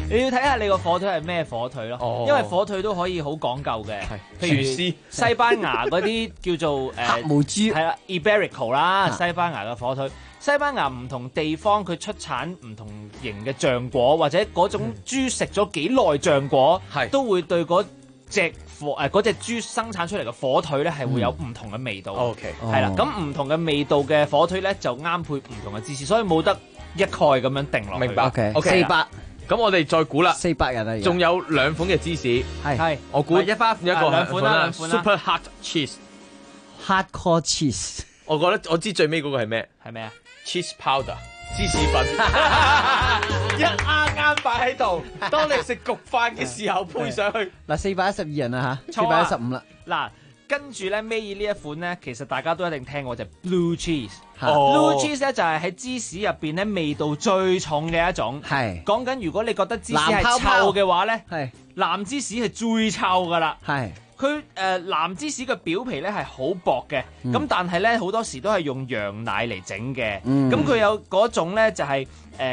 你要睇下你個火腿係咩火腿咯， 哦因為火腿都可以好講究嘅，譬如廚師西班牙嗰啲叫做黑毛豬， 係啦 Iberico 啦，西班牙嘅火腿。西班牙唔同地方佢出產唔同型嘅醬果，或者嗰種豬食咗幾耐醬果，都會對嗰隻豬生產出嚟嘅火腿咧係會有唔同嘅味道。 OK， 係啦，咁唔同嘅味道嘅火腿咧就啱配唔同嘅芝士，所以冇得一概咁樣定落去。 明白 OK， 400。咁我哋再估啦 ，400人啊， 仲有2款嘅芝士， 係我估一包一個兩款啦 Super Hard Cheese。 Hardcore cheese， 我覺得我知最尾嗰個係咩？ 係咩啊 ？Cheese powder 芝士粉，一啱擺喺度。當你食焗飯嘅時候配上去。 嗱，412人啊嚇錯啊 ，415啦。 嗱，跟住咧尾呢一款咧，其實大家都一定聽過就係 Blue Cheese。 哦 Blue Cheese 咧就係喺芝士入邊咧味道最重嘅一種。 係講緊如果你覺得芝士係藍泡泡臭嘅話咧， 係藍芝士係最臭噶啦。 係佢藍芝士嘅表皮咧係好薄嘅，咁但係咧好多時都係用羊奶嚟整嘅。咁佢有嗰種咧就係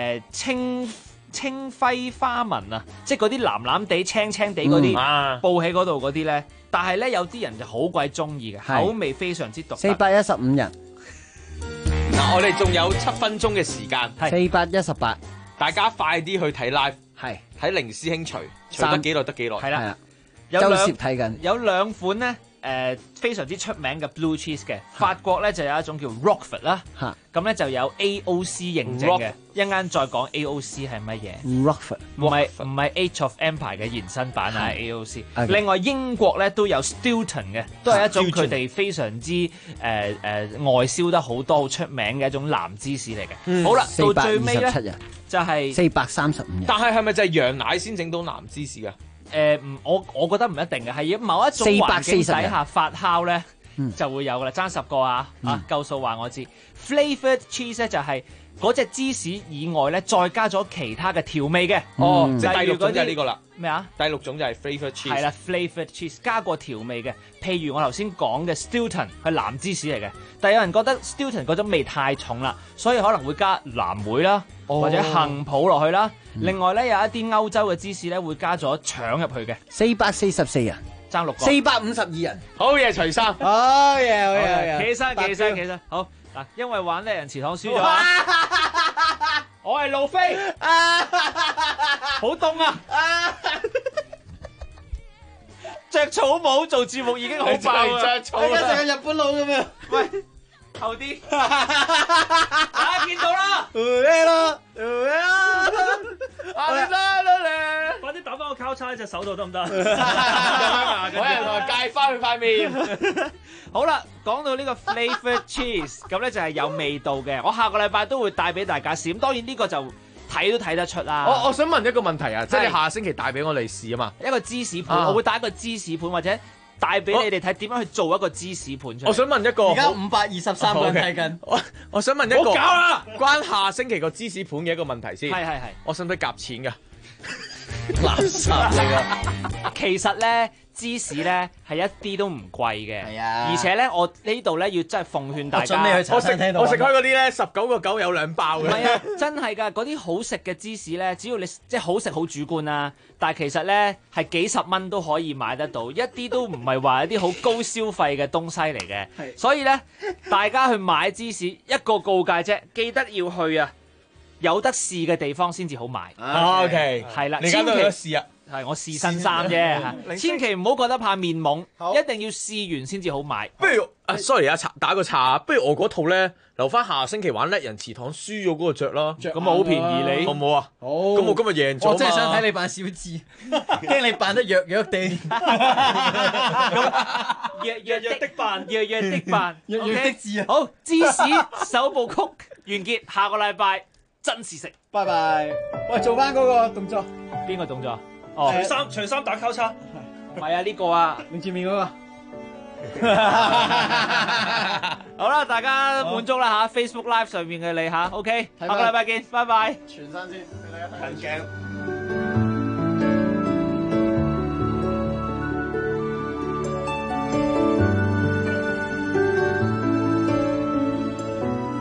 青輝花紋啊，即係嗰啲藍藍地、青青地嗰啲佈喺嗰度嗰啲咧。但係咧有啲人就好鬼中意嘅，口味非常之獨特。 415人， 嗱，我哋仲有7分鐘嘅時間 ，418， 大家快啲去睇 live， 係睇凌師兄除得幾耐得幾耐。 係啦， 周攝睇緊， 有2款咧。非常之出名嘅 blue cheese 嘅，法國咧就有一種叫 Roquefort 啦，咁咧就有 AOC 認證嘅，一陣間再講 AOC 係乜嘢。 Roquefort 唔係 Age of Empire 嘅延伸版啊 AOC。另外英國咧都有 Stilton 嘅，都係一種佢哋非常之外銷得好多好出名嘅一種藍芝士嚟嘅。好啦，到最尾咧就係 435人。 但係咪就係羊奶先整到藍芝士啊？ 我覺得唔一定嘅，係要某一種環境底下發酵咧，就會有噶啦。爭10個啊，夠數話我知。Flavored cheese 咧就係嗰隻芝士以外咧，再加咗其他嘅調味嘅。 哦，即係第6種就係呢個啦。 咩啊？ 第6種就係 flavored cheese。 係啦 ，flavored cheese 加過調味嘅，譬如我頭先講嘅 Stilton 係藍芝士嚟嘅，但係有人覺得 Stilton 嗰種味太重啦，所以可能會加藍莓啦，或者杏脯落去啦。另外咧有一啲歐洲嘅芝士咧會加咗腸入去嘅。 444人， 爭6個。 452人， 好嘢，徐生。 好嘢， 企身，好嗱，因為玩叻人祠堂輸咗。我係路飛，好凍啊！着草帽做節目已經好爆啦， 着草啦， 成個日本佬咁樣。 喂，後啲，啊見到啦， 快啲打翻個交叉喺隻手度得唔得？ 我人同佢戒翻佢塊面。 好啦，講到呢個 flavored cheese， 咁咧就係有味道嘅。我下個禮拜都會帶俾大家試。咁當然呢個就睇都睇得出啦。 我想問一個問題啊，即係你下星期帶俾我哋試啊嘛。 一個芝士盤，我會帶一個芝士盤或者帶俾你哋睇點樣去做一個芝士盤出嚟。 我想問一個， 而家523個人睇緊。 我想問一個， 好搞啦！ 關下星期個芝士盤嘅一個問題先。 係。 我使唔使夾錢㗎？ 垃圾嚟㗎。 其實咧，芝士咧係一啲都唔貴嘅。係啊。而且咧，我呢度咧要真係奉勸大家。 我食開嗰啲咧，19個9有2包嘅。 唔係啊，真係㗎，嗰啲好食嘅芝士咧，只要你即係好食好主觀啦。但係其實咧係幾十蚊都可以買得到，一啲都唔係話一啲好高消費嘅東西嚟嘅。係。所以咧，大家去買芝士一個告誡啫，記得要去啊！有得試嘅地方先至好買。 OK， 係啦， 你而家都有得試啊？ 係我試新衫啫，千祈唔好覺得怕面懵，一定要試完先至好買。 不如sorry 啊，打個岔，不如我嗰套咧留翻下星期玩叻人祠堂輸咗嗰個着啦， 咁啊好便宜你， 好唔好啊？好，咁我今日贏咗。 我真係想睇你扮小智，驚你扮得弱弱地。 弱的扮，弱的扮， 弱的字啊！ 好，芝士首部曲完結，下個禮拜真是食， 拜拜。喂，做翻嗰個動作， 邊個動作？ 除衫打交叉， 唔係啊呢個啊， 你前面嗰個。 好啦，大家滿足啦嚇 ，Facebook Live 上面嘅你嚇 ，OK，下個禮拜見，拜拜。 全身先，近鏡。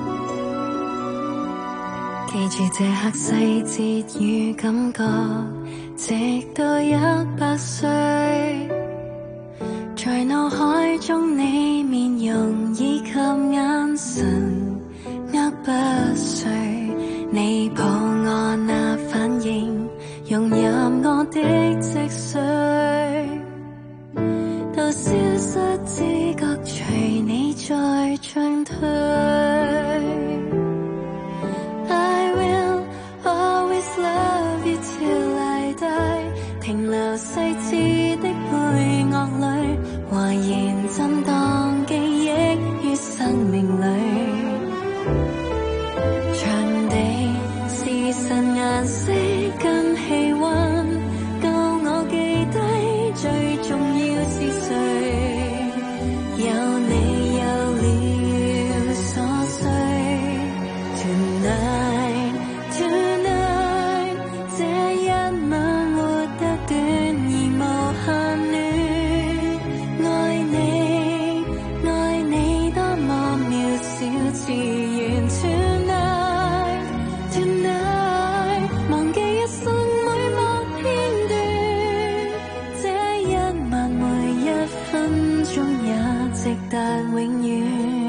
記住這刻細節與感覺。 直到100歲，在腦海中你面容以及眼神握不碎，你抱我那反應融入我的脊髓，到消失知覺隨你在進退。I will always love you till I die， 停留細緻的配樂裏，懷然震盪記憶於生命裏。場地、時辰、顏色跟氣溫，夠我記低最重要是誰。有你有了所需。Tonight Tonight， 這一晚活得短而無限戀。愛你愛你多麼渺小自然。Tonight Tonight， 忘記一生每幕片段，這一晚每一分鐘也值得永遠。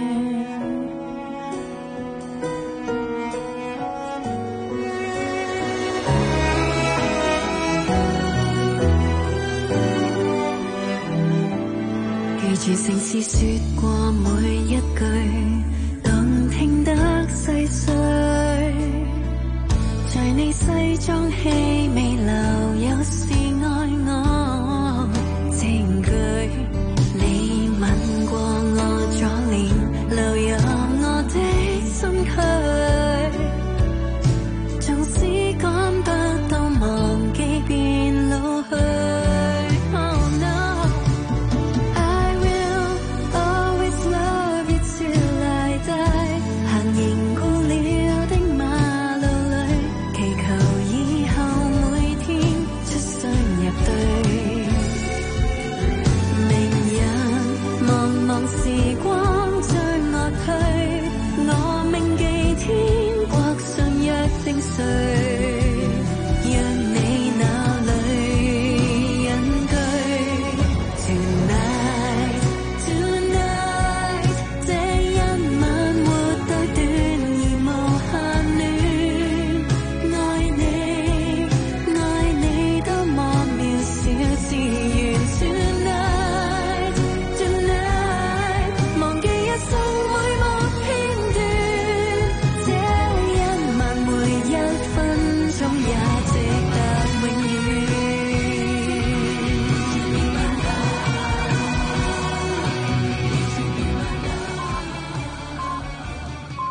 記住城市說過每一句，動聽得細碎，在你西裝氣味留有